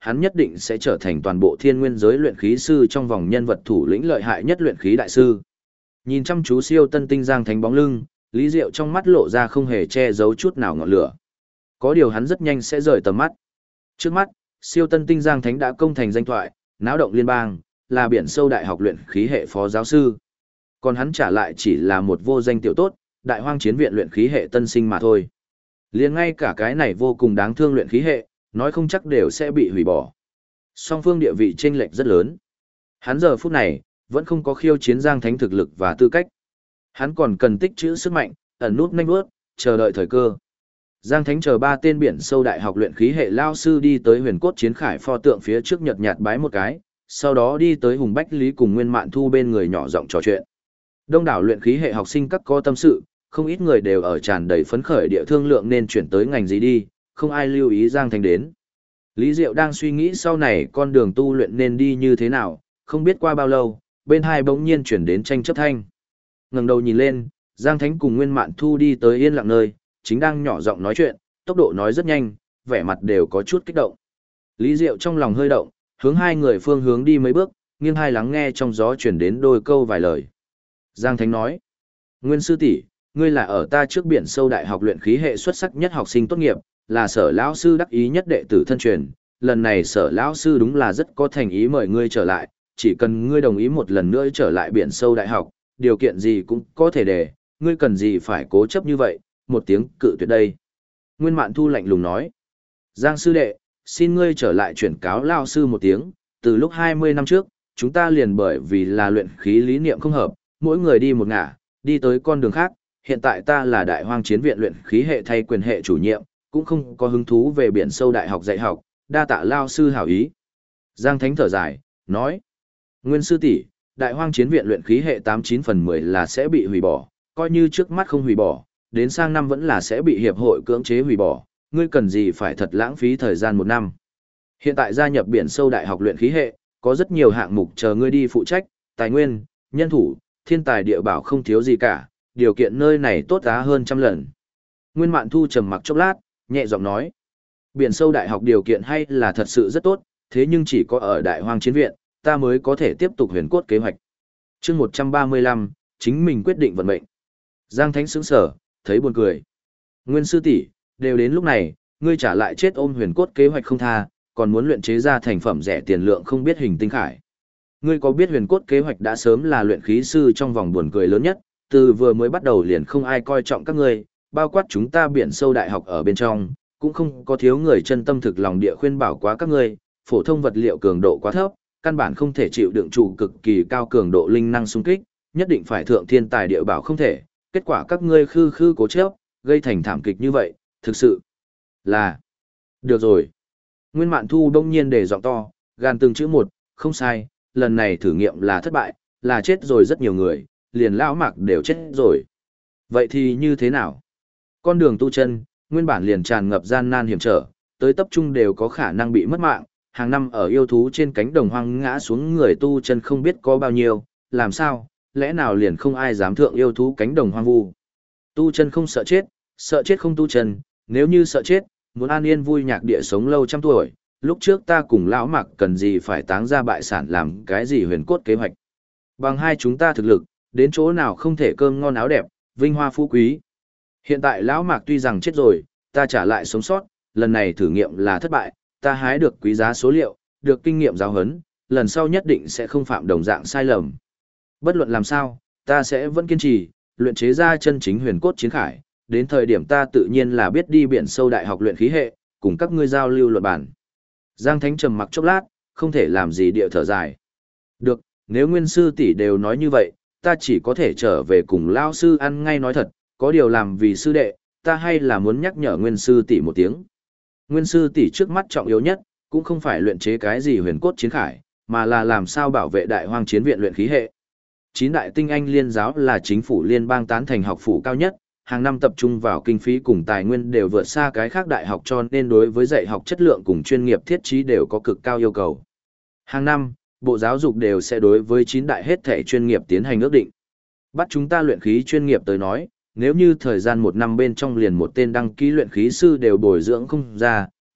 hắn nhất định sẽ trở thành toàn bộ thiên nguyên giới luyện khí sư trong vòng nhân vật thủ lĩnh lợi hại nhất luyện khí đại sư. Nhìn chăm chú siêu tân tinh Giang Thánh bóng lưng, Lý Diệu trong mắt lộ ra không hề che giấu chút nào ngọn lửa. Có điều hắn rất nhanh sẽ rời tầm mắt. Trước mắt, siêu tân tinh Giang Thánh đã công thành danh thoại, náo động liên bang, là biển sâu đại học luyện khí hệ phó giáo sư. Còn hắn trả lại chỉ là một vô danh tiểu tốt, đại hoang chiến viện luyện khí hệ tân sinh mà thôi. Liền ngay cả cái này vô cùng đáng thương luyện khí hệ, nói không chắc đều sẽ bị hủy bỏ. Song phương địa vị chênh lệch rất lớn. Hắn giờ phút này, vẫn không có khiêu chiến Giang Thánh thực lực và tư cách. Hắn còn cần tích trữ sức mạnh, ẩn nút nhanh bước, chờ đợi thời cơ. Giang Thánh chờ 3 tên biển sâu đại học luyện khí hệ lao sư đi tới huyền cốt chiến khải pho tượng phía trước nhợt nhạt bái một cái, sau đó đi tới Hùng Bách Lý cùng Nguyên Mạn Thu bên người nhỏ giọng trò chuyện. Đông đảo luyện khí hệ học sinh các có tâm sự, không ít người đều ở tràn đầy phấn khởi địa thương lượng nên chuyển tới ngành gì đi, không ai lưu ý Giang Thánh đến. Lý Diệu đang suy nghĩ sau này con đường tu luyện nên đi như thế nào, không biết qua bao lâu, bên hai bỗng nhiên chuyển đến tranh chấp thanh. Ngẩng đầu nhìn lên, Giang Thánh cùng Nguyên Mạn Thu đi tới yên lặng nơi, chính đang nhỏ giọng nói chuyện, tốc độ nói rất nhanh, vẻ mặt đều có chút kích động. Lý Diệu trong lòng hơi động, hướng hai người phương hướng đi mấy bước, nghiêng hai lắng nghe trong gió chuyển đến đôi câu vài lời. Giang Thánh nói: "Nguyên sư tỷ, ngươi là ở ta trước biển sâu đại học luyện khí hệ xuất sắc nhất học sinh tốt nghiệp, là Sở lão sư đắc ý nhất đệ tử thân truyền, lần này Sở lão sư đúng là rất có thành ý mời ngươi trở lại, chỉ cần ngươi đồng ý một lần nữa trở lại biển sâu đại học, điều kiện gì cũng có thể để, ngươi cần gì phải cố chấp như vậy, một tiếng cự tuyệt đây." Nguyên Mạn Thu lạnh lùng nói: "Giang sư đệ, xin ngươi trở lại chuyển cáo lão sư một tiếng, từ lúc 20 năm trước, chúng ta liền bởi vì là luyện khí lý niệm không hợp, mỗi người đi một ngả, đi tới con đường khác, hiện tại ta là đại hoang chiến viện luyện khí hệ thay quyền hệ chủ nhiệm, cũng không có hứng thú về biển sâu đại học dạy học, đa tạ lao sư hảo ý." Giang Thánh thở dài, nói: "Nguyên sư tỷ, đại hoang chiến viện luyện khí hệ 89 phần 10 là sẽ bị hủy bỏ, coi như trước mắt không hủy bỏ, đến sang năm vẫn là sẽ bị hiệp hội cưỡng chế hủy bỏ, ngươi cần gì phải thật lãng phí thời gian 1 năm. Hiện tại gia nhập biển sâu đại học luyện khí hệ, có rất nhiều hạng mục chờ ngươi đi phụ trách, tài nguyên, nhân thủ, thiên tài địa bảo không thiếu gì cả, điều kiện nơi này tốt giá hơn trăm lần." Nguyên Mạn Thu trầm mặc chốc lát, nhẹ giọng nói: "Biển sâu đại học điều kiện hay là thật sự rất tốt, thế nhưng chỉ có ở đại hoang chiến viện, ta mới có thể tiếp tục huyền cốt kế hoạch." Chương 135, chính mình quyết định vận mệnh. Giang Thánh sững sờ, thấy buồn cười. "Nguyên sư tỷ, đều đến lúc này, ngươi trả lại chết ôm huyền cốt kế hoạch không tha, còn muốn luyện chế ra thành phẩm rẻ tiền lượng không biết hình tinh khải. Ngươi có biết huyền cốt kế hoạch đã sớm là luyện khí sư trong vòng buồn cười lớn nhất, từ vừa mới bắt đầu liền không ai coi trọng các ngươi, bao quát chúng ta biển sâu đại học ở bên trong, cũng không có thiếu người chân tâm thực lòng địa khuyên bảo quá các ngươi, phổ thông vật liệu cường độ quá thấp, căn bản không thể chịu đựng trụ cực kỳ cao cường độ linh năng xung kích, nhất định phải thượng thiên tài địa bảo không thể, kết quả các ngươi khư khư cố chấp, gây thành thảm kịch như vậy, thực sự là..." "Được rồi." Nguyên Mạn Thu đông nhiên để giọng to, gan từng chữ một, "Không sai, lần này thử nghiệm là thất bại, là chết rồi rất nhiều người, liền lão Mạc đều chết rồi. Vậy thì như thế nào? Con đường tu chân, nguyên bản liền tràn ngập gian nan hiểm trở, tới tập trung đều có khả năng bị mất mạng, hàng năm ở yêu thú trên cánh đồng hoang ngã xuống người tu chân không biết có bao nhiêu, làm sao, lẽ nào liền không ai dám thượng yêu thú cánh đồng hoang vu. Tu chân không sợ chết không tu chân, nếu như sợ chết, muốn an yên vui nhạc địa sống lâu trăm tuổi, lúc trước ta cùng lão Mạc cần gì phải táng ra bại sản làm cái gì huyền cốt kế hoạch. Bằng hai chúng ta thực lực, đến chỗ nào không thể cơm ngon áo đẹp, vinh hoa phú quý. Hiện tại lão Mạc tuy rằng chết rồi, ta trả lại sống sót, lần này thử nghiệm là thất bại, ta hái được quý giá số liệu, được kinh nghiệm giáo huấn, lần sau nhất định sẽ không phạm đồng dạng sai lầm. Bất luận làm sao, ta sẽ vẫn kiên trì, luyện chế ra chân chính huyền cốt chiến khải, đến thời điểm ta tự nhiên là biết đi biển sâu đại học luyện khí hệ, cùng các ngươi giao lưu luận bản." Giang Thánh trầm mặc chốc lát, không thể làm gì địa thở dài. "Được, nếu Nguyên sư tỷ đều nói như vậy, ta chỉ có thể trở về cùng lao sư ăn ngay nói thật, có điều làm vì sư đệ, ta hay là muốn nhắc nhở Nguyên sư tỷ một tiếng. Nguyên sư tỷ trước mắt trọng yếu nhất, cũng không phải luyện chế cái gì huyền cốt chiến khải, mà là làm sao bảo vệ đại hoang chiến viện luyện khí hệ. 9 đại tinh anh liên giáo là chính phủ liên bang tán thành học phủ cao nhất, hàng năm tập trung vào kinh phí cùng tài nguyên đều vượt xa cái khác đại học, cho nên đối với dạy học chất lượng cùng chuyên nghiệp thiết trí đều có cực cao yêu cầu. Hàng năm, Bộ Giáo dục đều sẽ đối với 9 đại hết thể chuyên nghiệp tiến hành ước định. Bắt chúng ta luyện khí chuyên nghiệp tới nói, nếu như thời gian 1 năm bên trong liền một tên đăng ký luyện khí sư đều bồi dưỡng không ra,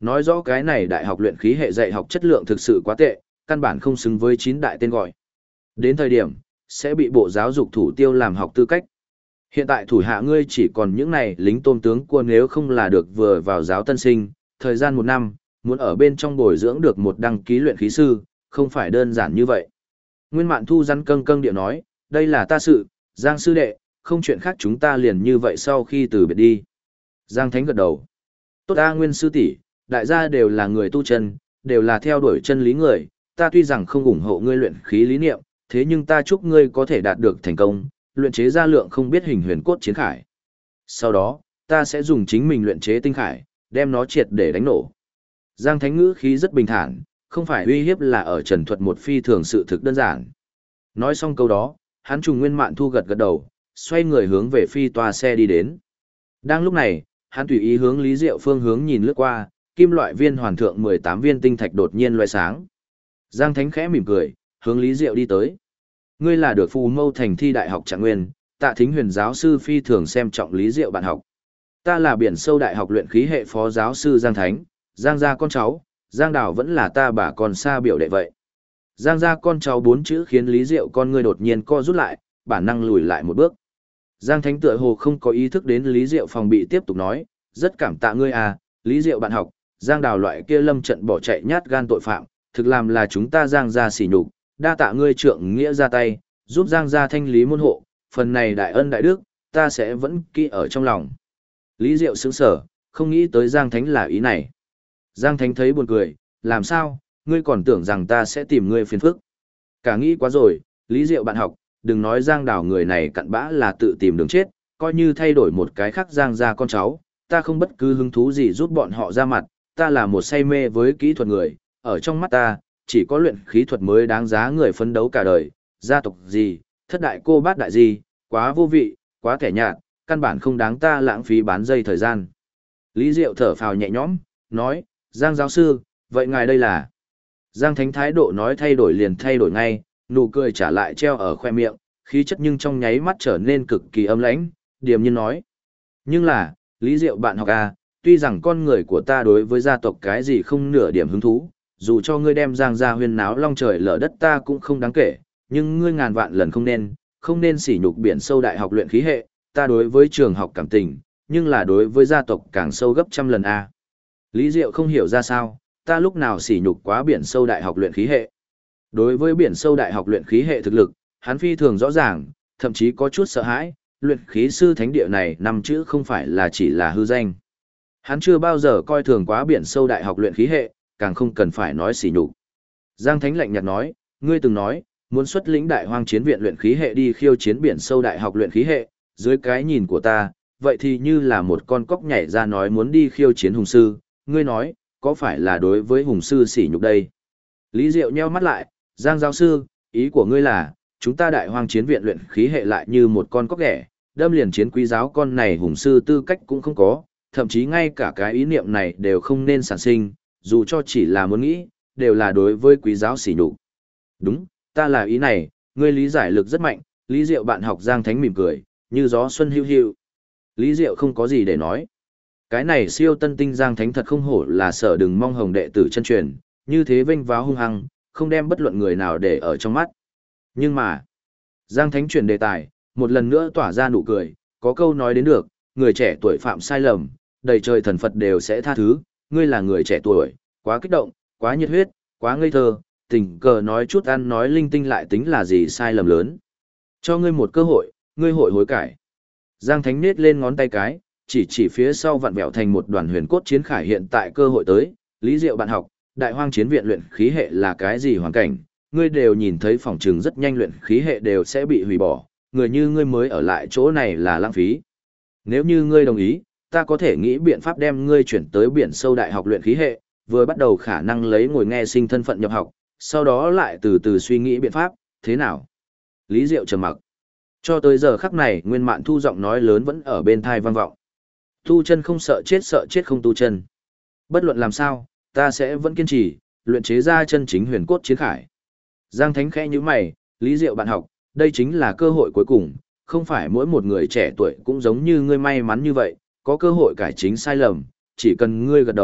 Nói rõ cái này đại học luyện khí hệ dạy học chất lượng thực sự quá tệ, căn bản không xứng với 9 đại tên gọi. Đến thời điểm, sẽ bị bộ giáo dục thủ tiêu làm học tư cách. Hiện tại thủ hạ ngươi chỉ còn những này lính tôm tướng cua, nếu không là được vừa vào giáo tân sinh, thời gian 1 năm, muốn ở bên trong bồi dưỡng được một đăng ký luyện khí sư, không phải đơn giản như vậy. Nguyên Mạn Thu rắn câng câng điệu nói, đây là ta sự, Giang sư đệ, không chuyện khác chúng ta liền như vậy sau khi từ biệt đi. Giang Thánh gật đầu. Tốt a Nguyên sư tỷ, đại gia đều là người tu chân, đều là theo đuổi chân lý người, ta tuy rằng không ủng hộ ngươi luyện khí lý niệm, thế nhưng ta chúc ngươi có thể đạt được thành công, luyện chế ra lượng không biết hình huyền cốt chiến khải. Sau đó, ta sẽ dùng chính mình luyện chế tinh khải, đem nó triệt để đánh nổ. Giang Thánh ngữ khí rất bình thản, không phải uy hiếp, là ở trần thuật một phi thường sự thực đơn giản. Nói xong câu đó, hắn trùng Nguyên Mạn Thu gật gật đầu, xoay người hướng về phi toa xe đi đến. Đang lúc này, hắn tùy ý hướng Lý Diệu phương hướng nhìn lướt qua, kim loại viên hoàn thượng 18 viên tinh thạch đột nhiên loại sáng. Giang Thánh khẽ mỉm cười, hướng Lý Diệu đi tới. Ngươi là được Phù Mâu Thành thi đại học Trạng Nguyên, Tạ Thính Huyền giáo sư phi thường xem trọng Lý Diệu bạn học. Ta là Biển Sâu đại học luyện khí hệ phó giáo sư Giang Thánh, Giang gia con cháu, Giang Đào vẫn là ta bà con xa biểu đệ vậy. Giang gia con cháu 4 chữ khiến Lý Diệu con ngươi đột nhiên co rút lại, bản năng lùi lại một bước. Giang Thánh tựa hồ không có ý thức đến Lý Diệu phòng bị, tiếp tục nói, rất cảm tạ ngươi à, Lý Diệu bạn học, Giang Đào loại kia lâm trận bỏ chạy nhát gan tội phạm, thực làm là chúng ta Giang gia sỉ nhục, đa tạ ngươi trượng nghĩa ra tay, giúp Giang gia thanh lý môn hộ, phần này đại ân đại đức, ta sẽ vẫn kỹ ở trong lòng. Lý Diệu sững sờ, không nghĩ tới Giang Thánh là ý này. Giang Thánh thấy buồn cười, làm sao, ngươi còn tưởng rằng ta sẽ tìm ngươi phiền phức. Cả nghĩ quá rồi, Lý Diệu bạn học, đừng nói Giang Đào người này cặn bã là tự tìm đường chết, coi như thay đổi một cái khác Giang gia con cháu, ta không bất cứ hứng thú gì giúp bọn họ ra mặt, ta là một say mê với kỹ thuật người, ở trong mắt ta, chỉ có luyện khí thuật mới đáng giá người phấn đấu cả đời, gia tộc gì, thất đại cô bát đại gì, quá vô vị, quá kẻ nhạt, căn bản không đáng ta lãng phí bán dây thời gian. Lý Diệu thở phào nhẹ nhõm, nói, Giang giáo sư, vậy ngài đây là... Giang Thánh thái độ nói thay đổi liền thay đổi ngay, nụ cười trả lại treo ở khoe miệng, khí chất nhưng trong nháy mắt trở nên cực kỳ âm lãnh, điềm nhiên nói. Nhưng là, Lý Diệu bạn học à, tuy rằng con người của ta đối với gia tộc cái gì không nửa điểm hứng thú, dù cho ngươi đem Giang gia huyên náo long trời lở đất ta cũng không đáng kể, nhưng ngươi ngàn vạn lần không nên sỉ nhục Biển Sâu đại học luyện khí hệ, ta đối với trường học cảm tình, nhưng là đối với gia tộc càng sâu gấp trăm lần a. Lý Diệu không hiểu ra sao, ta lúc nào sỉ nhục quá Biển Sâu đại học luyện khí hệ. Đối với Biển Sâu đại học luyện khí hệ thực lực, hắn phi thường rõ ràng, thậm chí có chút sợ hãi, luyện khí sư thánh địa này năm chữ không phải là chỉ là hư danh. Hắn chưa bao giờ coi thường quá Biển Sâu đại học luyện khí hệ, càng không cần phải nói sỉ nhục. Giang Thánh lạnh nhạt nói, ngươi từng nói, muốn xuất lĩnh Đại Hoang Chiến viện luyện khí hệ đi khiêu chiến Biển Sâu đại học luyện khí hệ, dưới cái nhìn của ta, vậy thì như là một con cóc nhảy ra nói muốn đi khiêu chiến hùng sư, ngươi nói, có phải là đối với hùng sư sỉ nhục đây? Lý Diệu nheo mắt lại, Giang giáo sư, ý của ngươi là, chúng ta Đại Hoang Chiến viện luyện khí hệ lại như một con cóc ghẻ, đâm liền chiến quý giáo con này hùng sư tư cách cũng không có, thậm chí ngay cả cái ý niệm này đều không nên sản sinh, dù cho chỉ là muốn nghĩ, đều là đối với quý giáo sỉ nhục. Đúng, ta là ý này, ngươi lý giải lực rất mạnh, Lý Diệu bạn học Giang Thánh mỉm cười, như gió xuân hiu hiu. Lý Diệu không có gì để nói. Cái này siêu tân tinh Giang Thánh thật không hổ là Sở Đừng Mong Hồng đệ tử chân truyền, như thế vênh váo hung hăng, không đem bất luận người nào để ở trong mắt. Nhưng mà, Giang Thánh chuyển đề tài, một lần nữa tỏa ra nụ cười, có câu nói đến được, người trẻ tuổi phạm sai lầm, đầy trời thần Phật đều sẽ tha thứ, ngươi là người trẻ tuổi, quá kích động, quá nhiệt huyết, quá ngây thơ, tình cờ nói chút ăn nói linh tinh lại tính là gì sai lầm lớn. Cho ngươi một cơ hội, ngươi hội hối cải. Giang Thánh nết lên ngón tay cái, chỉ phía sau vặn vẹo thành một đoàn huyền cốt chiến khải hiện tại cơ hội tới, Lý Diệu bạn học, Đại Hoang Chiến viện luyện khí hệ là cái gì hoàn cảnh, ngươi đều nhìn thấy phòng trường rất nhanh luyện khí hệ đều sẽ bị hủy bỏ, người như ngươi mới ở lại chỗ này là lãng phí. Nếu như ngươi đồng ý, ta có thể nghĩ biện pháp đem ngươi chuyển tới Biển Sâu đại học luyện khí hệ, vừa bắt đầu khả năng lấy ngồi nghe sinh thân phận nhập học, sau đó lại từ từ suy nghĩ biện pháp, thế nào? Lý Diệu trầm mặc. Cho tới giờ khắc này, Nguyên Mạn Thu giọng nói lớn vẫn ở bên thai vang vọng. Tu chân không sợ chết không tu chân. Bất luận làm sao, ta sẽ vẫn kiên trì, luyện chế ra chân chính huyền cốt chiến khải. Giang Thánh khẽ nhíu mày, Lý Diệu bạn học, đây chính là cơ hội cuối cùng, không phải mỗi một người trẻ tuổi cũng giống như ngươi may mắn như vậy, có cơ hội cải chính sai lầm, chỉ cần ngươi gật đầu,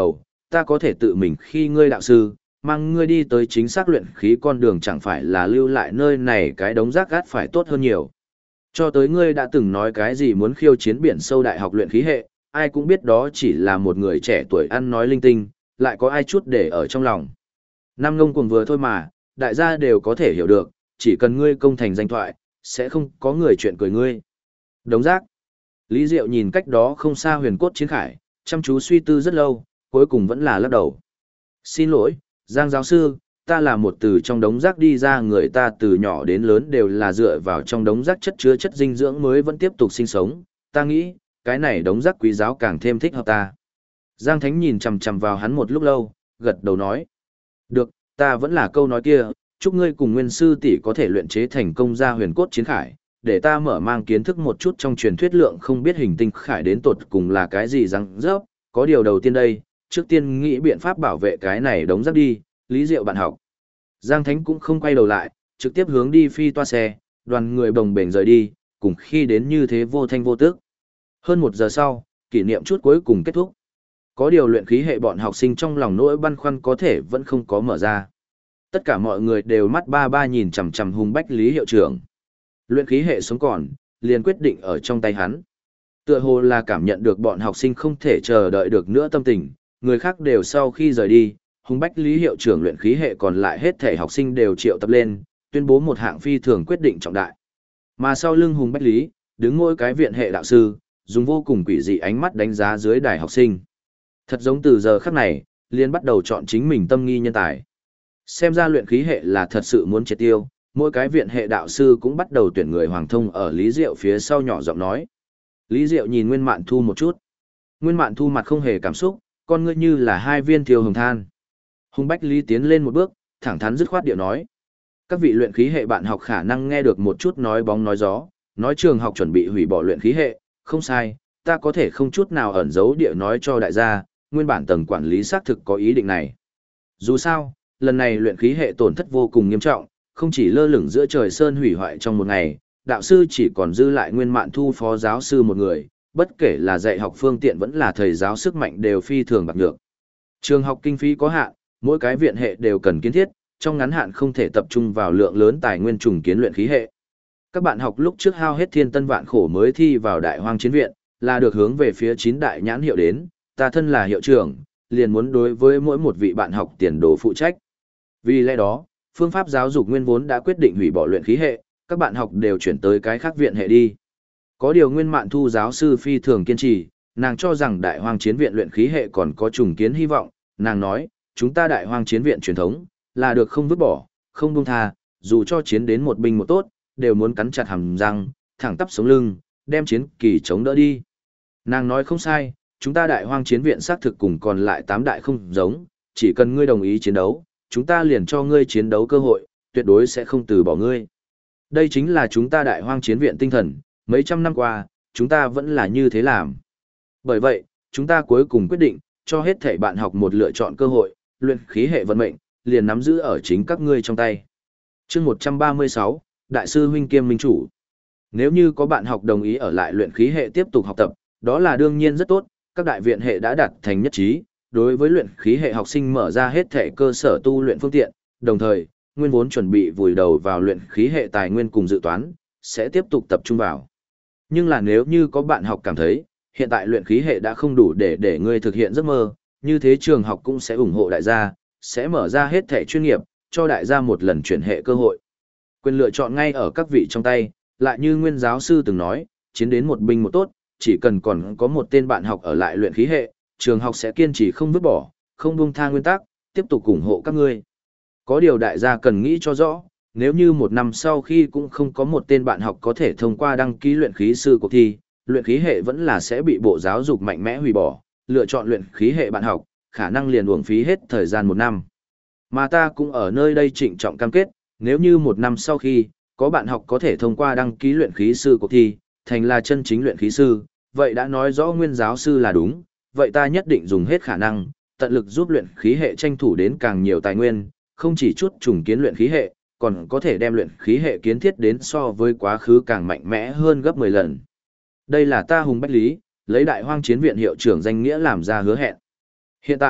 ta có thể tự mình khi ngươi đạo sư, mang ngươi đi tới chính xác luyện khí con đường chẳng phải là lưu lại nơi này cái đống rác gát phải tốt hơn nhiều. Cho tới ngươi đã từng nói cái gì muốn khiêu chiến biển sâu đại học luyện khí hệ, ai cũng biết đó chỉ là một người trẻ tuổi ăn nói linh tinh, lại có ai chút để ở trong lòng. Năm ngông cuồng vừa thôi mà, đại gia đều có thể hiểu được, chỉ cần ngươi công thành danh thoại, sẽ không có người chuyện cười ngươi. Đống rác. Lý Diệu nhìn cách đó không xa huyền cốt chiến khải, chăm chú suy tư rất lâu, cuối cùng vẫn là lắc đầu. Xin lỗi, Giang giáo sư, ta là một từ trong đống rác đi ra, người ta từ nhỏ đến lớn đều là dựa vào trong đống rác chất chứa chất dinh dưỡng mới vẫn tiếp tục sinh sống, ta nghĩ, cái này đống rác quý giáo càng thêm thích hợp ta. Giang Thánh nhìn chằm chằm vào hắn một lúc lâu, gật đầu nói. Được, ta vẫn là câu nói kia, chúc ngươi cùng nguyên sư tỷ có thể luyện chế thành công ra huyền cốt chiến khải, để ta mở mang kiến thức một chút trong truyền thuyết lượng không biết hình tinh khải đến tột cùng là cái gì răng rớp, có điều đầu tiên đây, trước tiên nghĩ biện pháp bảo vệ cái này đống rác đi, Lý Diệu bạn học. Giang Thánh cũng không quay đầu lại, trực tiếp hướng đi phi toa xe, đoàn người bồng bềnh rời đi, cùng khi đến như thế vô thanh vô tức. Hơn 1 giờ sau, kỷ niệm chút cuối cùng kết thúc. Có điều luyện khí hệ bọn học sinh trong lòng nỗi băn khoăn có thể vẫn không có mở ra. Tất cả mọi người đều mắt ba ba nhìn chằm chằm Hùng Bách Lý hiệu trưởng. Luyện khí hệ sống còn, liền quyết định ở trong tay hắn. Tựa hồ là cảm nhận được bọn học sinh không thể chờ đợi được nữa tâm tình, người khác đều sau khi rời đi, Hùng Bách Lý hiệu trưởng luyện khí hệ còn lại hết thể học sinh đều triệu tập lên, tuyên bố một hạng phi thường quyết định trọng đại. Mà sau lưng Hùng Bách Lý, đứng mỗi cái viện hệ đạo sư, dùng vô cùng quỷ dị ánh mắt đánh giá dưới đài học sinh. Thật giống từ giờ khắc này, liền bắt đầu chọn chính mình tâm nghi nhân tài. Xem ra luyện khí hệ là thật sự muốn triệt tiêu, mỗi cái viện hệ đạo sư cũng bắt đầu tuyển người hoàng thông ở Lý Diệu phía sau nhỏ giọng nói. Lý Diệu nhìn Nguyên Mạn Thu một chút. Nguyên Mạn Thu mặt không hề cảm xúc, con ngươi như là 2 viên thiêu hồng than. Hùng Bách Lý tiến lên một bước, thẳng thắn dứt khoát điệu nói. Các vị luyện khí hệ bạn học khả năng nghe được một chút nói bóng nói gió, nói trường học chuẩn bị hủy bỏ luyện khí hệ, không sai, ta có thể không chút nào ẩn giấu địa nói cho đại gia, nguyên bản tầng quản lý xác thực có ý định này. Dù sao, lần này luyện khí hệ tổn thất vô cùng nghiêm trọng, không chỉ lơ lửng giữa trời sơn hủy hoại trong một ngày, đạo sư chỉ còn dư lại Nguyên Mạn Thu phó giáo sư một người, bất kể là dạy học phương tiện vẫn là thầy giáo sức mạnh đều phi thường bạc nhược. Trường học kinh phí có hạn, mỗi cái viện hệ đều cần kiến thiết, trong ngắn hạn không thể tập trung vào lượng lớn tài nguyên trùng kiến luyện khí hệ. Các bạn học lúc trước hao hết thiên tân vạn khổ mới thi vào Đại Hoang Chiến viện, là được hướng về phía 9 đại nhãn hiệu đến, ta thân là hiệu trưởng, liền muốn đối với mỗi một vị bạn học tiền đồ phụ trách. Vì lẽ đó, phương pháp giáo dục nguyên vốn đã quyết định hủy bỏ luyện khí hệ, các bạn học đều chuyển tới cái khác viện hệ đi. Có điều Nguyên Mạn Thu giáo sư phi thường kiên trì, nàng cho rằng Đại Hoang Chiến viện luyện khí hệ còn có trùng kiến hy vọng, nàng nói, chúng ta Đại Hoang Chiến viện truyền thống, là được không vứt bỏ, không buông tha, dù cho chiến đến một binh một tốt, đều muốn cắn chặt hàm răng, thẳng tắp sống lưng, đem chiến kỳ chống đỡ đi. Nàng nói không sai, chúng ta Đại Hoang Chiến viện xác thực cùng còn lại 8 đại không giống, chỉ cần ngươi đồng ý chiến đấu, chúng ta liền cho ngươi chiến đấu cơ hội, tuyệt đối sẽ không từ bỏ ngươi. Đây chính là chúng ta Đại Hoang Chiến viện tinh thần, mấy trăm năm qua, chúng ta vẫn là như thế làm. Bởi vậy, chúng ta cuối cùng quyết định, cho hết thảy bạn học một lựa chọn cơ hội, luyện khí hệ vận mệnh, liền nắm giữ ở chính các ngươi trong tay. Chương 136, Đại sư huynh kiêm minh chủ. Nếu như có bạn học đồng ý ở lại luyện khí hệ tiếp tục học tập, đó là đương nhiên rất tốt, các đại viện hệ đã đạt thành nhất trí, đối với luyện khí hệ học sinh mở ra hết thể cơ sở tu luyện phương tiện, đồng thời, nguyên vốn chuẩn bị vùi đầu vào luyện khí hệ tài nguyên cùng dự toán, sẽ tiếp tục tập trung vào. Nhưng là nếu như có bạn học cảm thấy, hiện tại luyện khí hệ đã không đủ để ngươi thực hiện giấc mơ, như thế trường học cũng sẽ ủng hộ đại gia, sẽ mở ra hết thể chuyên nghiệp, cho đại gia một lần chuyển hệ cơ hội. Quyền lựa chọn ngay ở các vị trong tay, lại như nguyên giáo sư từng nói, chiến đến một binh một tốt, chỉ cần còn có một tên bạn học ở lại luyện khí hệ, trường học sẽ kiên trì không vứt bỏ, không buông tha nguyên tắc, tiếp tục ủng hộ các ngươi. Có điều đại gia cần nghĩ cho rõ, nếu như 1 năm sau khi cũng không có một tên bạn học có thể thông qua đăng ký luyện khí sư cuộc thi, luyện khí hệ vẫn là sẽ bị Bộ Giáo dục mạnh mẽ hủy bỏ, lựa chọn luyện khí hệ bạn học, khả năng liền uổng phí hết thời gian 1 năm. Mà ta cũng ở nơi đây trịnh trọng cam kết, nếu như 1 năm sau khi, có bạn học có thể thông qua đăng ký luyện khí sư cuộc thi, thành là chân chính luyện khí sư, vậy đã nói rõ nguyên giáo sư là đúng, vậy ta nhất định dùng hết khả năng, tận lực giúp luyện khí hệ tranh thủ đến càng nhiều tài nguyên, không chỉ chút trùng kiến luyện khí hệ, còn có thể đem luyện khí hệ kiến thiết đến so với quá khứ càng mạnh mẽ hơn gấp 10 lần. Đây là ta Hùng Bách Lý, lấy Đại Hoang Chiến viện hiệu trưởng danh nghĩa làm ra hứa hẹn. Hiện tại,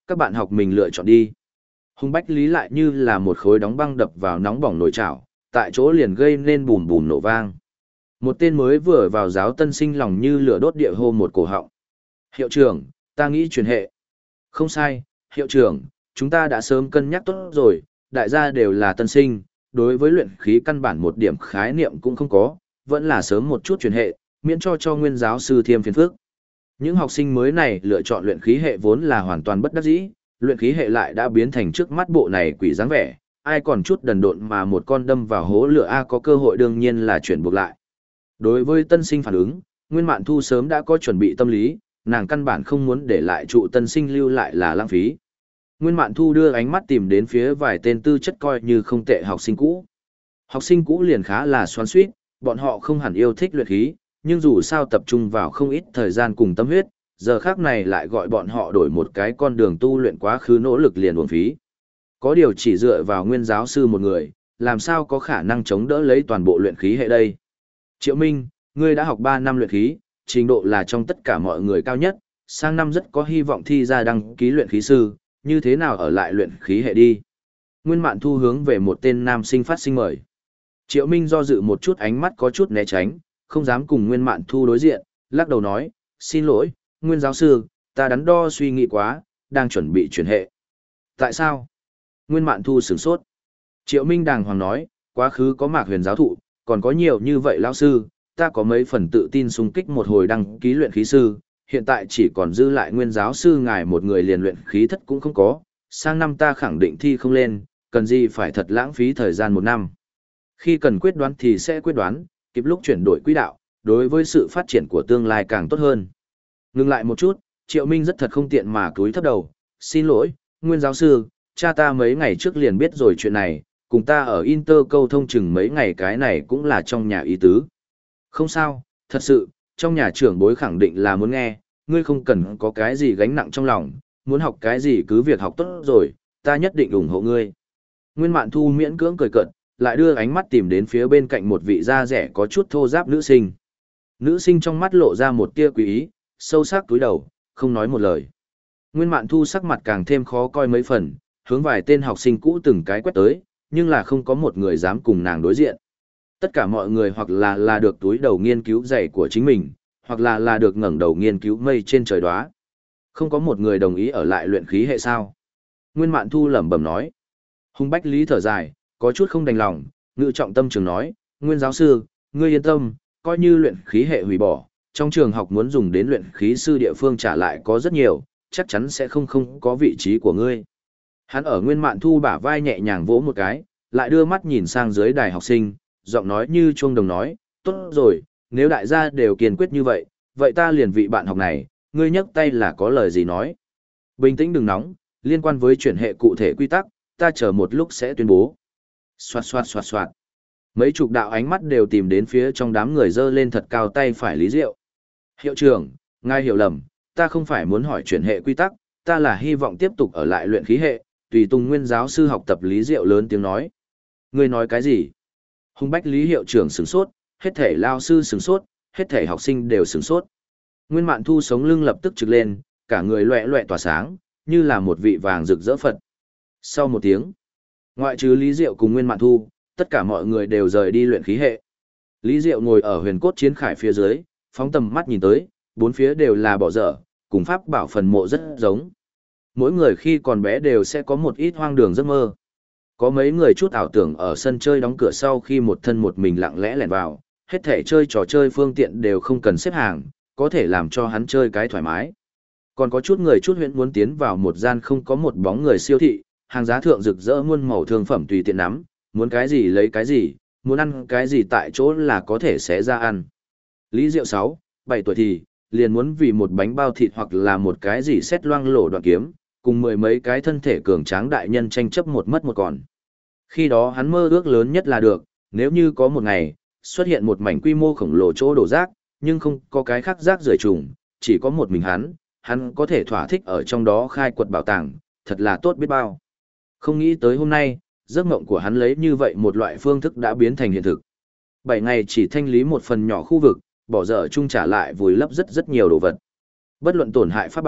Các bạn học mình lựa chọn đi. Hùng Bách Lý lại như là một khối đóng băng đập vào nóng bỏng nồi chảo, tại chỗ liền gây nên bùm bùm nổ vang. Một tên mới vừa vào giáo tân sinh lòng như lửa đốt địa hô một cổ họng. Hiệu trưởng, ta nghĩ chuyển hệ. Không sai, hiệu trưởng, chúng ta đã sớm cân nhắc tốt rồi, đại gia đều là tân sinh, đối với luyện khí căn bản một điểm khái niệm cũng không có, vẫn là sớm một chút chuyển hệ, miễn cho nguyên giáo sư thêm phiền phức. Những học sinh mới này lựa chọn luyện khí hệ vốn là hoàn toàn bất đắc dĩ, luyện khí hệ lại đã biến thành trước mắt bộ này quỷ dáng vẻ, ai còn chút đần độn mà một con đâm vào hố lửa A có cơ hội đương nhiên là chuyển buộc lại. Đối với tân sinh phản ứng, Nguyên Mạn Thu sớm đã có chuẩn bị tâm lý, nàng căn bản không muốn để lại trụ tân sinh lưu lại là lãng phí. Nguyên Mạn Thu đưa ánh mắt tìm đến phía vài tên tư chất coi như không tệ học sinh cũ. Học sinh cũ liền khá là xoắn xuýt, bọn họ không hẳn yêu thích luyện khí, nhưng dù sao tập trung vào không ít thời gian cùng tâm huyết, giờ khác này lại gọi bọn họ đổi một cái con đường tu luyện quá khứ nỗ lực liền uổng phí. Có điều chỉ dựa vào nguyên giáo sư một người, làm sao có khả năng chống đỡ lấy toàn bộ luyện khí hệ đây. Triệu Minh, ngươi đã học 3 năm luyện khí, trình độ là trong tất cả mọi người cao nhất, sang năm rất có hy vọng thi ra đăng ký luyện khí sư, như thế nào ở lại luyện khí hệ đi. Nguyên Mạn Thu hướng về một tên nam sinh phát sinh mời. Triệu Minh do dự một chút ánh mắt có chút né tránh, không dám cùng Nguyên Mạn Thu đối diện, lắc đầu nói, xin lỗi, Nguyên giáo sư, ta đắn đo suy nghĩ quá, đang chuẩn bị chuyển hệ. Tại sao? Nguyên Mạn Thu sửng sốt. Triệu Minh đàng hoàng nói, quá khứ có Mạc Huyền giáo thụ, còn có nhiều như vậy lão sư, ta có mấy phần tự tin xung kích một hồi đăng ký luyện khí sư, hiện tại chỉ còn dư lại Nguyên giáo sư ngài một người liền luyện khí thất cũng không có, sang năm ta khẳng định thi không lên, cần gì phải thật lãng phí thời gian 1 năm. Khi cần quyết đoán thì sẽ quyết đoán, kịp lúc chuyển đổi quỹ đạo, đối với sự phát triển của tương lai càng tốt hơn. Ngừng lại một chút, Triệu Minh rất thật không tiện mà cúi thấp đầu, xin lỗi, Nguyên giáo sư, cha ta mấy ngày trước liền biết rồi chuyện này, cùng ta ở Inter câu thông chừng mấy ngày cái này cũng là trong nhà ý tứ. Không sao, thật sự, trong nhà trưởng bối khẳng định là muốn nghe, ngươi không cần có cái gì gánh nặng trong lòng, muốn học cái gì cứ việc học tốt rồi, ta nhất định ủng hộ ngươi. Nguyên Mạn Thu miễn cưỡng cười cợt, lại đưa ánh mắt tìm đến phía bên cạnh một vị da rẻ có chút thô ráp nữ sinh. Nữ sinh trong mắt lộ ra một tia quý ý, sâu sắc cúi đầu, không nói một lời. Nguyên Mạn Thu sắc mặt càng thêm khó coi mấy phần, hướng vài tên học sinh cũ từng cái quét tới, nhưng là không có một người dám cùng nàng đối diện. Tất cả mọi người hoặc là được túi đầu nghiên cứu giày của chính mình, hoặc là được ngẩng đầu nghiên cứu mây trên trời đóa. Không có một người đồng ý ở lại luyện khí hệ sao? Nguyên Mạn Thu lẩm bẩm nói. Hùng Bách Lý thở dài, có chút không đành lòng, ngự trọng tâm trường nói, Nguyên giáo sư, ngươi yên tâm, coi như luyện khí hệ hủy bỏ, trong trường học muốn dùng đến luyện khí sư địa phương trả lại có rất nhiều, chắc chắn sẽ không có vị trí của ngươi. Hắn ở Nguyên Mạn Thu bả vai nhẹ nhàng vỗ một cái, lại đưa mắt nhìn sang dưới đài học sinh, giọng nói như chuông đồng nói, tốt rồi, nếu đại gia đều kiên quyết như vậy, vậy ta liền vị bạn học này, ngươi nhấc tay là có lời gì nói. Bình tĩnh đừng nóng, liên quan với chuyển hệ cụ thể quy tắc, ta chờ một lúc sẽ tuyên bố. Xoạt xoạt xoạt xoạt. Mấy chục đạo ánh mắt đều tìm đến phía trong đám người dơ lên thật cao tay phải Lý Diệu. Hiệu trưởng, ngài hiểu lầm, ta không phải muốn hỏi chuyển hệ quy tắc, ta là hy vọng tiếp tục ở lại luyện khí hệ, tùy tùng Nguyên giáo sư học tập Lý Diệu lớn tiếng nói. Ngươi nói cái gì? Hùng Bách Lý hiệu trưởng sửng sốt, hết thể lao sư sửng sốt, hết thể học sinh đều sửng sốt. Nguyên Mạn Thu sống lưng lập tức trực lên, cả người loẹ loẹ tỏa sáng, như là một vị vàng rực rỡ Phật. Sau một tiếng, ngoại trừ Lý Diệu cùng Nguyên Mạn Thu, tất cả mọi người đều rời đi luyện khí hệ. Lý Diệu ngồi ở huyền cốt chiến khải phía dưới, phóng tầm mắt nhìn tới, bốn phía đều là bỏ dở, cùng pháp bảo phần mộ rất giống. Mỗi người khi còn bé đều sẽ có một ít hoang đường giấc mơ. Có mấy người chút ảo tưởng ở sân chơi đóng cửa sau khi một thân một mình lặng lẽ lẻn vào, hết thể chơi trò chơi phương tiện đều không cần xếp hàng, có thể làm cho hắn chơi cái thoải mái. Còn có chút người chút huyện muốn tiến vào một gian không có một bóng người siêu thị, hàng giá thượng rực rỡ muôn màu thương phẩm tùy tiện nắm, muốn cái gì lấy cái gì, muốn ăn cái gì tại chỗ là có thể xé ra ăn. Lý Diệu 6, 7 tuổi thì, liền muốn vì một bánh bao thịt hoặc là một cái gì xét loang lổ đoạn kiếm, cùng mười mấy cái thân thể cường tráng đại nhân tranh chấp một mất một còn. Khi đó hắn mơ ước lớn nhất là được, nếu như có một ngày, xuất hiện một mảnh quy mô khổng lồ chỗ đổ rác, nhưng không có cái khác rác rưởi trùng, chỉ có một mình hắn có thể thỏa thích ở trong đó khai quật bảo tàng, thật là tốt biết bao. Không nghĩ tới hôm nay, giấc mộng của hắn lấy như vậy một loại phương thức đã biến thành hiện thực. 7 ngày chỉ thanh lý một phần nhỏ khu vực, bỏ dở chung trả lại vùi lấp rất nhiều đồ vật. Bất luận tổn hại pháp bảo,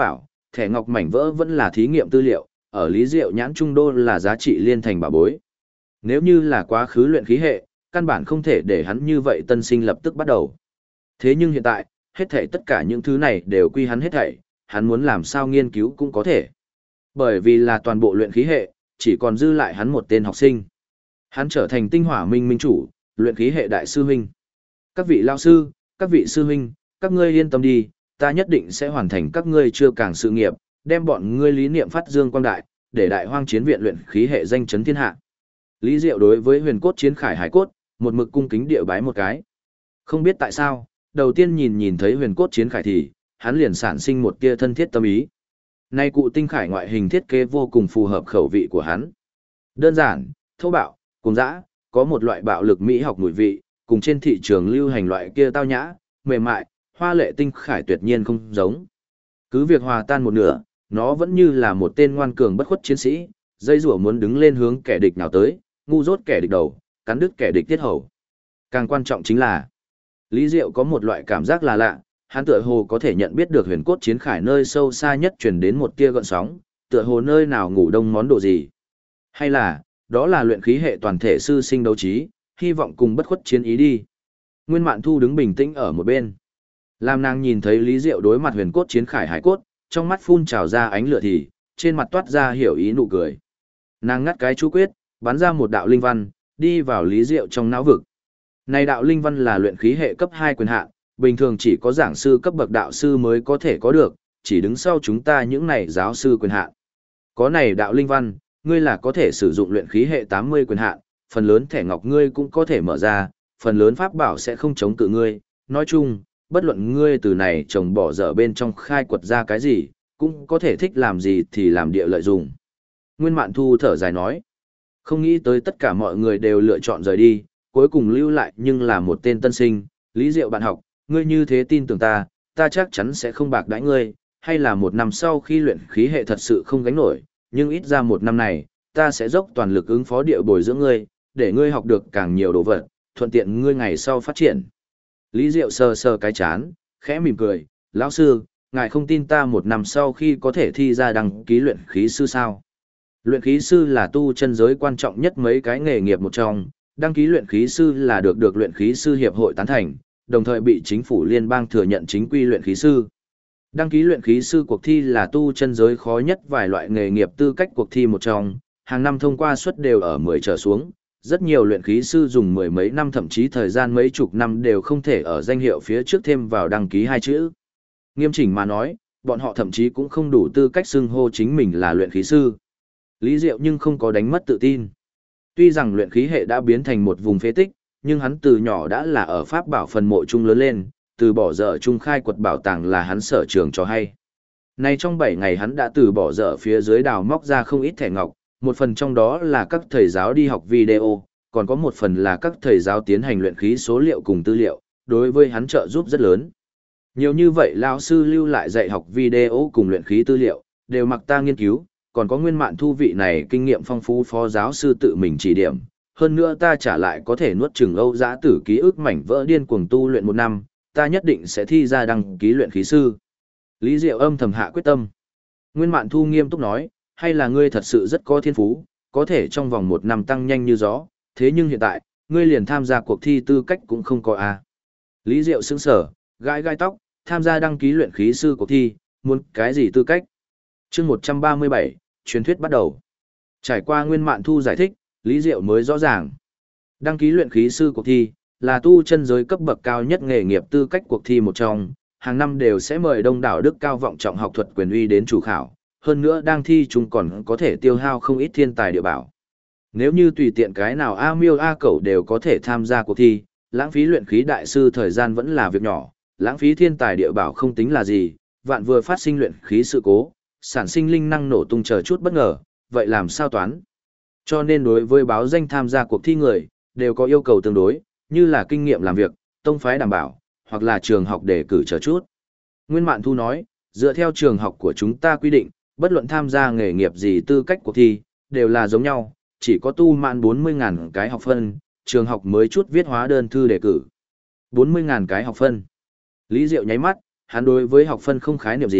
thẻ ngọc mảnh vỡ vẫn là thí nghiệm tư liệu, ở Lý Diệu nhãn trung đô là giá trị liên thành bảo bối. Nếu như là quá khứ luyện khí hệ, căn bản không thể để hắn như vậy tân sinh lập tức bắt đầu. Thế nhưng hiện tại, hết thảy tất cả những thứ này đều quy hắn hết thảy, hắn muốn làm sao nghiên cứu cũng có thể. Bởi vì là toàn bộ luyện khí hệ, chỉ còn dư lại hắn một tên học sinh. Hắn trở thành tinh hỏa minh minh chủ, luyện khí hệ đại sư huynh. Các vị lao sư, các vị sư huynh, các ngươi yên tâm đi, ta nhất định sẽ hoàn thành các ngươi chưa càng sự nghiệp, đem bọn ngươi lý niệm phát dương quang đại, để đại hoang chiến viện luyện khí hệ danh chấn thiên hạ. Lý Diệu đối với huyền cốt chiến khải hải cốt, một mực cung kính địa bái một cái. Không biết tại sao, đầu tiên nhìn thấy huyền cốt chiến khải thì, hắn liền sản sinh một tia thân thiết tâm ý. Nay cụ tinh khải ngoại hình thiết kế vô cùng phù hợp khẩu vị của hắn. Đơn giản, thô bạo, cùng dã, có một loại bạo lực mỹ học mùi vị, cùng trên thị trường lưu hành loại kia tao nhã, mềm mại, hoa lệ tinh khải tuyệt nhiên không giống. Cứ việc hòa tan một nửa, nó vẫn như là một tên ngoan cường bất khuất chiến sĩ, dây rủa muốn đứng lên hướng kẻ địch nào tới, ngu dốt kẻ địch đầu, cắn đứt kẻ địch tiết hầu. Càng quan trọng chính là, Lý Diệu có một loại cảm giác là lạ, hắn tựa hồ có thể nhận biết được huyền cốt chiến khải nơi sâu xa nhất truyền đến một tia gợn sóng, tựa hồ nơi nào ngủ đông món đồ gì. Hay là, đó là luyện khí hệ toàn thể sư sinh đấu trí, hy vọng cùng bất khuất chiến ý đi. Nguyên Mạn Thu đứng bình tĩnh ở một bên. Làm nàng nhìn thấy Lý Diệu đối mặt huyền cốt chiến khải hải cốt, trong mắt phun trào ra ánh lửa thì, trên mặt toát ra hiểu ý nụ cười. Nàng ngắt cái chú quyết, bắn ra một đạo linh văn, đi vào Lý Diệu trong não vực. Này đạo linh văn là luyện khí hệ cấp 2 quyền hạn, bình thường chỉ có giảng sư cấp bậc đạo sư mới có thể có được, chỉ đứng sau chúng ta những này giáo sư quyền hạn. Có này đạo linh văn, ngươi là có thể sử dụng luyện khí hệ 80 quyền hạn, phần lớn thẻ ngọc ngươi cũng có thể mở ra, phần lớn pháp bảo sẽ không chống cự ngươi. Nói chung, bất luận ngươi từ này trồng bỏ dở bên trong khai quật ra cái gì, cũng có thể thích làm gì thì làm địa lợi dụng. Nguyên Mạn Thu thở dài nói, không nghĩ tới tất cả mọi người đều lựa chọn rời đi, cuối cùng lưu lại nhưng là một tên tân sinh, Lý Diệu bạn học, ngươi như thế tin tưởng ta, ta chắc chắn sẽ không bạc đãi ngươi, hay là một năm sau khi luyện khí hệ thật sự không gánh nổi, nhưng ít ra một năm này, ta sẽ dốc toàn lực ứng phó địa bồi dưỡng ngươi, để ngươi học được càng nhiều đồ vật, thuận tiện ngươi ngày sau phát triển. Lý Diệu sờ sờ cái chán, khẽ mỉm cười, lão sư, ngài không tin ta một năm sau khi có thể thi ra đăng ký luyện khí sư sao? Luyện khí sư là tu chân giới quan trọng nhất mấy cái nghề nghiệp một trong, đăng ký luyện khí sư là được luyện khí sư hiệp hội tán thành, đồng thời bị chính phủ liên bang thừa nhận chính quy luyện khí sư. Đăng ký luyện khí sư cuộc thi là tu chân giới khó nhất vài loại nghề nghiệp tư cách cuộc thi một trong, hàng năm thông qua suất đều ở 10 trở xuống, rất nhiều luyện khí sư dùng mười mấy năm thậm chí thời gian mấy chục năm đều không thể ở danh hiệu phía trước thêm vào đăng ký hai chữ. Nghiêm chỉnh mà nói, bọn họ thậm chí cũng không đủ tư cách xưng hô chính mình là luyện khí sư. Lý Diệu nhưng không có đánh mất tự tin. Tuy rằng luyện khí hệ đã biến thành một vùng phế tích, nhưng hắn từ nhỏ đã là ở pháp bảo phần mộ trung lớn lên, từ bỏ dở trung khai quật bảo tàng là hắn sở trường cho hay. Nay trong 7 ngày hắn đã từ bỏ dở phía dưới đào móc ra không ít thẻ ngọc, một phần trong đó là các thầy giáo đi học video, còn có một phần là các thầy giáo tiến hành luyện khí số liệu cùng tư liệu, đối với hắn trợ giúp rất lớn. Nhiều như vậy lão sư lưu lại dạy học video cùng luyện khí tư liệu, đều mặc ta nghiên cứu, còn có Nguyên Mạn Thu vị này kinh nghiệm phong phú phó giáo sư tự mình chỉ điểm. Hơn nữa ta trả lại có thể nuốt chửng Âu Dã Tử ký ức mảnh vỡ điên cuồng tu luyện một năm, ta nhất định sẽ thi ra đăng ký luyện khí sư. Lý Diệu âm thầm hạ quyết tâm. Nguyên Mạn Thu nghiêm túc nói, hay là ngươi thật sự rất có thiên phú, có thể trong vòng một năm tăng nhanh như gió, thế nhưng hiện tại, ngươi liền tham gia cuộc thi tư cách cũng không có à. Lý Diệu sững sờ, gãi gai tóc, tham gia đăng ký luyện khí sư cuộc thi, muốn cái gì tư cách? Chương 137, truyền thuyết bắt đầu. Trải qua Nguyên Mạn Thu giải thích, Lý Diệu mới rõ ràng. Đăng ký luyện khí sư cuộc thi là tu chân giới cấp bậc cao nhất nghề nghiệp tư cách cuộc thi một trong, hàng năm đều sẽ mời đông đảo đức cao vọng trọng học thuật quyền uy đến chủ khảo, hơn nữa đang thi chúng còn có thể tiêu hao không ít thiên tài địa bảo. Nếu như tùy tiện cái nào A Miêu A Cẩu đều có thể tham gia cuộc thi, lãng phí luyện khí đại sư thời gian vẫn là việc nhỏ, lãng phí thiên tài địa bảo không tính là gì, vạn vừa phát sinh luyện khí sự cố, sản sinh linh năng nổ tung chờ chút bất ngờ, vậy làm sao toán? Cho nên đối với báo danh tham gia cuộc thi người, đều có yêu cầu tương đối, như là kinh nghiệm làm việc, tông phái đảm bảo, hoặc là trường học đề cử chờ chút. Nguyên Mạn Thu nói, dựa theo trường học của chúng ta quy định, bất luận tham gia nghề nghiệp gì tư cách cuộc thi, đều là giống nhau, chỉ có tu mãn 40.000 cái học phân, trường học mới chút viết hóa đơn thư đề cử. 40.000 cái học phân. Lý Diệu nháy mắt, hắn đối với học phân không khái niệm gì,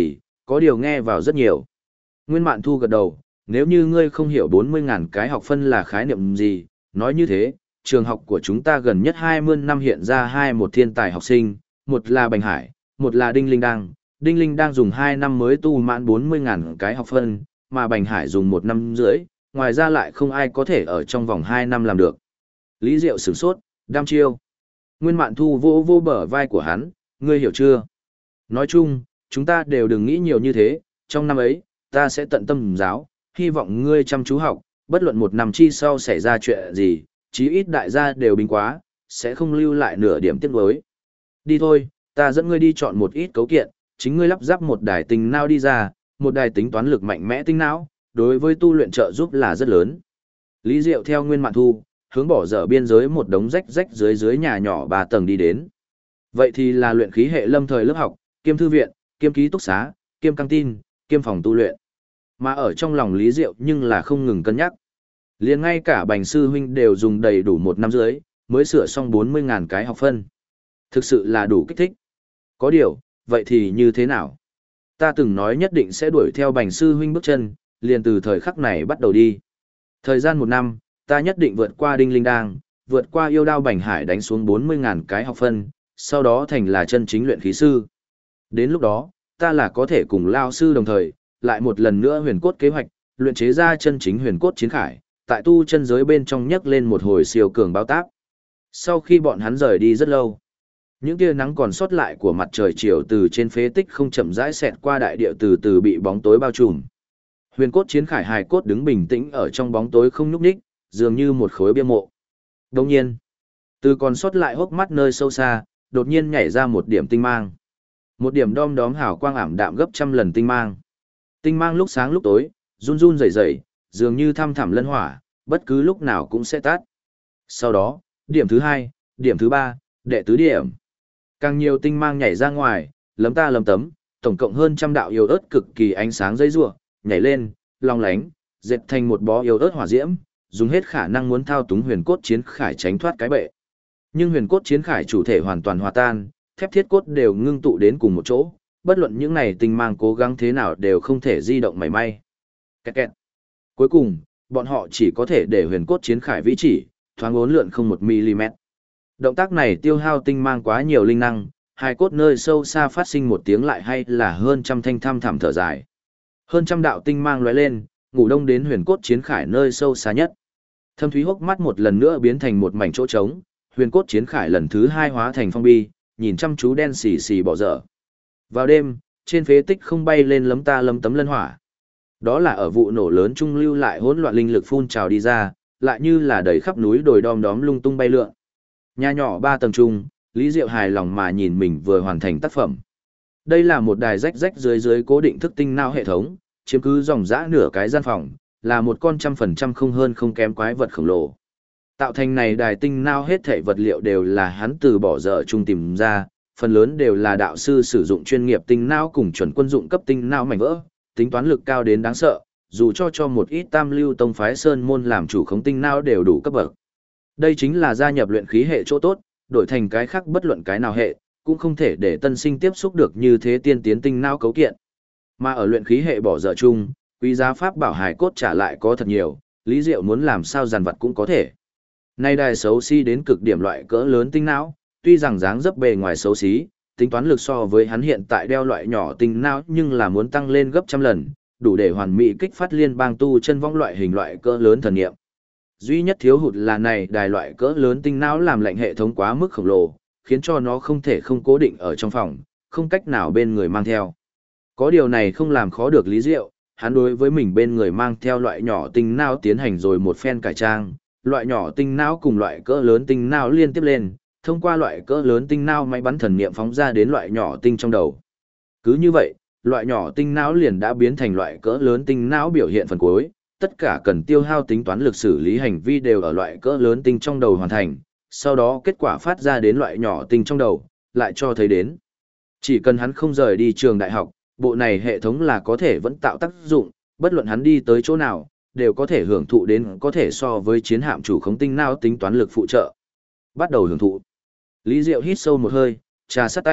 có điều nghe vào rất nhiều. Nguyên Mạn Thu gật đầu, nếu như ngươi không hiểu 40.000 cái học phân là khái niệm gì, nói như thế, trường học của chúng ta gần nhất 20 năm hiện ra một thiên tài học sinh, một là Bành Hải, một là Đinh Linh Đăng. Đinh Linh đang dùng 2 năm mới tu mãn 40.000 cái học phân, mà Bành Hải dùng 1 năm rưỡi, ngoài ra lại không ai có thể ở trong vòng 2 năm làm được. Lý Diệu sửng sốt, đam chiêu. Nguyên Mạn Thu vô vô bờ vai của hắn, ngươi hiểu chưa? Nói chung, chúng ta đều đừng nghĩ nhiều như thế, trong năm ấy, ta sẽ tận tâm giáo, hy vọng ngươi chăm chú học, bất luận 1 năm chi sau xảy ra chuyện gì, chí ít đại gia đều bình quá, sẽ không lưu lại nửa điểm tiếc nuối. Đi thôi, ta dẫn ngươi đi chọn một ít cấu kiện, chính ngươi lắp ráp một đài tinh não đi ra, một đài tính toán lực mạnh mẽ tinh não, đối với tu luyện trợ giúp là rất lớn. Lý Diệu theo Nguyên Mạn Thu, hướng bỏ dở biên giới một đống rách rách dưới nhà nhỏ 3 tầng đi đến. Vậy thì là luyện khí hệ lâm thời lớp học, kiêm thư viện, kiêm ký túc xá, kiêm căng tin, kiêm phòng tu luyện. Mà ở trong lòng Lý Diệu nhưng là không ngừng cân nhắc. Liền ngay cả Bành sư huynh đều dùng đầy đủ 1 năm rưỡi, mới sửa xong 40.000 cái học phân. Thực sự là đủ kích thích. Có điều, vậy thì như thế nào? Ta từng nói nhất định sẽ đuổi theo Bành sư huynh bước chân, liền từ thời khắc này bắt đầu đi. Thời gian 1 năm, ta nhất định vượt qua Đinh Linh Đang, vượt qua yêu đao Bành Hải đánh xuống 40.000 cái học phân, sau đó thành là chân chính luyện khí sư. Đến lúc đó, ta là có thể cùng Lao sư đồng thời, lại một lần nữa huyền cốt kế hoạch, luyện chế ra chân chính huyền cốt chiến khải, tại tu chân giới bên trong nhấc lên một hồi siêu cường báo táp. Sau khi bọn hắn rời đi rất lâu, những tia nắng còn sót lại của mặt trời chiều từ trên phế tích không chậm rãi xẹt qua đại địa từ từ bị bóng tối bao trùm. Huyền cốt chiến khải hài cốt đứng bình tĩnh ở trong bóng tối không nhúc nhích, dường như một khối bia mộ. Đồng nhiên, từ còn sót lại hốc mắt nơi sâu xa, đột nhiên nhảy ra một điểm tinh mang. Một điểm đom đóm hào quang ảm đạm gấp trăm lần tinh mang. Tinh mang lúc sáng lúc tối, run run rẩy rẩy, dường như thăm thẳm lân hỏa, bất cứ lúc nào cũng sẽ tắt. Sau đó, điểm thứ 2, điểm thứ 3, đệ tứ điểm. Càng nhiều tinh mang nhảy ra ngoài, lấm ta lấm tấm, tổng cộng hơn 100 đạo yêu ớt cực kỳ ánh sáng dây rủa, nhảy lên, long lánh, dệt thành một bó yêu ớt hỏa diễm, dùng hết khả năng muốn thao túng huyền cốt chiến khải tránh thoát cái bệ. Nhưng huyền cốt chiến khải chủ thể hoàn toàn hòa tan, thép thiết cốt đều ngưng tụ đến cùng một chỗ, bất luận những này tinh mang cố gắng thế nào đều không thể di động mảy may. Kẹt kẹt. Cuối cùng, bọn họ chỉ có thể để huyền cốt chiến khải vĩ chỉ, thoáng uốn lượn không 1 mm. Động tác này tiêu hao tinh mang quá nhiều linh năng, hai cốt nơi sâu xa phát sinh một tiếng lại hay là hơn trăm thanh thăm thẳm thở dài. Hơn trăm đạo tinh mang lóe lên, ngủ đông đến huyền cốt chiến khải nơi sâu xa nhất. Thâm thúy hốc mắt một lần nữa biến thành một mảnh chỗ trống, huyền cốt chiến khải lần thứ 2 hóa thành phong bi, nhìn chăm chú đen xì xì bỏ dở. Vào đêm, trên phế tích không bay lên lấm ta lấm tấm lân hỏa. Đó là ở vụ nổ lớn trung lưu lại hỗn loạn linh lực phun trào đi ra, lại như là đầy khắp núi đồi đom đóm lung tung bay lượn. Nhà nhỏ 3 tầng trung, Lý Diệu hài lòng mà nhìn mình vừa hoàn thành tác phẩm. Đây là một đài rách rách dưới cố định thức tinh não hệ thống, chiếm cứ dòng dã nửa cái gian phòng, là một con 100% không hơn không kém quái vật khổng lồ. Tạo thành này đài tinh não hết thảy vật liệu đều là hắn từ bỏ dở chung tìm ra, phần lớn đều là đạo sư sử dụng chuyên nghiệp tinh não cùng chuẩn quân dụng cấp tinh não mảnh vỡ, tính toán lực cao đến đáng sợ, dù cho một ít tam lưu tông phái sơn môn làm chủ khống tinh não đều đủ cấp bậc. Đây chính là gia nhập luyện khí hệ chỗ tốt, đổi thành cái khác bất luận cái nào hệ, cũng không thể để tân sinh tiếp xúc được như thế tiên tiến tinh não cấu kiện. Mà ở luyện khí hệ bỏ dở chung, quý giá pháp bảo hài cốt trả lại có thật nhiều, Lý Diệu muốn làm sao dàn vật cũng có thể. Nay đài xấu xí đến cực điểm loại cỡ lớn tinh não, tuy rằng dáng dấp bề ngoài xấu xí, tính toán lực so với hắn hiện tại đeo loại nhỏ tinh não nhưng là muốn tăng lên gấp trăm lần, đủ để hoàn mỹ kích phát liên bang tu chân vong loại hình loại cỡ lớn thần nghiệm. Duy nhất thiếu hụt là này đài loại cỡ lớn tinh não làm lệnh hệ thống quá mức khổng lồ, khiến cho nó không thể không cố định ở trong phòng, không cách nào bên người mang theo. Có điều này không làm khó được Lý Diệu, hắn đối với mình bên người mang theo loại nhỏ tinh não tiến hành rồi một phen cải trang, loại nhỏ tinh não cùng loại cỡ lớn tinh não liên tiếp lên, thông qua loại cỡ lớn tinh não máy bắn thần niệm phóng ra đến loại nhỏ tinh trong đầu. Cứ như vậy, loại nhỏ tinh não liền đã biến thành loại cỡ lớn tinh não biểu hiện phần cuối, tất cả cần tiêu hao tính toán lực xử lý hành vi đều ở loại cỡ lớn tinh trong đầu hoàn thành, sau đó kết quả phát ra đến loại nhỏ tinh trong đầu, lại cho thấy đến. Chỉ cần hắn không rời đi trường đại học, bộ này hệ thống là có thể vẫn tạo tác dụng, bất luận hắn đi tới chỗ nào, đều có thể hưởng thụ đến có thể so với chiến hạm chủ khống tinh não tính toán lực phụ trợ. Bắt đầu hưởng thụ. Lý Diệu hít sâu một hơi, trà sát tay,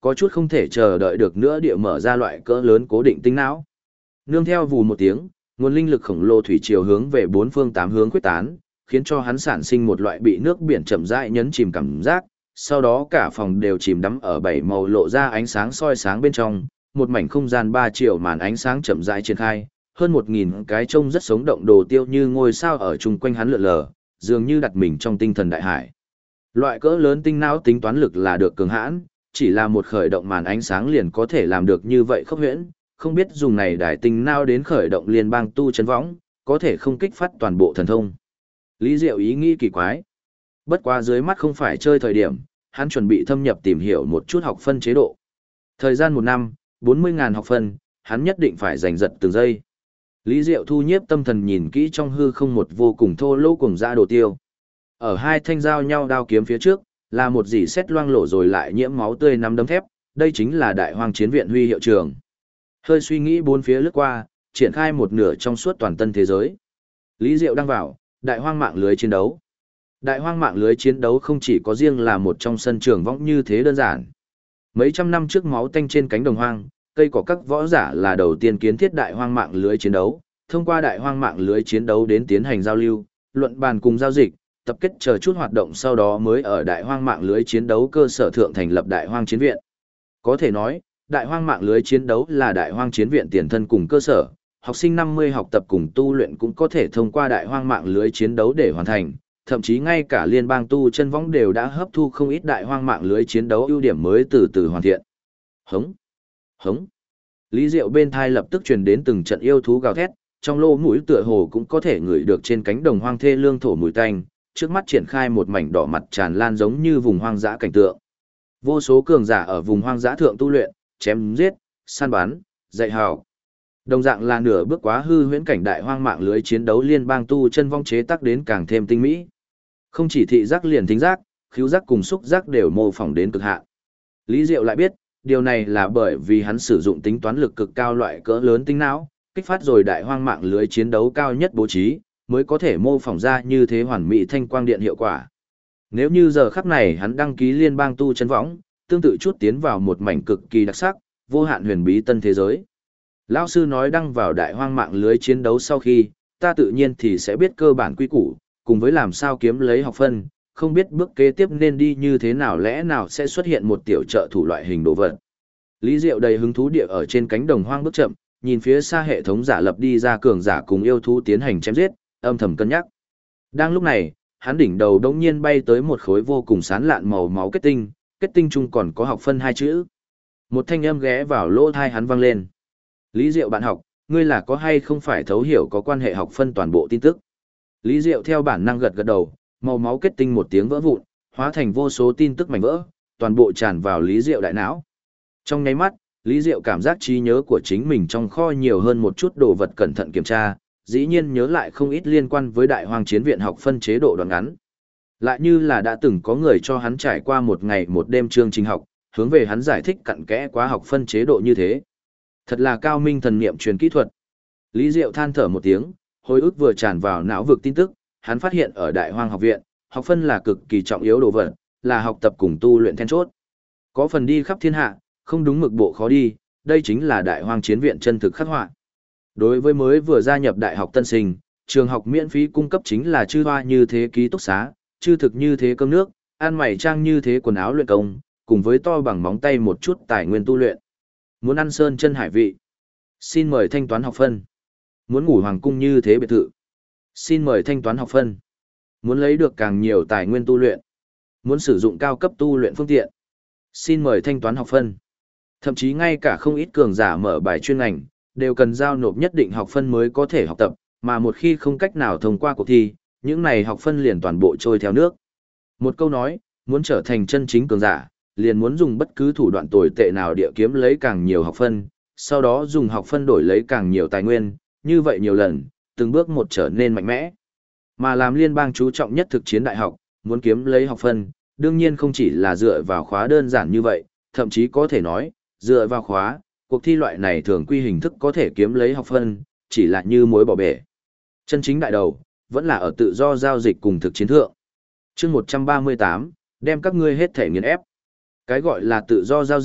Có chút không thể chờ đợi được nữa địa mở ra loại cỡ lớn cố định tinh não. Nương theo vù một tiếng, nguồn linh lực khổng lồ thủy chiều hướng về bốn phương tám hướng quyết tán, khiến cho hắn sản sinh một loại bị nước biển chậm rãi nhấn chìm cảm giác, sau đó cả phòng đều chìm đắm ở bảy màu lộ ra ánh sáng soi sáng bên trong, một mảnh không gian 3 triệu màn ánh sáng chậm rãi triển khai, hơn 1000 cái trông rất sống động đồ tiêu như ngôi sao ở chung quanh hắn lượn lờ, dường như đặt mình trong tinh thần đại hải. Loại cỡ lớn tinh não tính toán lực là được cường hãn, chỉ là một khởi động màn ánh sáng liền có thể làm được như vậy khốc huyễn, không biết dùng này đài tinh não đến khởi động liên bang tu chân võng, có thể không kích phát toàn bộ thần thông. Lý Diệu ý nghĩ kỳ quái. Bất quá dưới mắt không phải chơi thời điểm, hắn chuẩn bị thâm nhập tìm hiểu một chút học phân chế độ. Thời gian 1 năm, 40.000 học phân, hắn nhất định phải giành giật từng giây. Lý Diệu thu nhiếp tâm thần nhìn kỹ trong hư không một vô cùng thô lỗ cùng dã đồ tiêu. Ở hai thanh giao nhau đao kiếm phía trước, là một dỉ xét loang lổ rồi lại nhiễm máu tươi nắm đấm thép, đây chính là Đại Hoang Chiến Viện huy hiệu trường. Hơi suy nghĩ bốn phía lướt qua, triển khai một nửa trong suốt toàn tân thế giới. Lý Diệu đăng vào, Đại Hoang mạng lưới chiến đấu. Đại Hoang mạng lưới chiến đấu không chỉ có riêng là một trong sân trường võng như thế đơn giản. Mấy trăm năm trước máu tanh trên cánh đồng hoang, cây cỏ các võ giả là đầu tiên kiến thiết Đại Hoang mạng lưới chiến đấu, thông qua Đại Hoang mạng lưới chiến đấu đến tiến hành giao lưu, luận bàn cùng giao dịch, tập kết chờ chút hoạt động sau đó mới ở Đại Hoang mạng lưới chiến đấu cơ sở thượng thành lập Đại Hoang Chiến Viện. Có thể nói, Đại Hoang mạng lưới chiến đấu là Đại Hoang Chiến Viện tiền thân cùng cơ sở, học sinh 50 học tập cùng tu luyện cũng có thể thông qua Đại Hoang mạng lưới chiến đấu để hoàn thành, thậm chí ngay cả liên bang tu chân võng đều đã hấp thu không ít Đại Hoang mạng lưới chiến đấu ưu điểm mới từ từ hoàn thiện. Hống! Hống! Lý Diệu bên thai lập tức truyền đến từng trận yêu thú gào thét, trong lỗ mũi tựa hồ cũng có thể ngửi được trên cánh đồng hoang thê lương thổ mùi tanh, trước mắt triển khai một mảnh đỏ mặt tràn lan giống như vùng hoang dã cảnh tượng. Vô số cường giả ở vùng hoang dã thượng tu luyện, chém giết, săn bắn, dạy hào. Đồng dạng là nửa bước quá hư huyễn cảnh Đại Hoang mạng lưới chiến đấu liên bang tu chân vong chế tác đến càng thêm tinh mỹ. Không chỉ thị giác liền thính giác, khứu giác cùng xúc giác đều mô phỏng đến cực hạn. Lý Diệu lại biết, điều này là bởi vì hắn sử dụng tính toán lực cực cao loại cỡ lớn tinh não, kích phát rồi Đại Hoang mạng lưới chiến đấu cao nhất bố trí, mới có thể mô phỏng ra như thế hoàn mỹ thanh quang điện hiệu quả. Nếu như giờ khắc này hắn đăng ký liên bang tu chân võng, tương tự chút tiến vào một mảnh cực kỳ đặc sắc, vô hạn huyền bí tân thế giới. Lão sư nói đăng vào Đại Hoang mạng lưới chiến đấu sau khi, ta tự nhiên thì sẽ biết cơ bản quy củ, cùng với làm sao kiếm lấy học phân, không biết bước kế tiếp nên đi như thế nào, lẽ nào sẽ xuất hiện một tiểu trợ thủ loại hình đồ vật. Lý Diệu đầy hứng thú địa ở trên cánh đồng hoang bước chậm, nhìn phía xa hệ thống giả lập đi ra cường giả cùng yêu thú tiến hành chém giết, âm thầm cân nhắc. Đang lúc này, hắn đỉnh đầu đống nhiên bay tới một khối vô cùng sán lạn màu máu kết tinh chung còn có học phân 2 chữ. Một thanh âm ghé vào lỗ tai hắn vang lên. Lý Diệu bạn học, ngươi là có hay không phải thấu hiểu có quan hệ học phân toàn bộ tin tức. Lý Diệu theo bản năng gật gật đầu, màu máu kết tinh một tiếng vỡ vụn, hóa thành vô số tin tức mảnh vỡ, toàn bộ tràn vào Lý Diệu đại não. Trong nháy mắt, Lý Diệu cảm giác trí nhớ của chính mình trong kho nhiều hơn một chút đồ vật, cẩn thận kiểm tra, dĩ nhiên nhớ lại không ít liên quan với Đại Hoang Chiến Viện học phân chế độ đoạn ngắn. Lại như là đã từng có người cho hắn trải qua một ngày một đêm chương trình học, hướng về hắn giải thích cặn kẽ quá học phân chế độ như thế. Thật là cao minh thần niệm truyền kỹ thuật. Lý Diệu than thở một tiếng, hồi ức vừa tràn vào não vực tin tức, hắn phát hiện ở Đại Hoang học viện, học phân là cực kỳ trọng yếu đồ vật, là học tập cùng tu luyện then chốt. Có phần đi khắp thiên hạ, không đúng mực bộ khó đi, đây chính là Đại Hoang Chiến Viện chân thực khắc họa. Đối với mới vừa gia nhập đại học tân sinh, trường học miễn phí cung cấp chính là chư hoa như thế ký túc xá, chư thực như thế cơm nước, ăn mày trang như thế quần áo luyện công, cùng với to bằng móng tay một chút tài nguyên tu luyện. Muốn ăn sơn chân hải vị, xin mời thanh toán học phân. Muốn ngủ hoàng cung như thế biệt thự, xin mời thanh toán học phân. Muốn lấy được càng nhiều tài nguyên tu luyện, muốn sử dụng cao cấp tu luyện phương tiện, xin mời thanh toán học phân. Thậm chí ngay cả không ít cường giả mở bài chuyên ngành, đều cần giao nộp nhất định học phân mới có thể học tập, mà một khi không cách nào thông qua cuộc thi, những này học phân liền toàn bộ trôi theo nước. Một câu nói, muốn trở thành chân chính cường giả, liền muốn dùng bất cứ thủ đoạn tồi tệ nào địa kiếm lấy càng nhiều học phân, sau đó dùng học phân đổi lấy càng nhiều tài nguyên, như vậy nhiều lần, từng bước một trở nên mạnh mẽ. Mà làm liên bang chú trọng nhất thực chiến đại học, muốn kiếm lấy học phân, đương nhiên không chỉ là dựa vào khóa đơn giản như vậy, thậm chí có thể nói, dựa vào khóa, cuộc thi loại này thường quy hình thức có thể kiếm lấy học phân, chỉ là như muối bỏ bể. Chân chính đại đầu, vẫn là ở tự do giao dịch cùng thực chiến thượng. Chương 138, đem các ngươi hết thể nghiền ép. Cái gọi là tự do giao dịch,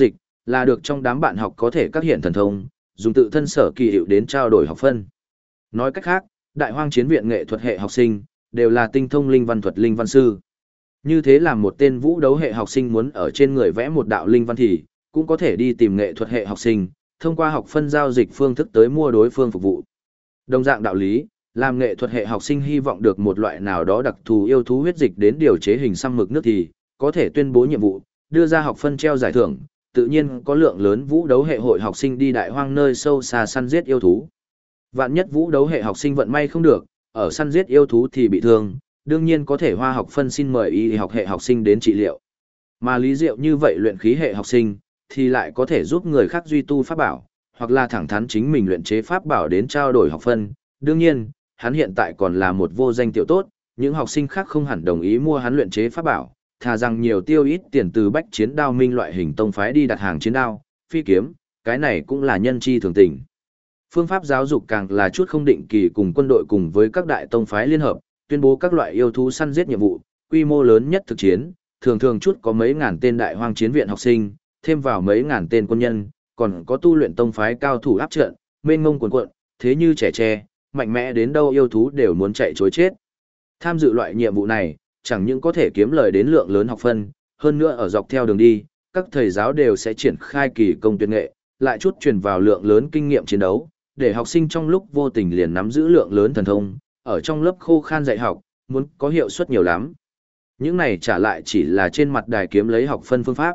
là được trong đám bạn học có thể các hiện thần thông, dùng tự thân sở kỳ hiệu đến trao đổi học phân. Nói cách khác, Đại Hoang Chiến viện nghệ thuật hệ học sinh đều là tinh thông linh văn thuật linh văn sư. Như thế làm một tên vũ đấu hệ học sinh muốn ở trên người vẽ một đạo linh văn thì cũng có thể đi tìm nghệ thuật hệ học sinh, thông qua học phân giao dịch phương thức tới mua đối phương phục vụ. Đồng dạng đạo lý, làm nghệ thuật hệ học sinh hy vọng được một loại nào đó đặc thù yêu thú huyết dịch đến điều chế hình xăm mực nước thì có thể tuyên bố nhiệm vụ, đưa ra học phân treo giải thưởng, tự nhiên có lượng lớn vũ đấu hệ hội học sinh đi đại hoang nơi sâu xa săn giết yêu thú. Vạn nhất vũ đấu hệ học sinh vận may không được, ở săn giết yêu thú thì bị thương, đương nhiên có thể hoa học phân xin mời y học hệ học sinh đến trị liệu. Mà Lý Diệu như vậy luyện khí hệ học sinh, thì lại có thể giúp người khác duy tu pháp bảo, hoặc là thẳng thắn chính mình luyện chế pháp bảo đến trao đổi học phân. Đương nhiên, hắn hiện tại còn là một vô danh tiểu tốt, những học sinh khác không hẳn đồng ý mua hắn luyện chế pháp bảo, thà rằng nhiều tiêu ít tiền từ bách chiến đao minh loại hình tông phái đi đặt hàng chiến đao, phi kiếm, cái này cũng là nhân chi thường tình. Phương pháp giáo dục càng là chút không định kỳ cùng quân đội cùng với các đại tông phái liên hợp, tuyên bố các loại yêu thú săn giết nhiệm vụ, quy mô lớn nhất thực chiến, thường thường chút có mấy ngàn tên đại hoang chiến viện học sinh, thêm vào mấy ngàn tên quân nhân, còn có tu luyện tông phái cao thủ áp trận, mênh mông cuồn cuộn, thế như trẻ tre, mạnh mẽ đến đâu yêu thú đều muốn chạy trối chết. Tham dự loại nhiệm vụ này, chẳng những có thể kiếm lời đến lượng lớn học phân, hơn nữa ở dọc theo đường đi, các thầy giáo đều sẽ triển khai kỳ công tuyệt nghệ, lại chút truyền vào lượng lớn kinh nghiệm chiến đấu, để học sinh trong lúc vô tình liền nắm giữ lượng lớn thần thông, ở trong lớp khô khan dạy học, muốn có hiệu suất nhiều lắm. Những này trả lại chỉ là trên mặt đài kiếm lấy học phân phương pháp.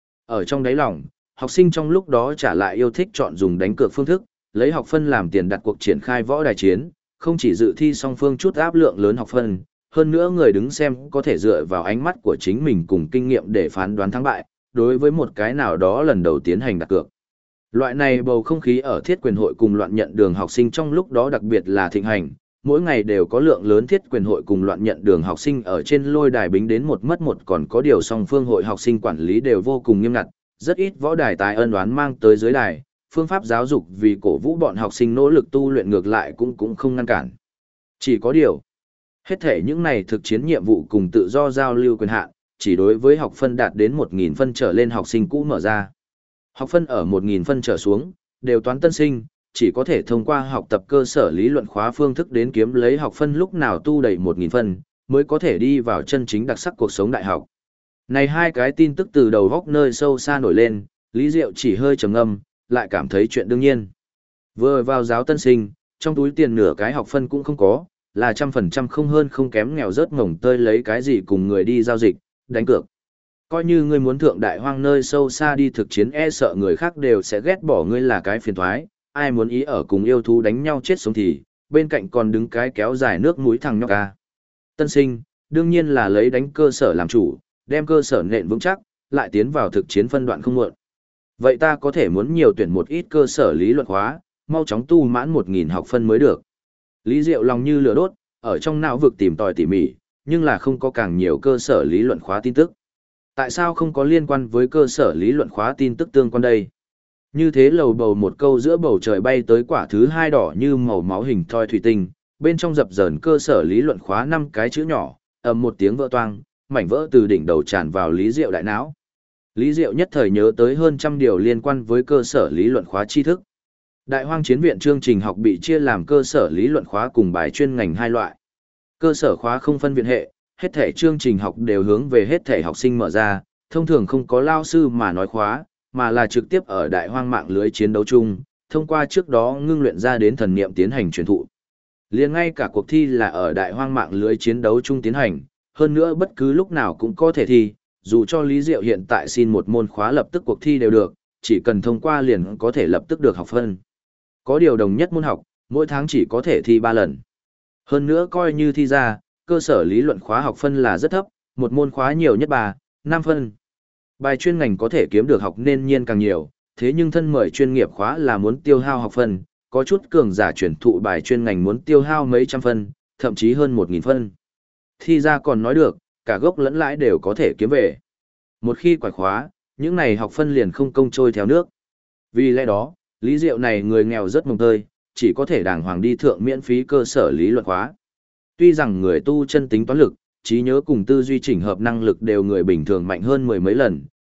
Ở trong đáy lòng, học sinh trong lúc đó trả lại yêu thích chọn dùng đánh cược phương thức, lấy học phân làm tiền đặt cuộc triển khai võ đài chiến, không chỉ dự thi song phương chút áp lượng lớn học phân, hơn nữa người đứng xem có thể dựa vào ánh mắt của chính mình cùng kinh nghiệm để phán đoán thắng bại, đối với một cái nào đó lần đầu tiến hành đặt cược. Loại này bầu không khí ở thiết quyền hội cùng loạn nhận đường học sinh trong lúc đó đặc biệt là thịnh hành, mỗi ngày đều có lượng lớn thiết quyền hội cùng loạn nhận đường học sinh ở trên lôi đài bính đến một mất một, còn có điều song phương hội học sinh quản lý đều vô cùng nghiêm ngặt, rất ít võ đài tài ân oán mang tới dưới đài, phương pháp giáo dục vì cổ vũ bọn học sinh nỗ lực tu luyện ngược lại cũng không ngăn cản. Chỉ có điều, hết thể những này thực chiến nhiệm vụ cùng tự do giao lưu quyền hạn, chỉ đối với học phân đạt đến 1.000 phân trở lên học sinh cũ mở ra. Học phân ở 1.000 phân trở xuống, đều toán tân sinh, chỉ có thể thông qua học tập cơ sở lý luận khóa phương thức đến kiếm lấy học phân lúc nào tu đầy 1.000 phân, mới có thể đi vào chân chính đặc sắc cuộc sống đại học. Này hai cái tin tức từ đầu góc nơi sâu xa nổi lên, Lý Diệu chỉ hơi trầm ngâm, lại cảm thấy chuyện đương nhiên. Vừa vào giáo tân sinh, trong túi tiền nửa cái học phân cũng không có, là 100% không hơn không kém nghèo rớt ngổng tơi lấy cái gì cùng người đi giao dịch, đánh cược. Coi như ngươi muốn thượng đại hoang nơi sâu xa đi thực chiến e sợ người khác đều sẽ ghét bỏ ngươi là cái phiền thoái, ai muốn ý ở cùng yêu thú đánh nhau chết sống thì, bên cạnh còn đứng cái kéo dài nước mũi thằng nhóc ca. Tân sinh, đương nhiên là lấy đánh cơ sở làm chủ, đem cơ sở nện vững chắc, lại tiến vào thực chiến phân đoạn không muộn. Vậy ta có thể muốn nhiều tuyển một ít cơ sở lý luận hóa, mau chóng tu mãn 1.000 học phân mới được. Lý Diệu lòng như lửa đốt, ở trong não vực tìm tòi tỉ mỉ, nhưng là không có càng nhiều cơ sở lý luận khóa tin tức. Tại sao không có liên quan với cơ sở lý luận khóa tin tức tương quan đây? Như thế lầu bầu một câu giữa bầu trời bay tới quả thứ hai đỏ như màu máu hình thoi thủy tinh, bên trong dập dờn cơ sở lý luận khóa 5 cái chữ nhỏ, ầm một tiếng vỡ toang, mảnh vỡ từ đỉnh đầu tràn vào Lý Diệu đại não. Lý Diệu nhất thời nhớ tới hơn trăm điều liên quan với cơ sở lý luận khóa tri thức. Đại Hoang Chiến viện chương trình học bị chia làm cơ sở lý luận khóa cùng bài chuyên ngành hai loại. Cơ sở khóa không phân viện hệ, hết thể chương trình học đều hướng về hết thể học sinh mở ra, thông thường không có lao sư mà nói khóa, mà là trực tiếp ở Đại Hoang mạng lưới chiến đấu chung, thông qua trước đó ngưng luyện ra đến thần niệm tiến hành truyền thụ. Liền ngay cả cuộc thi là ở Đại Hoang mạng lưới chiến đấu chung tiến hành, hơn nữa bất cứ lúc nào cũng có thể thi, dù cho Lý Diệu hiện tại xin một môn khóa lập tức cuộc thi đều được, chỉ cần thông qua liền có thể lập tức được học phân. Có điều đồng nhất môn học, mỗi tháng chỉ có thể thi 3 lần. Hơn nữa coi như thi ra, cơ sở lý luận khóa học phân là rất thấp, một môn khóa nhiều nhất 3, 5 phân. Bài chuyên ngành có thể kiếm được học nên nhiên càng nhiều, thế nhưng thân mời chuyên nghiệp khóa là muốn tiêu hao học phân, có chút cường giả chuyển thụ bài chuyên ngành muốn tiêu hao mấy trăm phân, thậm chí hơn 1.000 phân. Thi ra còn nói được, cả gốc lẫn lãi đều có thể kiếm về. Một khi quải khóa, những này học phân liền không công trôi theo nước. Vì lẽ đó, Lý Diệu này người nghèo rất mồng tơi, chỉ có thể đàng hoàng đi thượng miễn phí cơ sở lý luận khóa. Tuy rằng người tu chân tính toán lực, trí nhớ cùng tư duy chỉnh hợp năng lực đều người bình thường mạnh hơn mười mấy lần,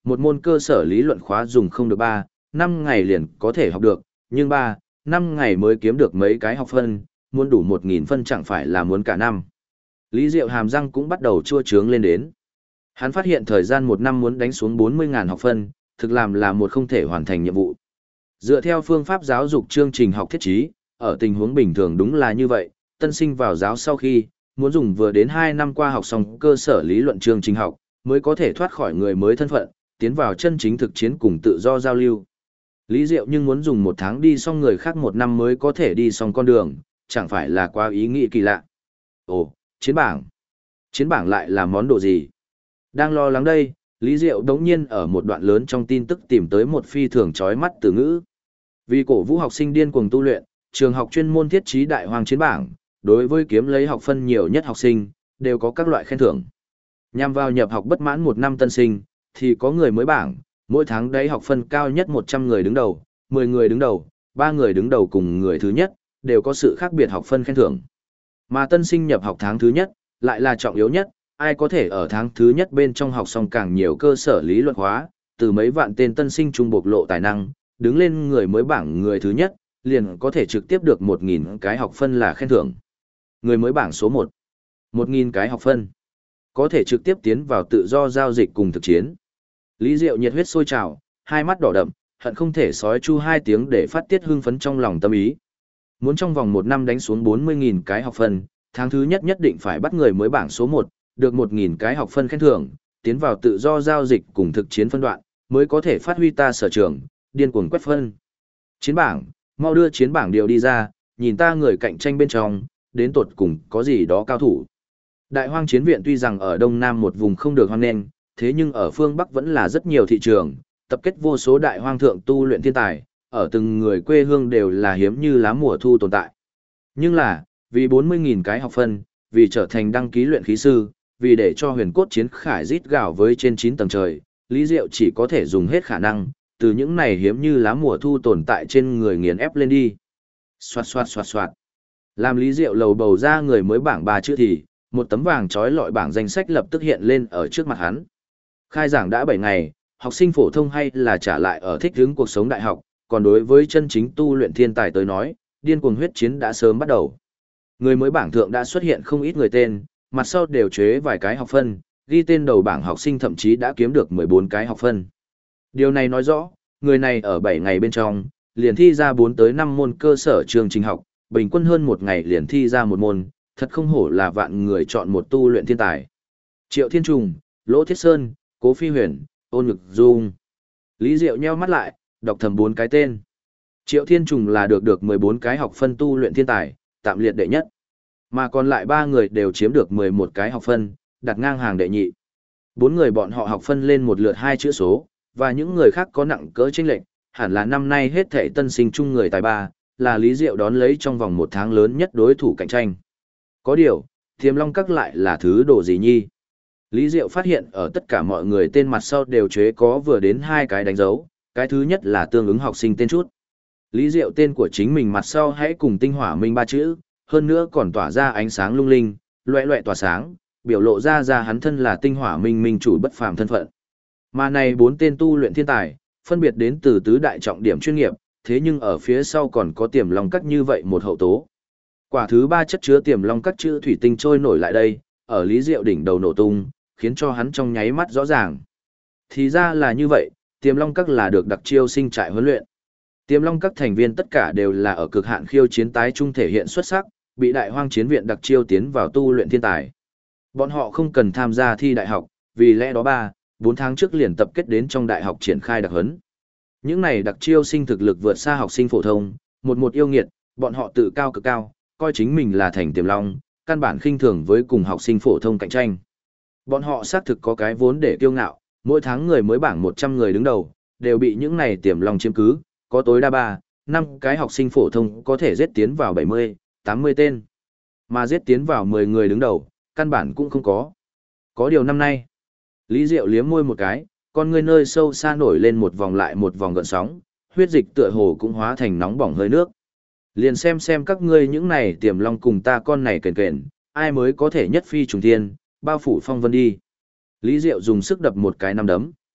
một môn cơ sở lý luận khóa dùng không được 3, 5 ngày liền có thể học được, nhưng 3, 5 ngày mới kiếm được mấy cái học phân, muốn đủ 1.000 phân chẳng phải là muốn cả năm. Lý Diệu hàm răng cũng bắt đầu chua chướng lên đến. Hắn phát hiện thời gian 1 năm muốn đánh xuống 40.000 học phân, thực làm là một không thể hoàn thành nhiệm vụ. Dựa theo phương pháp giáo dục chương trình học thiết chí, ở tình huống bình thường đúng là như vậy, tân sinh vào giáo sau khi, muốn dùng vừa đến 2 năm qua học xong cơ sở lý luận chương trình học, mới có thể thoát khỏi người mới thân phận, tiến vào chân chính thực chiến cùng tự do giao lưu. Lý Diệu nhưng muốn dùng 1 tháng đi xong người khác 1 năm mới có thể đi xong con đường, chẳng phải là quá ý nghĩ kỳ lạ. Ồ, chiến bảng. Chiến bảng lại là món đồ gì? Đang lo lắng đây, Lý Diệu đống nhiên ở một đoạn lớn trong tin tức tìm tới một phi thường chói mắt từ ngữ. Vì cổ vũ học sinh điên cuồng tu luyện, trường học chuyên môn thiết trí đại hoang chiến bảng, đối với kiếm lấy học phân nhiều nhất học sinh, đều có các loại khen thưởng. Nhằm vào nhập học bất mãn 1 năm tân sinh, thì có người mới bảng, mỗi tháng đấy học phân cao nhất 100 người đứng đầu, 10 người đứng đầu, 3 người đứng đầu cùng người thứ nhất, đều có sự khác biệt học phân khen thưởng. Mà tân sinh nhập học tháng thứ nhất, lại là trọng yếu nhất, ai có thể ở tháng thứ nhất bên trong học xong càng nhiều cơ sở lý luận hóa, từ mấy vạn tên tân sinh trung bộc lộ tài năng, đứng lên người mới bảng người thứ nhất, liền có thể trực tiếp được 1.000 cái học phân là khen thưởng. Người mới bảng số 1, 1.000 cái học phân, có thể trực tiếp tiến vào tự do giao dịch cùng thực chiến. Lý Diệu nhiệt huyết sôi trào, hai mắt đỏ đậm, hận không thể sói chu 2 tiếng để phát tiết hưng phấn trong lòng tâm ý. Muốn trong vòng 1 năm đánh xuống 40.000 cái học phân, tháng thứ nhất nhất định phải bắt người mới bảng số 1, được 1.000 cái học phân khen thưởng, tiến vào tự do giao dịch cùng thực chiến phân đoạn, mới có thể phát huy ta sở trường, điên cuồng quét phân. Chiến bảng, mau đưa chiến bảng điều đi ra, nhìn ta người cạnh tranh bên trong, đến tột cùng có gì đó cao thủ. Đại hoang chiến viện tuy rằng ở Đông Nam một vùng không được hoan nghênh, thế nhưng ở phương Bắc vẫn là rất nhiều thị trường, tập kết vô số đại hoang thượng tu luyện thiên tài, ở từng người quê hương đều là hiếm như lá mùa thu tồn tại. Nhưng là, vì 40.000 cái học phân, vì trở thành đăng ký luyện khí sư, vì để cho huyền cốt chiến khải rít gào với trên 9 tầng trời, Lý Diệu chỉ có thể dùng hết khả năng, từ những này hiếm như lá mùa thu tồn tại trên người nghiền ép lên đi. Xoạt xoạt xoạt xoạt. Làm Lý Diệu lầu bầu ra người mới bảng 3 chữ thì, một tấm vàng trói lọi bảng danh sách lập tức hiện lên ở trước mặt hắn. Khai giảng đã 7 ngày, học sinh phổ thông hay là trả lại ở thích ứng cuộc sống đại học, còn đối với chân chính tu luyện thiên tài tới nói, điên cuồng huyết chiến đã sớm bắt đầu. Người mới bảng thượng đã xuất hiện không ít người tên, mặt sau đều chế vài cái học phân, ghi tên đầu bảng học sinh thậm chí đã kiếm được 14 cái học phân. Điều này nói rõ, người này ở 7 ngày bên trong, liền thi ra 4 tới 5 môn cơ sở chương trình học, bình quân hơn 1 ngày liền thi ra 1 môn, thật không hổ là vạn người chọn một tu luyện thiên tài. Triệu Thiên Trùng, Lỗ Thiết Sơn, Cố Phi Huyền, Ôn Nhược Dung. Lý Diệu nheo mắt lại, đọc thầm 4 cái tên. Triệu Thiên Trùng là được 14 cái học phân tu luyện thiên tài, tạm liệt đệ nhất. Mà còn lại 3 người đều chiếm được 11 cái học phân, đặt ngang hàng đệ nhị. 4 người bọn họ học phân lên một lượt 2 chữ số, và những người khác có nặng cỡ chênh lệch, hẳn là năm nay hết thảy tân sinh chung người tài ba, là Lý Diệu đón lấy trong vòng 1 tháng lớn nhất đối thủ cạnh tranh. Có điều, Tiềm Long Các lại là thứ đồ gì nhi? Lý Diệu phát hiện ở tất cả mọi người tên mặt sau đều chế có vừa đến 2 cái đánh dấu, cái thứ nhất là tương ứng học sinh tên chút. Lý Diệu tên của chính mình mặt sau hãy cùng tinh hỏa minh 3 chữ, hơn nữa còn tỏa ra ánh sáng lung linh, loẹ loẹ tỏa sáng, biểu lộ ra hắn thân là tinh hỏa minh minh chủ bất phàm thân phận. Mà này 4 tên tu luyện thiên tài, phân biệt đến từ tứ đại trọng điểm chuyên nghiệp, thế nhưng ở phía sau còn có Tiềm Long Các như vậy một hậu tố. Quả thứ 3 chất chứa Tiềm Long Các chữ thủy tinh trôi nổi lại đây, ở Lý Diệu đỉnh đầu nổ tung, khiến cho hắn trong nháy mắt rõ ràng. Thì ra là như vậy, Tiềm Long Các là được đặc chiêu sinh trại huấn luyện. Tiềm Long Các thành viên tất cả đều là ở cực hạn khiêu chiến tái trung thể hiện xuất sắc, bị Đại Hoang Chiến viện đặc chiêu tiến vào tu luyện thiên tài. Bọn họ không cần tham gia thi đại học, vì lẽ đó 3-4 tháng trước liền tập kết đến trong đại học triển khai đặc huấn. Những này đặc chiêu sinh thực lực vượt xa học sinh phổ thông, một yêu nghiệt, bọn họ tự cao cực cao, coi chính mình là thành Tiềm Long, căn bản khinh thường với cùng học sinh phổ thông cạnh tranh. Bọn họ xác thực có cái vốn để kiêu ngạo, mỗi tháng người mới bảng 100 người đứng đầu, đều bị những này Tiềm Long chiếm cứ, có tối đa 3-5 cái học sinh phổ thông có thể giết tiến vào 70-80 tên. Mà giết tiến vào 10 người đứng đầu, căn bản cũng không có. Có điều năm nay, Lý Diệu liếm môi một cái, con ngươi nơi sâu xa nổi lên một vòng lại một vòng gợn sóng, huyết dịch tựa hồ cũng hóa thành nóng bỏng hơi nước. Liền xem các ngươi những này Tiềm Long cùng ta con này kền kền, ai mới có thể nhất phi trùng thiên, bao phủ phong vân đi. Lý Diệu dùng sức đập một cái nắm đấm,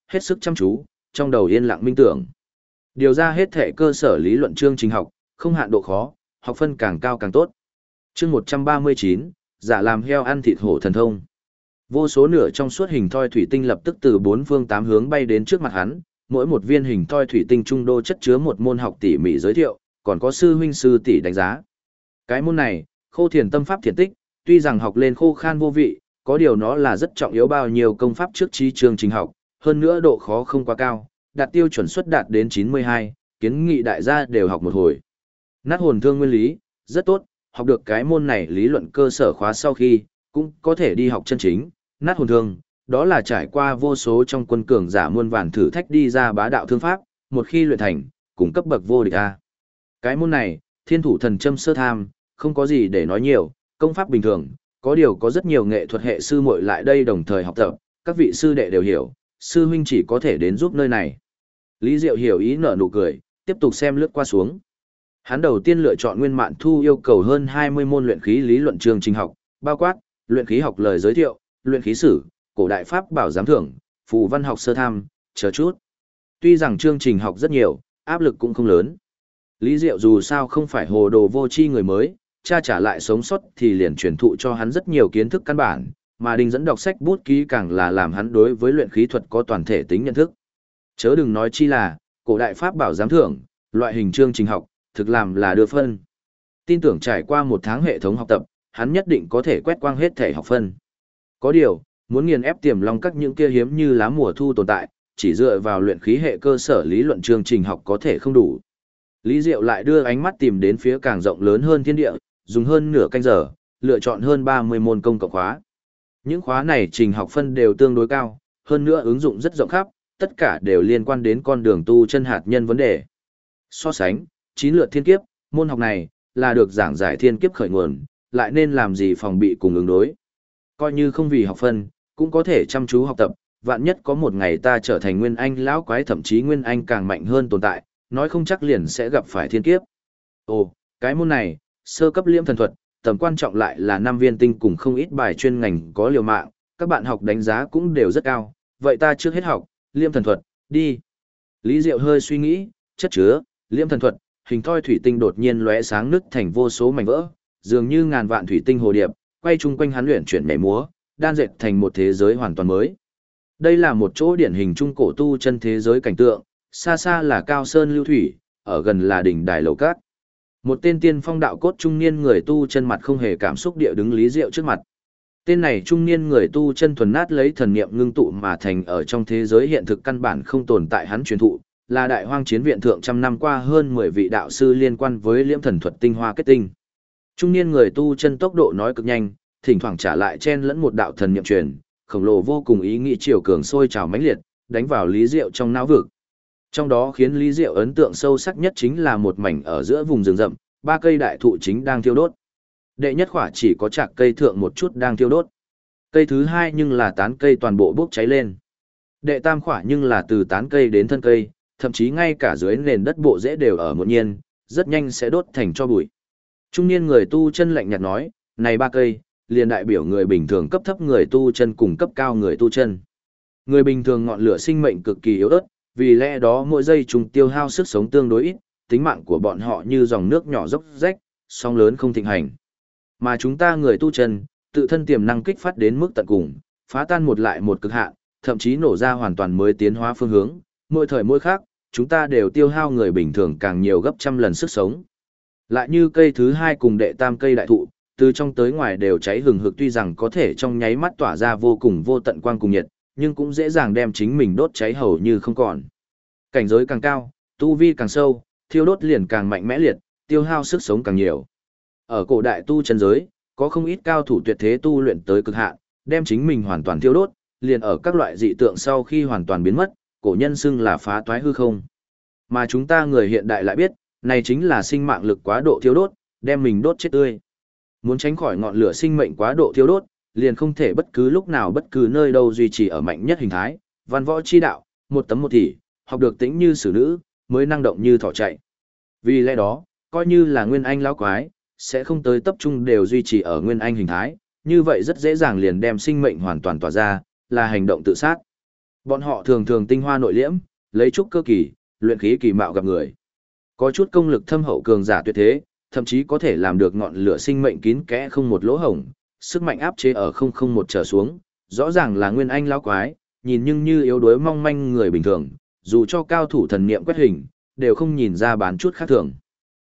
hết sức chăm chú, trong đầu yên lặng minh tưởng. Điều ra hết thể cơ sở lý luận chương trình học, không hạn độ khó, học phân càng cao càng tốt. Chương 139, giả làm heo ăn thịt hổ thần thông. Vô số nửa trong suốt hình thoi thủy tinh lập tức từ bốn phương tám hướng bay đến trước mặt hắn, mỗi một viên hình thoi thủy tinh trung đô chất chứa một môn học tỉ mỉ giới thiệu, còn có sư huynh sư tỷ đánh giá. Cái môn này, Khô Thiền tâm pháp thiền tích, tuy rằng học lên khô khan vô vị, có điều nó là rất trọng yếu bao nhiêu công pháp trước trí chương trình học, hơn nữa độ khó không quá cao, đạt tiêu chuẩn suất đạt đến 92, kiến nghị đại gia đều học một hồi. Nát hồn thương nguyên lý, rất tốt, học được cái môn này lý luận cơ sở khóa sau khi, cũng có thể đi học chân chính, nát hồn thương, đó là trải qua vô số trong quân cường giả muôn vàn thử thách đi ra bá đạo thương pháp, một khi luyện thành, cùng cấp bậc vô địch a. Cái môn này, thiên thủ thần châm sơ tham, không có gì để nói nhiều, công pháp bình thường, có điều có rất nhiều nghệ thuật hệ sư muội lại đây đồng thời học tập, các vị sư đệ đều hiểu, sư huynh chỉ có thể đến giúp nơi này. Lý Diệu hiểu ý nở nụ cười, tiếp tục xem lướt qua xuống. Hắn đầu tiên lựa chọn Nguyên Mạn Thu yêu cầu hơn 20 môn luyện khí lý luận chương trình học, bao quát, luyện khí học lời giới thiệu, luyện khí sử, cổ đại pháp bảo giám thưởng, phù văn học sơ tham, chờ chút. Tuy rằng chương trình học rất nhiều, áp lực cũng không lớn. Lý Diệu dù sao không phải hồ đồ vô tri người mới, cha trả lại sống sót thì liền truyền thụ cho hắn rất nhiều kiến thức căn bản, mà Đinh dẫn đọc sách bút ký càng là làm hắn đối với luyện khí thuật có toàn thể tính nhận thức. Chớ đừng nói chi là, cổ đại pháp bảo giám thưởng, loại hình chương trình học, thực làm là đưa phân. Tin tưởng trải qua một tháng hệ thống học tập, hắn nhất định có thể quét quang hết thể học phân. Có điều, muốn nghiền ép Tiềm Long các những kia hiếm như lá mùa thu tồn tại, chỉ dựa vào luyện khí hệ cơ sở lý luận chương trình học có thể không đủ. Lý Diệu lại đưa ánh mắt tìm đến phía càng rộng lớn hơn thiên địa, dùng hơn nửa canh giờ, lựa chọn hơn 30 môn công cộng khóa. Những khóa này trình học phân đều tương đối cao, hơn nữa ứng dụng rất rộng khắp, tất cả đều liên quan đến con đường tu chân hạt nhân vấn đề. So sánh, 9 lượt thiên kiếp, môn học này là được giảng giải thiên kiếp khởi nguồn, lại nên làm gì phòng bị cùng ứng đối. Coi như không vì học phân, cũng có thể chăm chú học tập, vạn nhất có một ngày ta trở thành nguyên anh lão quái thậm chí nguyên anh càng mạnh hơn tồn tại, nói không chắc liền sẽ gặp phải thiên kiếp. Ồ, cái môn này, sơ cấp liễm thần thuật, tầm quan trọng lại là 5 viên tinh cùng không ít bài chuyên ngành có liều mạng, các bạn học đánh giá cũng đều rất cao, vậy ta trước hết học, liễm thần thuật, đi. Lý Diệu hơi suy nghĩ, chất chứa, liễm thần thuật, hình thoi thủy tinh đột nhiên lóe sáng nứt thành vô số mảnh vỡ, dường như ngàn vạn thủy tinh hồ điệp, quay chung quanh hắn luyện chuyển nhảy múa, đan dệt thành một thế giới hoàn toàn mới. Đây là một chỗ điển hình trung cổ tu chân thế giới cảnh tượng, xa xa là cao sơn lưu thủy, ở gần là đỉnh đài lầu cát. Một tên tiên phong đạo cốt trung niên người tu chân mặt không hề cảm xúc địa đứng Lý Diệu trước mặt. Tên này trung niên người tu chân thuần nát lấy thần niệm ngưng tụ mà thành ở trong thế giới hiện thực căn bản không tồn tại hắn truyền thụ, là đại hoang chiến viện thượng trăm năm qua hơn 10 vị đạo sư liên quan với liễm thần thuật tinh hoa kết tinh. Trung niên người tu chân tốc độ nói cực nhanh, thỉnh thoảng trả lại chen lẫn một đạo thần niệm truyền, khổng lồ vô cùng ý nghĩ chiều cường sôi trào mãnh liệt, đánh vào Lý Diệu trong não vực. Trong đó khiến Lý Diệu ấn tượng sâu sắc nhất chính là một mảnh ở giữa vùng rừng rậm, 3 cây đại thụ chính đang thiêu đốt. Đệ nhất khỏa chỉ có chạc cây thượng một chút đang thiêu đốt. Cây thứ hai nhưng là tán cây toàn bộ bốc cháy lên. Đệ tam khỏa nhưng là từ tán cây đến thân cây, thậm chí ngay cả dưới nền đất bộ rễ đều ở một nhiên, rất nhanh sẽ đốt thành tro bụi. Trung niên người tu chân lạnh nhạt nói, này 3 cây, liền đại biểu người bình thường cấp thấp người tu chân cùng cấp cao người tu chân. Người bình thường ngọn lửa sinh mệnh cực kỳ yếu ớt, vì lẽ đó mỗi giây chúng tiêu hao sức sống tương đối ít, tính mạng của bọn họ như dòng nước nhỏ dốc rách, sóng lớn không thịnh hành. Mà chúng ta người tu chân, tự thân tiềm năng kích phát đến mức tận cùng, phá tan một lại một cực hạn, thậm chí nổ ra hoàn toàn mới tiến hóa phương hướng, mỗi thời mỗi khác, chúng ta đều tiêu hao người bình thường càng nhiều gấp trăm lần sức sống. Lại như cây thứ hai cùng đệ tam cây đại thụ, từ trong tới ngoài đều cháy hừng hực tuy rằng có thể trong nháy mắt tỏa ra vô cùng vô tận quang cùng nhiệt, nhưng cũng dễ dàng đem chính mình đốt cháy hầu như không còn. Cảnh giới càng cao, tu vi càng sâu, thiêu đốt liền càng mạnh mẽ liệt, tiêu hao sức sống càng nhiều. Ở cổ đại tu chân giới, có không ít cao thủ tuyệt thế tu luyện tới cực hạn, đem chính mình hoàn toàn thiêu đốt, liền ở các loại dị tượng sau khi hoàn toàn biến mất, cổ nhân xưng là phá toái hư không. Mà chúng ta người hiện đại lại biết, này chính là sinh mạng lực quá độ thiêu đốt, đem mình đốt chết tươi. Muốn tránh khỏi ngọn lửa sinh mệnh quá độ thiêu đốt, liền không thể bất cứ lúc nào bất cứ nơi đâu duy trì ở mạnh nhất hình thái, văn võ chi đạo, một tấm một thị, học được tĩnh như xử nữ, mới năng động như thỏ chạy. Vì lẽ đó, coi như là nguyên anh lão quái, sẽ không tới tập trung đều duy trì ở nguyên anh hình thái, như vậy rất dễ dàng liền đem sinh mệnh hoàn toàn tỏa ra, là hành động tự sát. Bọn họ thường thường tinh hoa nội liễm, lấy trúc cơ kỳ, luyện khí kỳ mạo gặp người. Có chút công lực thâm hậu cường giả tuyệt thế, thậm chí có thể làm được ngọn lửa sinh mệnh kín kẽ không một lỗ hổng, sức mạnh áp chế ở 001 trở xuống, rõ ràng là nguyên anh lão quái, nhìn nhưng như yếu đuối mong manh người bình thường, dù cho cao thủ thần niệm quét hình, đều không nhìn ra bán chút khác thường.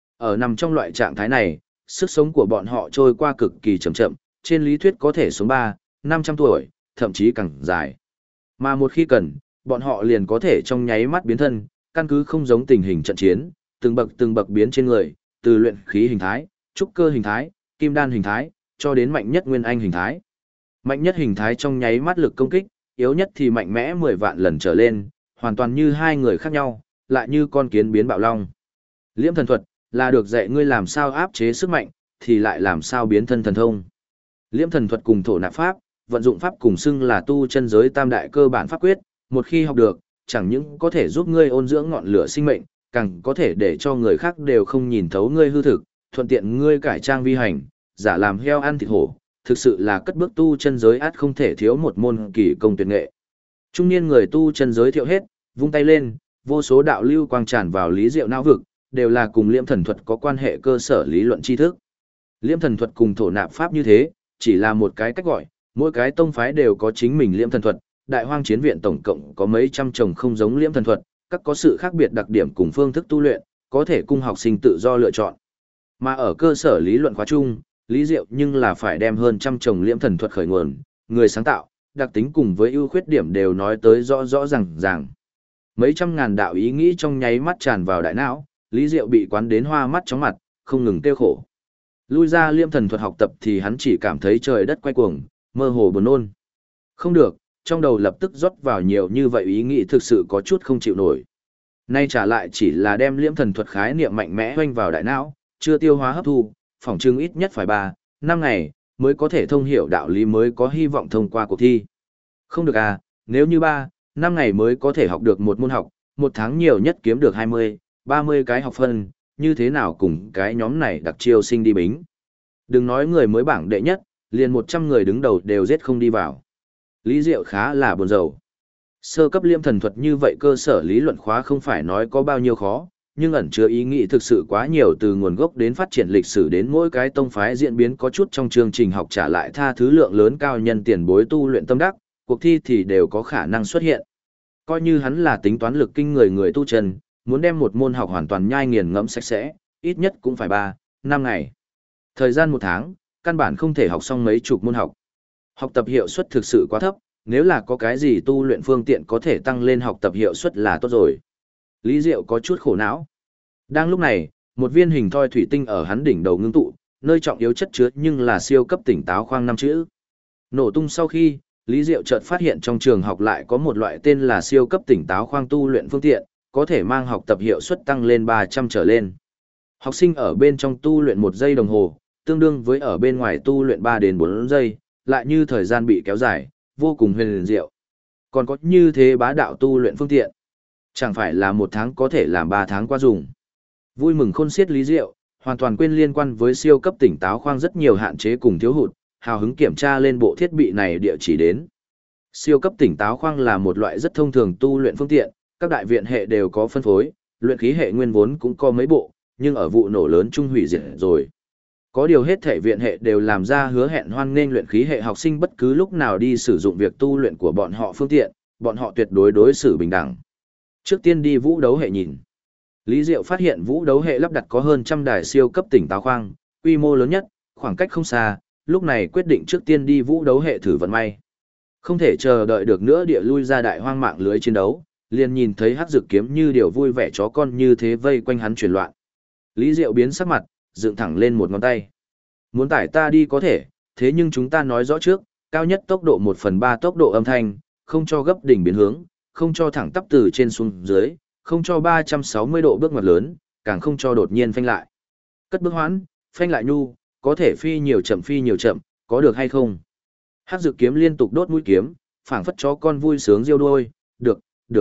Ở nằm trong loại trạng thái này, sức sống của bọn họ trôi qua cực kỳ chậm chậm, trên lý thuyết có thể sống 300-500 tuổi, thậm chí càng dài. Mà một khi cần, bọn họ liền có thể trong nháy mắt biến thân, căn cứ không giống tình hình trận chiến, từng bậc biến trên người, từ luyện khí hình thái, trúc cơ hình thái, kim đan hình thái, cho đến mạnh nhất nguyên anh hình thái. Mạnh nhất hình thái trong nháy mắt lực công kích, yếu nhất thì mạnh mẽ 10 vạn lần trở lên, hoàn toàn như hai người khác nhau, lại như con kiến biến bạo long. Liễm thần thuật là được dạy ngươi làm sao áp chế sức mạnh, thì lại làm sao biến thân thần thông. Liễm thần thuật cùng thổ nạp pháp, vận dụng pháp cùng xưng là tu chân giới tam đại cơ bản pháp quyết, một khi học được, chẳng những có thể giúp ngươi ôn dưỡng ngọn lửa sinh mệnh, càng có thể để cho người khác đều không nhìn thấu ngươi hư thực, thuận tiện ngươi cải trang vi hành, giả làm heo ăn thịt hổ, thực sự là cất bước tu chân giới át không thể thiếu một môn kỳ công tuyệt nghệ. Trung niên người tu chân giới thiệu hết, vung tay lên, vô số đạo lưu quang tràn vào Lý Diệu não vực, đều là cùng liễm thần thuật có quan hệ cơ sở lý luận tri thức. Liễm thần thuật cùng thổ nạp pháp như thế, chỉ là một cái cách gọi, mỗi cái tông phái đều có chính mình liễm thần thuật, Đại Hoang Chiến Viện tổng cộng có mấy trăm chồng không giống liễm thần thuật, các có sự khác biệt đặc điểm cùng phương thức tu luyện, có thể cung học sinh tự do lựa chọn. Mà ở cơ sở lý luận khóa chung, Lý Diệu nhưng là phải đem hơn trăm chồng liễm thần thuật khởi nguồn, người sáng tạo, đặc tính cùng với ưu khuyết điểm đều nói tới rõ ràng. Mấy trăm ngàn đạo ý nghĩ trong nháy mắt tràn vào đại não, Lý Diệu bị quán đến hoa mắt chóng mặt, không ngừng tiêu khổ. Lui ra liễm thần thuật học tập thì hắn chỉ cảm thấy trời đất quay cuồng, mơ hồ buồn nôn. Không được, trong đầu lập tức rót vào nhiều như vậy ý nghĩ thực sự có chút không chịu nổi. Nay trả lại chỉ là đem liễm thần thuật khái niệm mạnh mẽ hoanh vào đại não, chưa tiêu hóa hấp thu, phỏng chừng ít nhất phải 3-5 ngày, mới có thể thông hiểu đạo lý mới có hy vọng thông qua cuộc thi. Không được à, nếu như 3-5 ngày mới có thể học được một môn học, một tháng nhiều nhất kiếm được 20-30 cái học phân, như thế nào cùng cái nhóm này đặc chiêu sinh đi bính. Đừng nói người mới bảng đệ nhất, liền 100 người đứng đầu đều giết không đi vào. Lý Diệu khá là buồn rầu. Sơ cấp liễm thần thuật như vậy cơ sở lý luận khóa không phải nói có bao nhiêu khó, nhưng ẩn chứa ý nghĩ thực sự quá nhiều từ nguồn gốc đến phát triển lịch sử đến mỗi cái tông phái diễn biến có chút trong chương trình học trả lại tha thứ lượng lớn cao nhân tiền bối tu luyện tâm đắc, cuộc thi thì đều có khả năng xuất hiện. Coi như hắn là tính toán lực kinh người tu chân, muốn đem một môn học hoàn toàn nhai nghiền ngẫm sạch sẽ, ít nhất cũng phải 3-5 ngày. Thời gian 1 tháng, căn bản không thể học xong mấy chục môn học. Học tập hiệu suất thực sự quá thấp, nếu là có cái gì tu luyện phương tiện có thể tăng lên học tập hiệu suất là tốt rồi. Lý Diệu có chút khổ não. Đang lúc này, một viên hình thoi thủy tinh ở hắn đỉnh đầu ngưng tụ, nơi trọng yếu chất chứa nhưng là siêu cấp tỉnh táo khoang 5 chữ. Nổ tung sau khi, Lý Diệu chợt phát hiện trong trường học lại có một loại tên là siêu cấp tỉnh táo khoang tu luyện phương tiện, có thể mang học tập hiệu suất tăng lên 300 trở lên. Học sinh ở bên trong tu luyện 1 giây đồng hồ, tương đương với ở bên ngoài tu luyện 3 đến 4 giây, lại như thời gian bị kéo dài, vô cùng huyền diệu. Còn có như thế bá đạo tu luyện phương tiện. Chẳng phải là 1 tháng có thể làm 3 tháng qua dùng. Vui mừng khôn xiết Lý Diệu, hoàn toàn quên liên quan với siêu cấp tỉnh táo khoang rất nhiều hạn chế cùng thiếu hụt, hào hứng kiểm tra lên bộ thiết bị này địa chỉ đến. Siêu cấp tỉnh táo khoang là một loại rất thông thường tu luyện phương tiện, các đại viện hệ đều có phân phối, luyện khí hệ nguyên vốn cũng có mấy bộ, nhưng ở vụ nổ lớn trung hủy diệt rồi. Có điều hết thể viện hệ đều làm ra hứa hẹn hoan nghênh luyện khí hệ học sinh bất cứ lúc nào đi sử dụng việc tu luyện của bọn họ phương tiện, bọn họ tuyệt đối đối xử bình đẳng. Trước tiên đi vũ đấu hệ nhìn. Lý Diệu phát hiện vũ đấu hệ lắp đặt có hơn 100 đài siêu cấp tỉnh táo khoang, quy mô lớn nhất, khoảng cách không xa, lúc này quyết định trước tiên đi vũ đấu hệ thử vận may. Không thể chờ đợi được nữa địa lui ra đại hoang mạng lưới chiến đấu, liền nhìn thấy hắc dược kiếm như điều vui vẻ chó con như thế vây quanh hắn chuyển loạn. Lý Diệu biến sắc mặt, dựng thẳng lên một ngón tay. Muốn tải ta đi có thể, thế nhưng chúng ta nói rõ trước, cao nhất tốc độ 1/3 tốc độ âm thanh, không cho gấp đỉnh biến hướng, không cho thẳng tắp từ trên xuống dưới, không cho 360 độ bước ngoặt lớn, càng không cho đột nhiên phanh lại. Cất bước hoãn, phanh lại nhu, có thể phi nhiều chậm, có được hay không? Hắc dược kiếm liên tục đốt mũi kiếm, phảng phất chó con vui sướng riêu đuôi, được.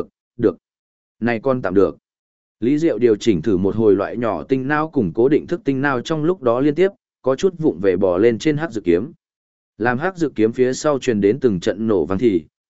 Này con tạm được. Lý Diệu điều chỉnh thử một hồi loại nhỏ tinh não cùng cố định thức tinh não trong lúc đó liên tiếp, có chút vụng về bò lên trên hắc dược kiếm. Làm hắc dược kiếm phía sau truyền đến từng trận nổ vang thì,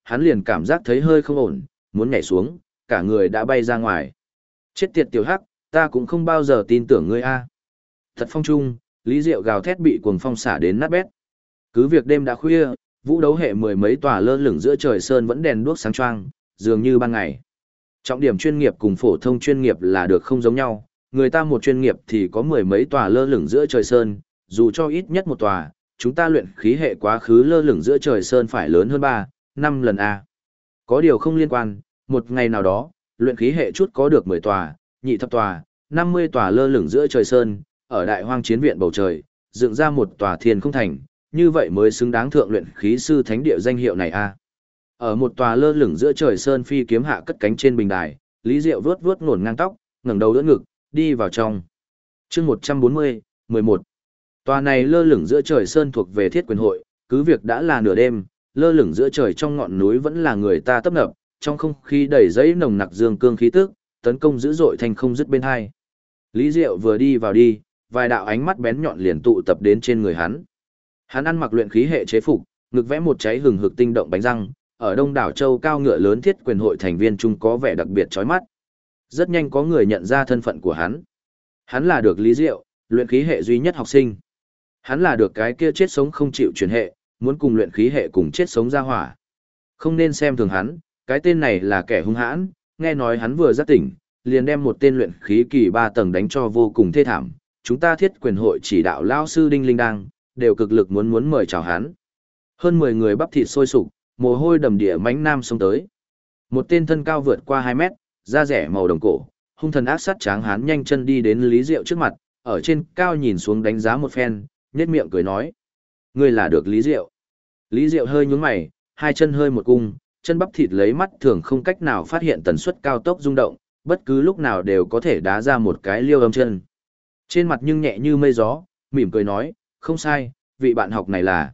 hắn liền cảm giác thấy hơi không ổn, muốn nhảy xuống, cả người đã bay ra ngoài. Chết tiệt tiểu hắc, ta cũng không bao giờ tin tưởng ngươi a. Thật phong trung, Lý Diệu gào thét bị cuồng phong xả đến nát bét. Cứ việc đêm đã khuya, vũ đấu hệ mười mấy tòa lơ lửng giữa trời sơn vẫn đèn đuốc sáng choang, dường như ban ngày. Trọng điểm chuyên nghiệp cùng phổ thông chuyên nghiệp là được không giống nhau, người ta một chuyên nghiệp thì có mười mấy tòa lơ lửng giữa trời sơn, dù cho ít nhất một tòa, chúng ta luyện khí hệ quá khứ lơ lửng giữa trời sơn phải lớn hơn 3, 5 lần a. Có điều không liên quan, một ngày nào đó, luyện khí hệ chút có được 10 tòa, nhị thập tòa, 50 tòa lơ lửng giữa trời sơn, ở đại hoang chiến viện bầu trời, dựng ra một tòa thiên không thành, như vậy mới xứng đáng thượng luyện khí sư thánh địa danh hiệu này a. Ở một tòa lơ lửng giữa trời sơn phi kiếm hạ cất cánh trên bình đài, Lý Diệu vuốt vuốt ngổn ngang tóc, ngẩng đầu đỡ ngực, đi vào trong. Chương 140, 11. Tòa này lơ lửng giữa trời sơn thuộc về Thiết Quyền hội, cứ việc đã là nửa đêm, lơ lửng giữa trời trong ngọn núi vẫn là người ta tấp nập, trong không khí đầy giấy nồng nặc dương cương khí tức, tấn công dữ dội thành không dứt bên hai. Lý Diệu vừa đi vào đi, vài đạo ánh mắt bén nhọn liền tụ tập đến trên người hắn. Hắn ăn mặc luyện khí hệ chế phục, ngực vẽ một cháy hừng hực tinh động bánh răng, ở Đông đảo châu cao ngựa lớn Thiết Quyền hội thành viên chung có vẻ đặc biệt chói mắt. Rất nhanh có người nhận ra thân phận của hắn. Hắn là được Lý Diệu, luyện khí hệ duy nhất học sinh. Hắn là được cái kia chết sống không chịu chuyển hệ, muốn cùng luyện khí hệ cùng chết sống ra hỏa. Không nên xem thường hắn, cái tên này là kẻ hung hãn, nghe nói hắn vừa giác tỉnh, liền đem một tên luyện khí kỳ 3 tầng đánh cho vô cùng thê thảm. Chúng ta Thiết Quyền hội chỉ đạo lao sư Đinh Linh Đang, đều cực lực muốn mời chào hắn. Hơn 10 người bắp thịt sôi sục, mồ hôi đầm địa mãnh nam xông tới. Một tên thân cao vượt qua 2 mét, da rẻ màu đồng cổ, hung thần ác sát tráng hán nhanh chân đi đến Lý Diệu trước mặt, ở trên cao nhìn xuống đánh giá một phen, nhếch miệng cười nói: "Ngươi là được Lý Diệu." Lý Diệu hơi nhướng mày, hai chân hơi một cung, chân bắp thịt lấy mắt thường không cách nào phát hiện tần suất cao tốc rung động, bất cứ lúc nào đều có thể đá ra một cái liêu âm chân. Trên mặt nhưng nhẹ như mây gió, mỉm cười nói: "Không sai, vị bạn học này là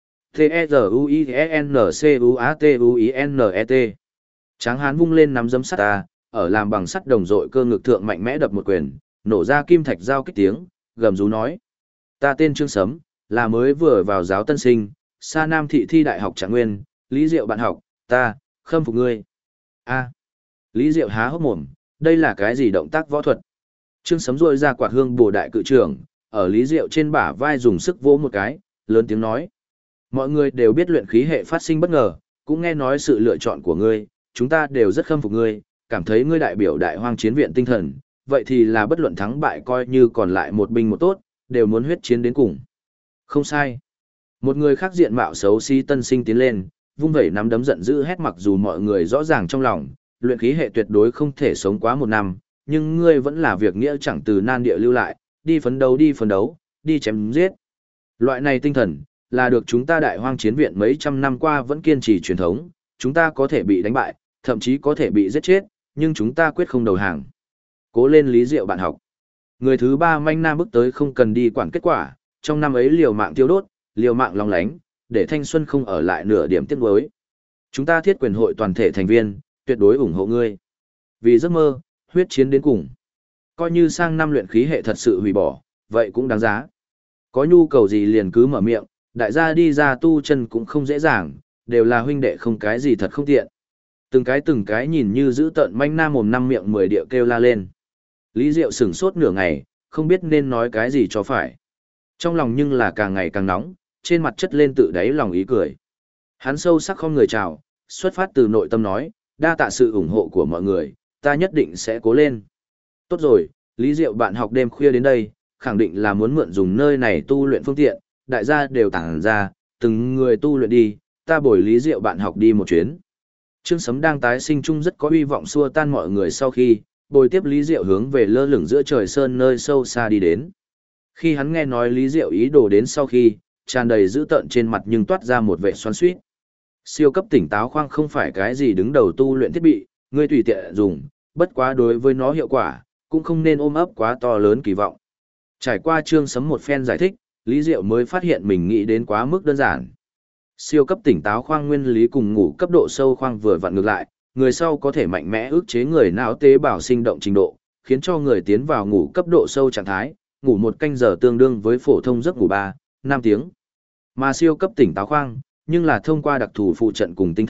T-E-Z-U-I-N-C-U-A-T-U-I-N-E-T." Tráng hán vung lên nắm giấm sắt ta, ở làm bằng sắt đồng dội cơ ngực thượng mạnh mẽ đập một quyền, nổ ra kim thạch giao kích tiếng, gầm rú nói: "Ta tên Trương Sấm, là mới vừa vào giáo tân sinh, Sa Nam thị thi đại học Trạng Nguyên, Lý Diệu bạn học, ta khâm phục ngươi." A. Lý Diệu há hốc mồm, đây là cái gì động tác võ thuật? Trương Sấm rôi ra quạt hương bổ đại cự trưởng, ở Lý Diệu trên bả vai dùng sức vỗ một cái, lớn tiếng nói: "Mọi người đều biết luyện khí hệ phát sinh bất ngờ, cũng nghe nói sự lựa chọn của ngươi, chúng ta đều rất khâm phục ngươi, cảm thấy ngươi đại biểu đại hoang chiến viện tinh thần, vậy thì là bất luận thắng bại coi như còn lại một binh một tốt, đều muốn huyết chiến đến cùng." Không sai. Một người khác diện mạo xấu xí tân sinh tiến lên, vung vẩy nắm đấm giận dữ hét, mặc dù mọi người rõ ràng trong lòng, luyện khí hệ tuyệt đối không thể sống quá 1 năm, nhưng ngươi vẫn là việc nghĩa chẳng từ nan địa lưu lại, đi phấn đấu, đi chém giết. Loại này tinh thần, là được chúng ta đại hoang chiến viện mấy trăm năm qua vẫn kiên trì truyền thống, chúng ta có thể bị đánh bại, thậm chí có thể bị giết chết, nhưng chúng ta quyết không đầu hàng. Cố lên Lý Diệu bạn học. Người thứ 3 manh nam bước tới không cần đi quản kết quả, trong năm ấy liều mạng tiêu đốt, liều mạng long lánh, để thanh xuân không ở lại nửa điểm tiếc nuối. Chúng ta Thiết Quyền hội toàn thể thành viên, tuyệt đối ủng hộ ngươi. Vì giấc mơ, huyết chiến đến cùng. Coi như sang năm luyện khí hệ thật sự hủy bỏ, vậy cũng đáng giá. Có nhu cầu gì liền cứ mở miệng, đại gia đi ra tu chân cũng không dễ dàng, đều là huynh đệ không cái gì thật không tiện. Từng cái nhìn như giữ tợn manh nam mồm năm miệng 10 địa kêu la lên. Lý Diệu sửng sốt nửa ngày, không biết nên nói cái gì cho phải. Trong lòng nhưng là càng ngày càng nóng, trên mặt chất lên tự đáy lòng ý cười. Hắn sâu sắc không người chào, xuất phát từ nội tâm nói: "Đa tạ sự ủng hộ của mọi người, ta nhất định sẽ cố lên." Tốt rồi, Lý Diệu bạn học đêm khuya đến đây, khẳng định là muốn mượn dùng nơi này tu luyện phương tiện, đại gia đều tản ra, từng người tu luyện đi, ta bồi Lý Diệu bạn học đi một chuyến. Trương Sấm đang tái sinh chung rất có hy vọng xua tan mọi người sau khi, bồi tiếp Lý Diệu hướng về lơ lửng giữa trời sơn nơi sâu xa đi đến. Khi hắn nghe nói Lý Diệu ý đồ đến sau khi, tràn đầy dữ tợn trên mặt nhưng toát ra một vẻ xoắn xuýt. Siêu cấp tỉnh táo khoang không phải cái gì đứng đầu tu luyện thiết bị, ngươi tùy tiện dùng, bất quá đối với nó hiệu quả, cũng không nên ôm ấp quá to lớn kỳ vọng. Trải qua Trương Sấm một phen giải thích, Lý Diệu mới phát hiện mình nghĩ đến quá mức đơn giản. Siêu cấp tỉnh táo khoang nguyên lý cùng ngủ cấp độ sâu khoang vừa vặn ngược lại, người sau có thể mạnh mẽ ức chế người não tế bào sinh động trình độ, khiến cho người tiến vào ngủ cấp độ sâu trạng thái, ngủ 1 canh giờ tương đương với phổ thông giấc ngủ 3-5 tiếng. Mà siêu cấp tỉnh táo khoang, nhưng là thông qua đặc thù phụ trận cùng tinh thạch,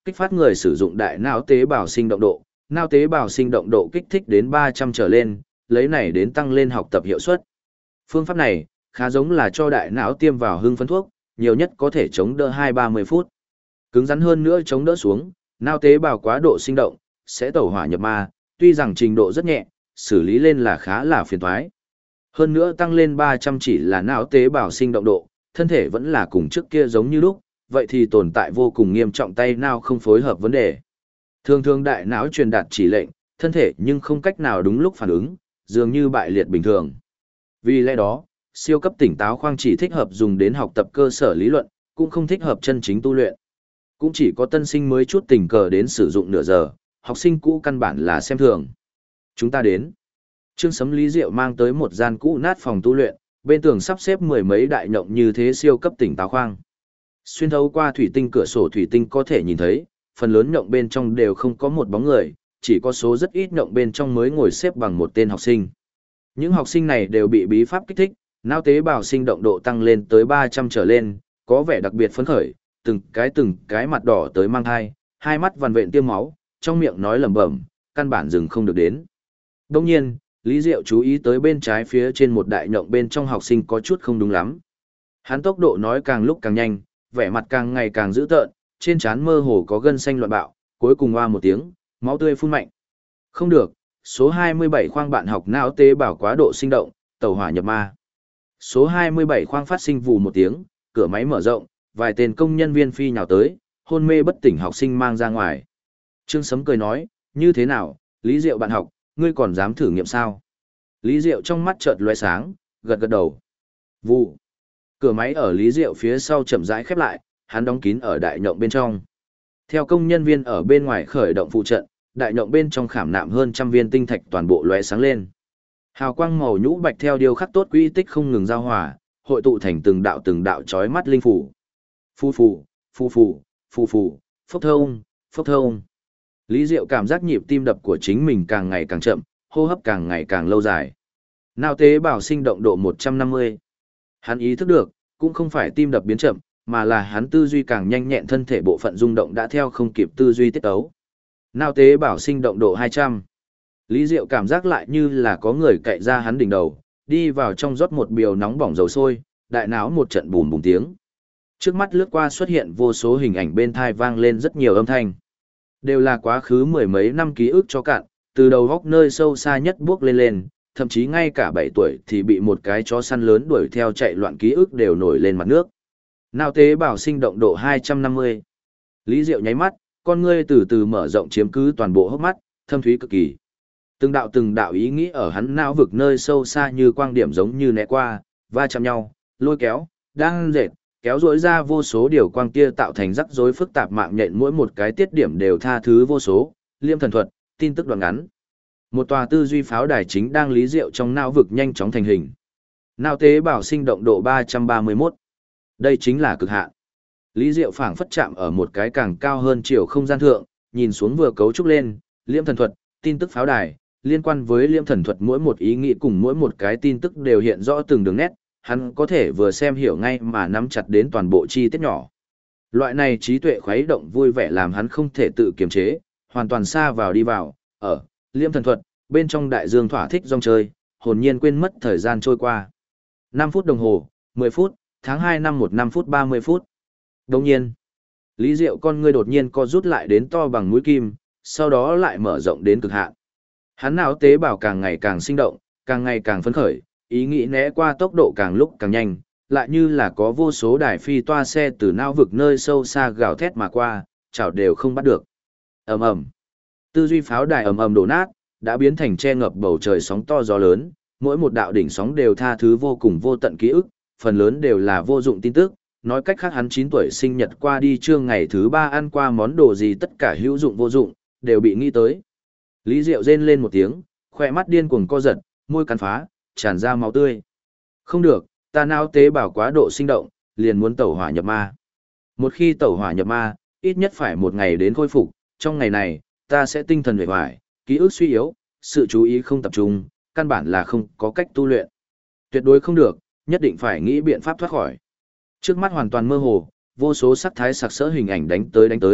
Kích phát người sử dụng đại não tế bào sinh động độ, não tế bào sinh động độ kích thích đến 300 trở lên, lấy này đến tăng lên học tập hiệu suất. Phương pháp này khá giống là cho đại não tiêm vào hưng phấn thuốc, nhiều nhất có thể chống đỡ 2-30 phút. Cứng rắn hơn nữa chống đỡ xuống, não tế bào quá độ sinh động, sẽ tẩu hỏa nhập ma, tuy rằng trình độ rất nhẹ, xử lý lên là khá là phiền toái. Hơn nữa tăng lên 300 chỉ là não tế bào sinh động độ, thân thể vẫn là cùng trước kia giống như lúc, vậy thì tồn tại vô cùng nghiêm trọng tay não không phối hợp vấn đề. Thường thường đại não truyền đạt chỉ lệnh, thân thể nhưng không cách nào đúng lúc phản ứng, dường như bại liệt bình thường. Vì lẽ đó, siêu cấp tỉnh táo khoang chỉ thích hợp dùng đến học tập cơ sở lý luận, cũng không thích hợp chân chính tu luyện. Cũng chỉ có tân sinh mới chút tình cờ đến sử dụng nửa giờ, học sinh cũ căn bản là xem thường. Chúng ta đến. Trương Sấm Lý Diệu mang tới một gian cũ nát phòng tu luyện, bên tường sắp xếp mười mấy đại nhộng như thế siêu cấp tỉnh táo khoang. Xuyên thấu qua thủy tinh cửa sổ thủy tinh có thể nhìn thấy, phần lớn nhộng bên trong đều không có một bóng người, chỉ có số rất ít nhộng bên trong mới ngồi xếp bằng một tên học sinh. Những học sinh này đều bị bí pháp kích thích, não tế bào sinh động độ tăng lên tới 300 trở lên, có vẻ đặc biệt phấn khởi, từng cái mặt đỏ tới mang hai mắt vằn vện tiêm máu, trong miệng nói lẩm bẩm, căn bản dừng không được đến. Đồng nhiên, Lý Diệu chú ý tới bên trái phía trên một đại nhộng bên trong học sinh có chút không đúng lắm. Hắn tốc độ nói càng lúc càng nhanh, vẻ mặt càng ngày càng dữ tợn, trên trán mơ hồ có gân xanh loạn bạo, cuối cùng oa một tiếng, máu tươi phun mạnh. Không được, số 27 khoang bạn học não tế bào quá độ sinh động, tẩu hỏa nhập ma. Số 27 khoang phát sinh vù một tiếng, cửa máy mở rộng, vài tên công nhân viên phi nhào tới, hôn mê bất tỉnh học sinh mang ra ngoài. Trương Sấm cười nói, như thế nào, Lý Diệu bạn học, ngươi còn dám thử nghiệm sao? Lý Diệu trong mắt chợt lóe sáng, gật gật đầu. Vụ. Cửa máy ở Lý Diệu phía sau chậm rãi khép lại, hắn đóng kín ở đại nhộng bên trong. Theo công nhân viên ở bên ngoài khởi động phụ trận, đại nhộng bên trong khảm nạm hơn trăm viên tinh thạch toàn bộ lóe sáng lên. Hào quang màu nhũ bạch theo điều khắc tốt quỹ tích không ngừng giao hòa, hội tụ thành từng đạo chói mắt linh phủ. Phù phù, phù phù, phù phù, phốc thông, phốc thông. Lý Diệu cảm giác nhịp tim đập của chính mình càng ngày càng chậm, hô hấp càng ngày càng lâu dài. Não tế bào sinh động độ 150. Hắn ý thức được, cũng không phải tim đập biến chậm, mà là hắn tư duy càng nhanh nhẹn, thân thể bộ phận rung động đã theo không kịp tư duy tiết tấu. Não tế bào sinh động độ 200. Lý Diệu cảm giác lại như là có người cậy ra hắn đỉnh đầu, đi vào trong rót một biều nóng bỏng dầu sôi, đại não một trận bùm bùm tiếng. Trước mắt lướt qua xuất hiện vô số hình ảnh, bên tai vang lên rất nhiều âm thanh. Đều là quá khứ mười mấy năm ký ức cho cạn, từ đầu góc nơi sâu xa nhất bước lên, thậm chí ngay cả 7 tuổi thì bị một cái chó săn lớn đuổi theo chạy loạn ký ức đều nổi lên mặt nước. Não tế bào sinh động độ 250. Lý Diệu nháy mắt, con ngươi từ từ mở rộng chiếm cứ toàn bộ hốc mắt, thâm thúy cực kỳ. Từng đạo ý nghĩ ở hắn não vực nơi sâu xa như quang điểm giống như né qua, va chạm nhau, lôi kéo, đang dệt, kéo rỗi ra vô số điều quang kia tạo thành rắc rối phức tạp mạng nhện, mỗi một cái tiết điểm đều tha thứ vô số, liêm thần thuật, tin tức đoạn ngắn. Một tòa tư duy pháo đài chính đang Lý Diệu trong não vực nhanh chóng thành hình. Não tế bào sinh động độ 331. Đây chính là cực hạn. Lý Diệu phảng phất chạm ở một cái càng cao hơn chiều không gian thượng, nhìn xuống vừa cấu trúc lên, liêm thần thuật, tin tức pháo đài, liên quan với liêm thần thuật mỗi một ý nghĩ cùng mỗi một cái tin tức đều hiện rõ từng đường nét, hắn có thể vừa xem hiểu ngay mà nắm chặt đến toàn bộ chi tiết nhỏ. Loại này trí tuệ khuấy động vui vẻ làm hắn không thể tự kiềm chế, hoàn toàn xa vào đi vào, ở liêm thần thuật, bên trong đại dương thỏa thích rong chơi, hồn nhiên quên mất thời gian trôi qua. 5 phút đồng hồ, 10 phút, tháng 2 năm 5 phút 30 phút. Đồng nhiên, Lý Diệu con ngươi đột nhiên co rút lại đến to bằng mũi kim, sau đó lại mở rộng đến cực hạn. Hắn não tế bào càng ngày càng sinh động, càng ngày càng phấn khởi, ý nghĩ né qua tốc độ càng lúc càng nhanh, lại như là có vô số đài phi toa xe từ não vực nơi sâu xa gào thét mà qua, chảo đều không bắt được. Ầm ầm. Tư duy pháo đài ầm ầm đổ nát, đã biến thành che ngập bầu trời sóng to gió lớn, mỗi một đạo đỉnh sóng đều tha thứ vô cùng vô tận ký ức, phần lớn đều là vô dụng tin tức, nói cách khác hắn 9 tuổi sinh nhật qua đi trưa ngày thứ 3 ăn qua món đồ gì tất cả hữu dụng vô dụng, đều bị nghĩ tới. Lý Diệu rên lên một tiếng, khỏe mắt điên cuồng co giật, môi cắn phá, tràn ra máu tươi. Không được, ta não tế bào quá độ sinh động, liền muốn tẩu hỏa nhập ma. Một khi tẩu hỏa nhập ma, ít nhất phải một ngày đến khôi phục, trong ngày này, ta sẽ tinh thần uể oải, ký ức suy yếu, sự chú ý không tập trung, căn bản là không có cách tu luyện. Tuyệt đối không được, nhất định phải nghĩ biện pháp thoát khỏi. Trước mắt hoàn toàn mơ hồ, vô số sắc thái sặc sỡ hình ảnh đánh tới,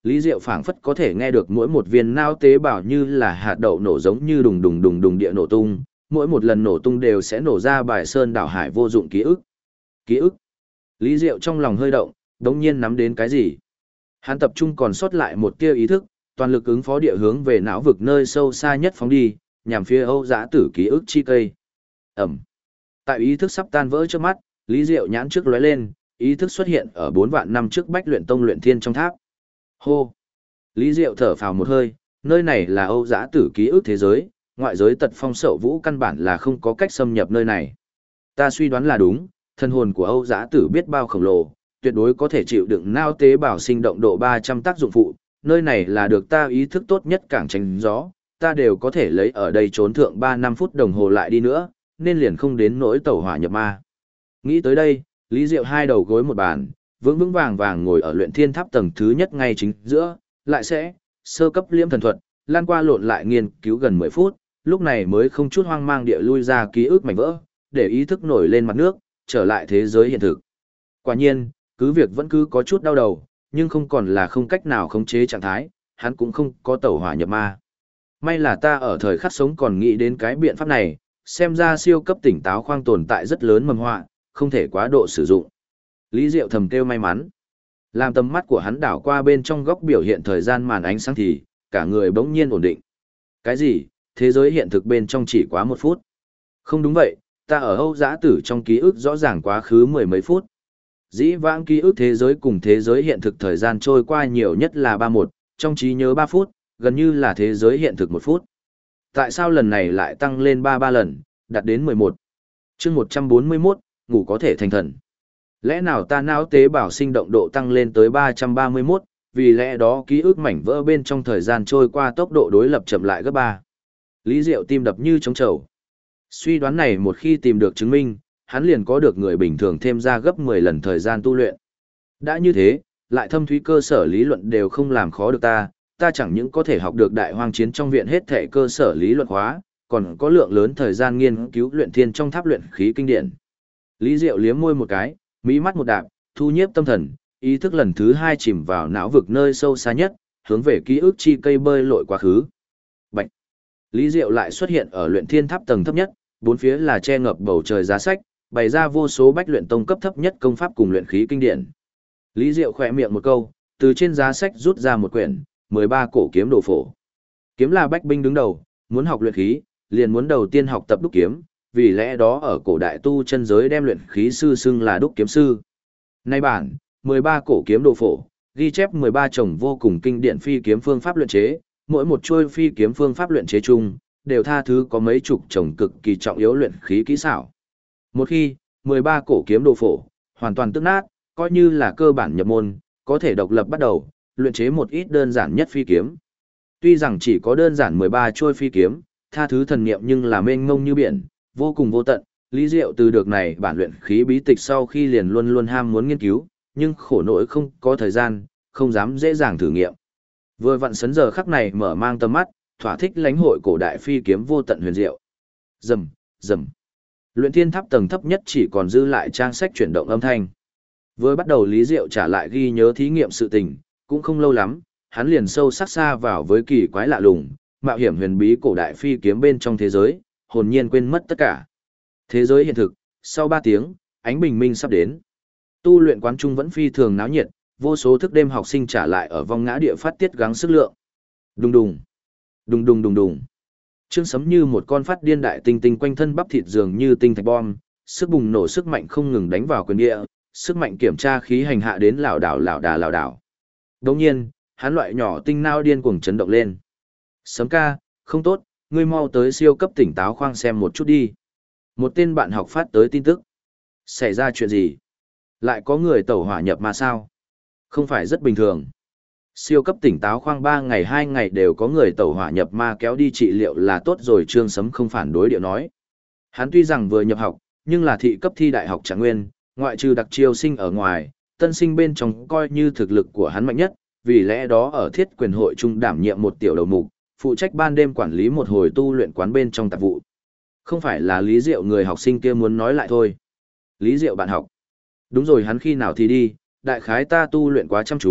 Lý Diệu phảng phất có thể nghe được mỗi một viên não tế bào như là hạt đậu nổ giống như đùng đùng đùng đùng địa nổ tung, mỗi một lần nổ tung đều sẽ nổ ra bài sơn đảo hải vô dụng ký ức. Ký ức. Lý Diệu trong lòng hơi động, đống nhiên nắm đến cái gì. Hắn tập trung còn sót lại một tia ý thức, toàn lực ứng phó địa hướng về não vực nơi sâu xa nhất phóng đi, nhằm phía Âu Dã Tử ký ức chi cây. Ẩm. Tại ý thức sắp tan vỡ trước mắt, Lý Diệu nhãn trước lóe lên, ý thức xuất hiện ở 4 vạn năm trước Bách Luyện Tông luyện thiên trong tháp. Hô. Lý Diệu thở phào một hơi, nơi này là Âu Dã Tử ký ức thế giới, ngoại giới Tật Phong Sậu Vũ căn bản là không có cách xâm nhập nơi này. Ta suy đoán là đúng, thân hồn của Âu Dã Tử biết bao khổng lồ, tuyệt đối có thể chịu đựng nao tế bào sinh động độ 300 tác dụng phụ, nơi này là được ta ý thức tốt nhất cảng tránh gió, ta đều có thể lấy ở đây trốn thượng 3-5 phút đồng hồ lại đi nữa, nên liền không đến nỗi tẩu hỏa nhập ma. Nghĩ tới đây, Lý Diệu hai đầu gối một bàn, vững vững vàng vàng ngồi ở luyện thiên tháp tầng thứ nhất ngay chính giữa, lại sẽ sơ cấp liễm thần thuật, lan qua lộn lại nghiên cứu gần 10 phút, lúc này mới không chút hoang mang địa lui ra ký ức mảnh vỡ, để ý thức nổi lên mặt nước, trở lại thế giới hiện thực. Quả nhiên, cứ việc vẫn cứ có chút đau đầu, nhưng không còn là không cách nào khống chế trạng thái, hắn cũng không có tẩu hỏa nhập ma. May là ta ở thời khắc sống còn nghĩ đến cái biện pháp này, xem ra siêu cấp tỉnh táo khoang tồn tại rất lớn mầm họa, không thể quá độ sử dụng. Lý Diệu thầm kêu may mắn. Làm tầm mắt của hắn đảo qua bên trong góc biểu hiện thời gian màn ánh sáng thì, cả người bỗng nhiên ổn định. Cái gì? Thế giới hiện thực bên trong chỉ quá 1 phút. Không đúng vậy, ta ở Âu Dã Tử trong ký ức rõ ràng quá khứ 10 mấy phút. Dĩ vãng ký ức thế giới cùng thế giới hiện thực thời gian trôi qua nhiều nhất là 31, trong trí nhớ 3 phút, gần như là thế giới hiện thực 1 phút. Tại sao lần này lại tăng lên 33 lần, đạt đến 11? Chương 141, ngủ có thể thành thần. Lẽ nào ta não tế bào sinh động độ tăng lên tới 331, vì lẽ đó ký ức mảnh vỡ bên trong thời gian trôi qua tốc độ đối lập chậm lại gấp 3. Lý Diệu tim đập như trống trầu. Suy đoán này một khi tìm được chứng minh, hắn liền có được người bình thường thêm ra gấp 10 lần thời gian tu luyện. Đã như thế, lại thâm thúy cơ sở lý luận đều không làm khó được ta chẳng những có thể học được đại hoang chiến trong viện hết thể cơ sở lý luận hóa, còn có lượng lớn thời gian nghiên cứu luyện thiên trong tháp luyện khí kinh điển. Lý Diệu liếm môi một cái, mỹ mắt một đạp, thu nhiếp tâm thần, ý thức lần thứ 2 chìm vào não vực nơi sâu xa nhất, hướng về ký ức chi cây bơi lội quá khứ. Bạch. Lý Diệu lại xuất hiện ở luyện thiên tháp tầng thấp nhất, bốn phía là che ngập bầu trời giá sách, bày ra vô số bách luyện tông cấp thấp nhất công pháp cùng luyện khí kinh điển. Lý Diệu khẽ miệng một câu, từ trên giá sách rút ra một quyển, 13 cổ kiếm đồ phổ. Kiếm là bách binh đứng đầu, muốn học luyện khí, liền muốn đầu tiên học tập đúc kiếm, vì lẽ đó ở cổ đại tu chân giới đem luyện khí sư xưng là đúc kiếm sư. Nay bản, 13 cổ kiếm đồ phổ, ghi chép 13 chồng vô cùng kinh điển phi kiếm phương pháp luyện chế, mỗi một chuôi phi kiếm phương pháp luyện chế chung, đều tha thứ có mấy chục chồng cực kỳ trọng yếu luyện khí kỹ xảo. Một khi, 13 cổ kiếm đồ phổ, hoàn toàn tức nát, coi như là cơ bản nhập môn, có thể độc lập bắt đầu, luyện chế một ít đơn giản nhất phi kiếm. Tuy rằng chỉ có đơn giản 13 chuôi phi kiếm, tha thứ thần niệm nhưng là mênh mông như biển, vô cùng vô tận. Lý Diệu từ được này bản luyện khí bí tịch sau khi liền luôn luôn ham muốn nghiên cứu, nhưng khổ nỗi không có thời gian, không dám dễ dàng thử nghiệm. Vừa vặn sấn giờ khắc này mở mang tầm mắt, thỏa thích lãnh hội cổ đại phi kiếm vô tận huyền diệu. Rầm, rầm. Luyện thiên tháp tầng thấp nhất chỉ còn dư lại trang sách chuyển động âm thanh. Vừa bắt đầu Lý Diệu trả lại ghi nhớ thí nghiệm sự tình, cũng không lâu lắm, hắn liền sâu sắc xa vào với kỳ quái lạ lùng, mạo hiểm huyền bí cổ đại phi kiếm bên trong thế giới, hồn nhiên quên mất tất cả. Thế giới hiện thực, sau 3 tiếng, ánh bình minh sắp đến. Tu luyện quán trung vẫn phi thường náo nhiệt, vô số thức đêm học sinh trả lại ở vong ngã địa phát tiết gắng sức lượng. Đùng đùng, đùng đùng đùng đùng. Trương Sấm như một con phát điên đại tinh tinh quanh thân bắp thịt dường như tinh thạch bom, sức bùng nổ sức mạnh không ngừng đánh vào quyền địa, sức mạnh kiểm tra khí hành hạ đến lảo đảo lảo đà lảo đảo. Đồng nhiên, hắn loại nhỏ tinh nao điên cuồng chấn động lên. Sấm ca, không tốt, ngươi mau tới siêu cấp tỉnh táo khoang xem một chút đi. Một tên bạn học phát tới tin tức. Xảy ra chuyện gì? Lại có người tẩu hỏa nhập ma sao? Không phải rất bình thường. Siêu cấp tỉnh táo khoang 3 ngày 2 ngày đều có người tẩu hỏa nhập ma kéo đi trị liệu là tốt rồi. Trương Sấm không phản đối điệu nói. Hắn tuy rằng vừa nhập học, nhưng là thị cấp thi đại học Trạng Nguyên, ngoại trừ đặc chiêu sinh ở ngoài, tân sinh bên trong coi như thực lực của hắn mạnh nhất, vì lẽ đó ở thiết quyền hội trung đảm nhiệm một tiểu đầu mục, phụ trách ban đêm quản lý một hồi tu luyện quán bên trong tạp vụ. Không phải là Lý Diệu người học sinh kia muốn nói lại thôi. Lý Diệu bạn học. Đúng rồi, hắn khi nào thì đi, đại khái ta tu luyện quá chăm chú,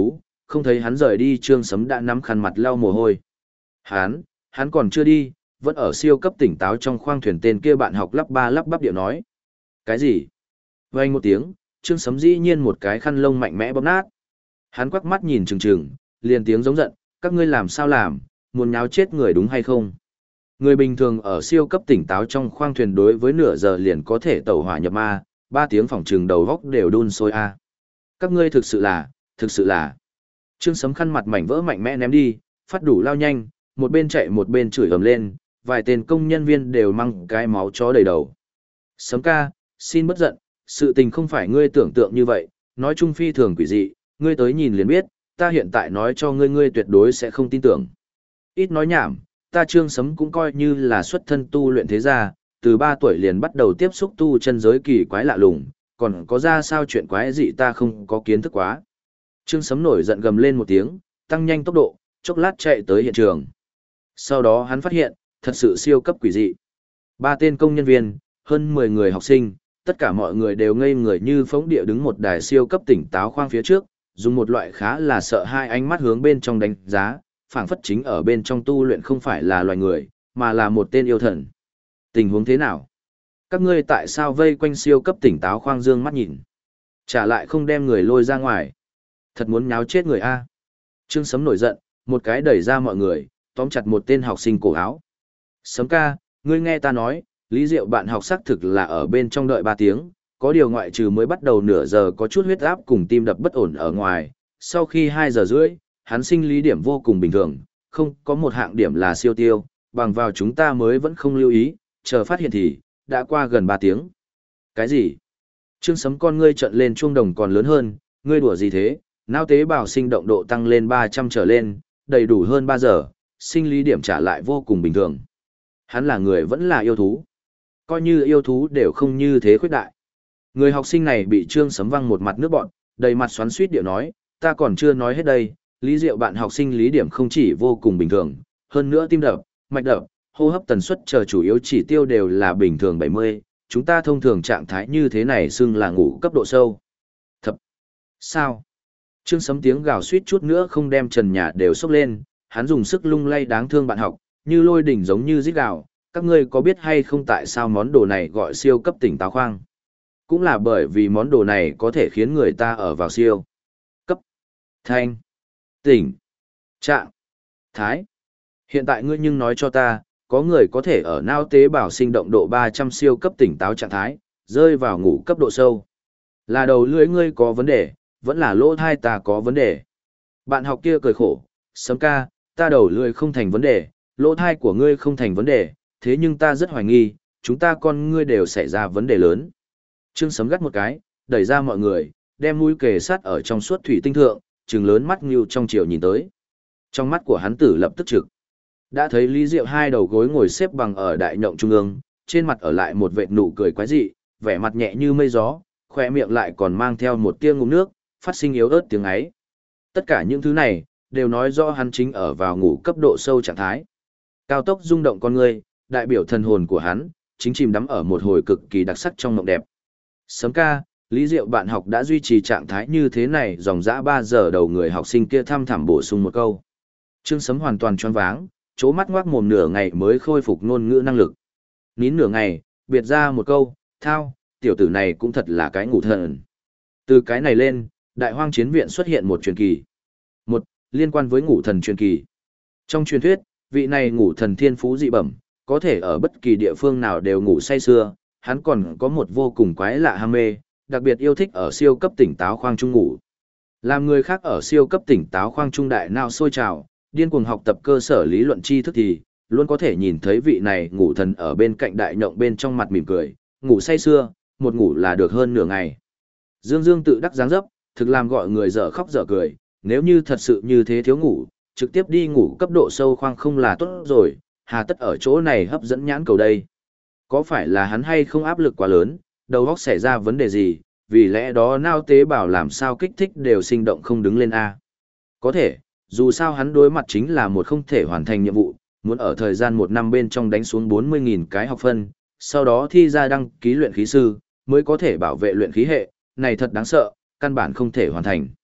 không thấy hắn rời đi Trương Sấm đã nắm khăn mặt lau mồ hôi. Hắn còn chưa đi, vẫn ở siêu cấp tỉnh táo trong khoang thuyền tên kia bạn học lắp ba lắp bắp điệu nói. Cái gì? Vang một tiếng, Trương Sấm dĩ nhiên một cái khăn lông mạnh mẽ bóp nát. Hắn quắc mắt nhìn trừng trừng, liền tiếng giống giận, các ngươi làm sao làm, muốn nháo chết người đúng hay không? Người bình thường ở siêu cấp tỉnh táo trong khoang thuyền đối với nửa giờ liền có thể tẩu hỏa nhập ma, 3 tiếng phòng trừng đầu góc đều đun sôi a. Các ngươi thực sự là. Trương Sấm khăn mặt mảnh vỡ mạnh mẽ ném đi, phát đủ lao nhanh, một bên chạy một bên chửi ầm lên, vài tên công nhân viên đều mang cái máu chó đầy đầu. Sấm ca, xin bất giận, sự tình không phải ngươi tưởng tượng như vậy, nói chung phi thường quỷ dị, ngươi tới nhìn liền biết, ta hiện tại nói cho ngươi tuyệt đối sẽ không tin tưởng. Ít nói nhảm, ta Trương Sấm cũng coi như là xuất thân tu luyện thế gia, từ 3 tuổi liền bắt đầu tiếp xúc tu chân giới kỳ quái lạ lùng, còn có ra sao chuyện quái dị ta không có kiến thức quá. Trương Sấm nổi giận gầm lên một tiếng, tăng nhanh tốc độ, chốc lát chạy tới hiện trường. Sau đó hắn phát hiện, thật sự siêu cấp quỷ dị. 3 tên công nhân viên, hơn 10 người học sinh, tất cả mọi người đều ngây người như phóng địa đứng một đài siêu cấp tỉnh táo khoang phía trước, dùng một loại khá là sợ hai ánh mắt hướng bên trong đánh giá, phảng phất chính ở bên trong tu luyện không phải là loài người, mà là một tên yêu thần. Tình huống thế nào? Các ngươi tại sao vây quanh siêu cấp tỉnh táo khoang dương mắt nhìn? Trả lại không đem người lôi ra ngoài. Thật muốn nháo chết người a. Trương Sấm nổi giận, một cái đẩy ra mọi người, tóm chặt một tên học sinh cổ áo. Sấm ca, ngươi nghe ta nói, Lý Diệu bạn học xác thực là ở bên trong đợi 3 tiếng, có điều ngoại trừ mới bắt đầu nửa giờ có chút huyết áp cùng tim đập bất ổn ở ngoài, sau khi 2 giờ rưỡi, hắn sinh lý điểm vô cùng bình thường, không có một hạng điểm là siêu tiêu, bằng vào chúng ta mới vẫn không lưu ý, chờ phát hiện thì, đã qua gần 3 tiếng. Cái gì? Trương Sấm con ngươi trợn lên chuông đồng còn lớn hơn, ngươi đùa gì thế, não tế bào sinh động độ tăng lên 300 trở lên, đầy đủ hơn 3 giờ, sinh lý điểm trả lại vô cùng bình thường. Hắn là người vẫn là yêu thú. Coi như yêu thú đều không như thế khuyết đại. Người học sinh này bị Trương Sấm văng một mặt nước bọn, đầy mặt xoắn xuýt điệu nói, ta còn chưa nói hết đây, Lý Diệu bạn học sinh lý điểm không chỉ vô cùng bình thường, hơn nữa tim đập, mạch đập, hô hấp tần suất chờ chủ yếu chỉ tiêu đều là bình thường 70, chúng ta thông thường trạng thái như thế này xưng là ngủ cấp độ sâu. Thập. Sao? Trương Sấm tiếng gào suýt chút nữa không đem trần nhà đều sốc lên, hắn dùng sức lung lay đáng thương bạn học, như lôi đỉnh giống như rít gào, các ngươi có biết hay không tại sao món đồ này gọi siêu cấp tỉnh táo khoang? Cũng là bởi vì món đồ này có thể khiến người ta ở vào siêu cấp thanh tỉnh trạng thái. Hiện tại ngươi nhưng nói cho ta, có người có thể ở não tế bào sinh động độ 300 siêu cấp tỉnh táo trạng thái, rơi vào ngủ cấp độ sâu. Là đầu lưỡi ngươi có vấn đề, vẫn là lỗ thai ta có vấn đề. Bạn học kia cười khổ, Sấm ca, ta đầu lưỡi không thành vấn đề, lỗ thai của ngươi không thành vấn đề, thế nhưng ta rất hoài nghi, chúng ta con ngươi đều xảy ra vấn đề lớn. Trương Sấm gắt một cái, đẩy ra mọi người, đem mũi kề sát ở trong suốt thủy tinh thượng, trừng lớn mắt như trong chiều nhìn tới. Trong mắt của hắn tử lập tức trực. Đã thấy Lý Diệu 2 đầu gối ngồi xếp bằng ở đại nhộng trung ương, trên mặt ở lại một vệt nụ cười quái dị, vẻ mặt nhẹ như mây gió, khỏe miệng lại còn mang theo một tia ngụm nước, phát sinh yếu ớt tiếng ấy. Tất cả những thứ này, đều nói rõ hắn chính ở vào ngủ cấp độ sâu trạng thái. Cao tốc rung động con người, đại biểu thần hồn của hắn, chính chìm đắm ở một hồi cực kỳ đặc sắc trong mộng đẹp. Sấm ca, Lý Diệu bạn học đã duy trì trạng thái như thế này dòng dã 3 giờ đầu người học sinh kia thăm thẳm bổ sung một câu. Trương Sấm hoàn toàn choáng váng, chố mắt ngoác mồm nửa ngày mới khôi phục ngôn ngữ năng lực. Nín nửa ngày, biệt ra một câu, thao, tiểu tử này cũng thật là cái ngủ thần. Từ cái này lên, Đại Hoang Chiến Viện xuất hiện một truyền kỳ. Một, liên quan với ngủ thần truyền kỳ. Trong truyền thuyết, vị này ngủ thần thiên phú dị bẩm, có thể ở bất kỳ địa phương nào đều ngủ say sưa, hắn còn có một vô cùng quái lạ ham mê, đặc biệt yêu thích ở siêu cấp tỉnh táo khoang trung ngủ. Làm người khác ở siêu cấp tỉnh táo khoang trung đại nào sôi trào, điên cuồng học tập cơ sở lý luận tri thức thì, luôn có thể nhìn thấy vị này ngủ thần ở bên cạnh đại nhộng bên trong mặt mỉm cười, ngủ say sưa, một ngủ là được hơn nửa ngày. Dương Dương tự đắc dáng dấp, thực làm gọi người dở khóc dở cười, nếu như thật sự như thế thiếu ngủ, trực tiếp đi ngủ cấp độ sâu khoang không là tốt rồi, hà tất ở chỗ này hấp dẫn nhãn cầu đây. Có phải là hắn hay không áp lực quá lớn, đầu óc xảy ra vấn đề gì, vì lẽ đó nao tế bào làm sao kích thích đều sinh động không đứng lên A. Có thể, dù sao hắn đối mặt chính là một không thể hoàn thành nhiệm vụ, muốn ở thời gian 1 năm bên trong đánh xuống 40.000 cái học phân, sau đó thi ra đăng ký luyện khí sư, mới có thể bảo vệ luyện khí hệ, này thật đáng sợ, căn bản không thể hoàn thành.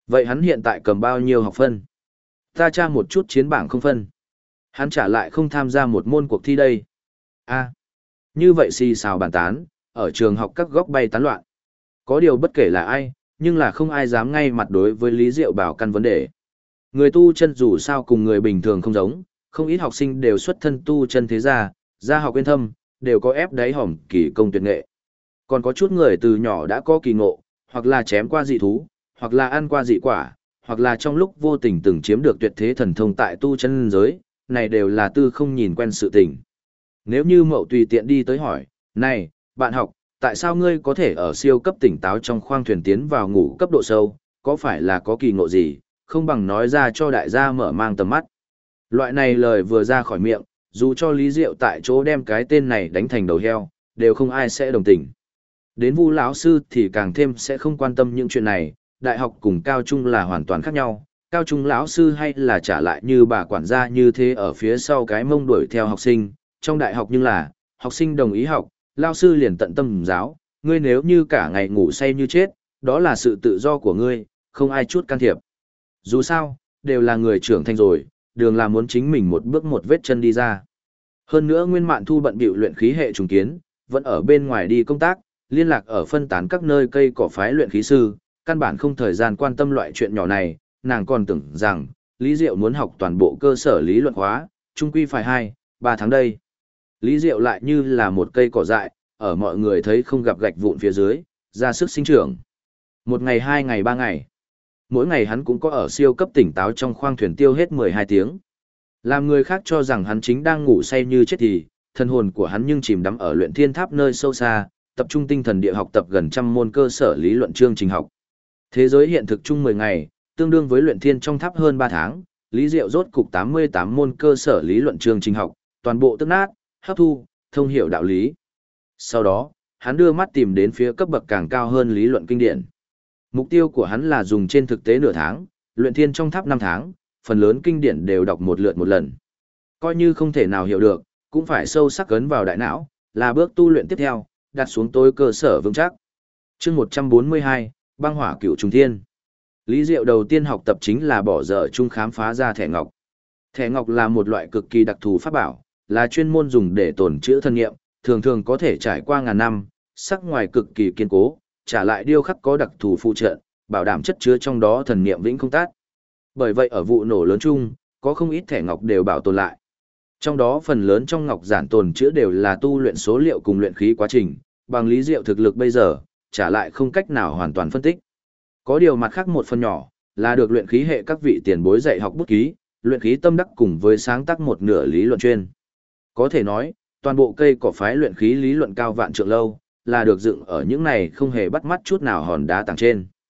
Vậy hắn hiện tại cầm bao nhiêu học phân? Ta tra một chút chiến bảng không phân. Hắn trả lại không tham gia một môn cuộc thi đây. A, như vậy xì xào bàn tán, ở trường học các góc bay tán loạn. Có điều bất kể là ai, nhưng là không ai dám ngay mặt đối với Lý Diệu Bảo căn vấn đề. Người tu chân dù sao cùng người bình thường không giống, không ít học sinh đều xuất thân tu chân thế gia học uyên thâm, đều có ép đáy hòm kỳ công tuyệt nghệ. Còn có chút người từ nhỏ đã có kỳ ngộ, hoặc là chém qua dị thú, hoặc là ăn qua dị quả, hoặc là trong lúc vô tình từng chiếm được tuyệt thế thần thông tại tu chân giới, này đều là tư không nhìn quen sự tình. Nếu như Mậu tùy tiện đi tới hỏi, này, bạn học, tại sao ngươi có thể ở siêu cấp tỉnh táo trong khoang thuyền tiến vào ngủ cấp độ sâu, có phải là có kỳ ngộ gì, không bằng nói ra cho đại gia mở mang tầm mắt. Loại này lời vừa ra khỏi miệng, dù cho Lý Diệu tại chỗ đem cái tên này đánh thành đầu heo, đều không ai sẽ đồng tình. Đến Vu lão sư thì càng thêm sẽ không quan tâm những chuyện này, đại học cùng cao trung là hoàn toàn khác nhau, cao trung lão sư hay là trả lại như bà quản gia như thế ở phía sau cái mông đuổi theo học sinh, trong đại học nhưng là, học sinh đồng ý học, lão sư liền tận tâm giáo, ngươi nếu như cả ngày ngủ say như chết, đó là sự tự do của ngươi, không ai chút can thiệp. Dù sao, đều là người trưởng thành rồi, đường là muốn chính mình một bước một vết chân đi ra. Hơn nữa Nguyên Mạn Thu bận bịu luyện khí hệ trùng kiến, vẫn ở bên ngoài đi công tác, liên lạc ở phân tán các nơi cây cỏ phái luyện khí sư, căn bản không thời gian quan tâm loại chuyện nhỏ này, nàng còn tưởng rằng, Lý Diệu muốn học toàn bộ cơ sở lý luận hóa, chung quy phải 2-3 tháng đây. Lý Diệu lại như là một cây cỏ dại, ở mọi người thấy không gặp gạch vụn phía dưới, ra sức sinh trưởng. Một ngày 2 ngày 3 ngày. Mỗi ngày hắn cũng có ở siêu cấp tỉnh táo trong khoang thuyền tiêu hết 12 tiếng. Làm người khác cho rằng hắn chính đang ngủ say như chết thì, thân hồn của hắn nhưng chìm đắm ở luyện thiên tháp nơi sâu xa, tập trung tinh thần địa học tập gần trăm môn cơ sở lý luận chương trình học. Thế giới hiện thực chung 10 ngày, tương đương với luyện thiên trong tháp hơn 3 tháng, Lý Diệu rốt cục 88 môn cơ sở lý luận chương trình học, toàn bộ tức nát, hấp thu, thông hiểu đạo lý. Sau đó, hắn đưa mắt tìm đến phía cấp bậc càng cao hơn lý luận kinh điển. Mục tiêu của hắn là dùng trên thực tế nửa tháng, luyện thiên trong tháp 5 tháng, phần lớn kinh điển đều đọc một lượt một lần. Coi như không thể nào hiểu được, cũng phải sâu sắc ấn vào đại não, là bước tu luyện tiếp theo, đặt xuống tối cơ sở vững chắc. Chương 142, băng hỏa cửu trùng thiên. Lý Diệu đầu tiên học tập chính là bỏ dở chung khám phá ra thẻ ngọc. Thẻ ngọc là một loại cực kỳ đặc thù pháp bảo, là chuyên môn dùng để tồn trữ thân nghiệm, thường thường có thể trải qua ngàn năm, sắc ngoài cực kỳ kiên cố, trả lại điêu khắc có đặc thù phụ trợ, bảo đảm chất chứa trong đó thần niệm vĩnh không tát. Bởi vậy ở vụ nổ lớn chung, có không ít thẻ ngọc đều bảo tồn lại. Trong đó phần lớn trong ngọc giản tồn chứa đều là tu luyện số liệu cùng luyện khí quá trình, bằng Lý Diệu thực lực bây giờ, trả lại không cách nào hoàn toàn phân tích. Có điều mặt khác một phần nhỏ, là được luyện khí hệ các vị tiền bối dạy học bút ký, luyện khí tâm đắc cùng với sáng tác một nửa lý luận chuyên. Có thể nói, toàn bộ cây cỏ phái luyện khí lý luận cao vạn trượng lâu, là được dựng ở những này không hề bắt mắt chút nào hòn đá tảng trên.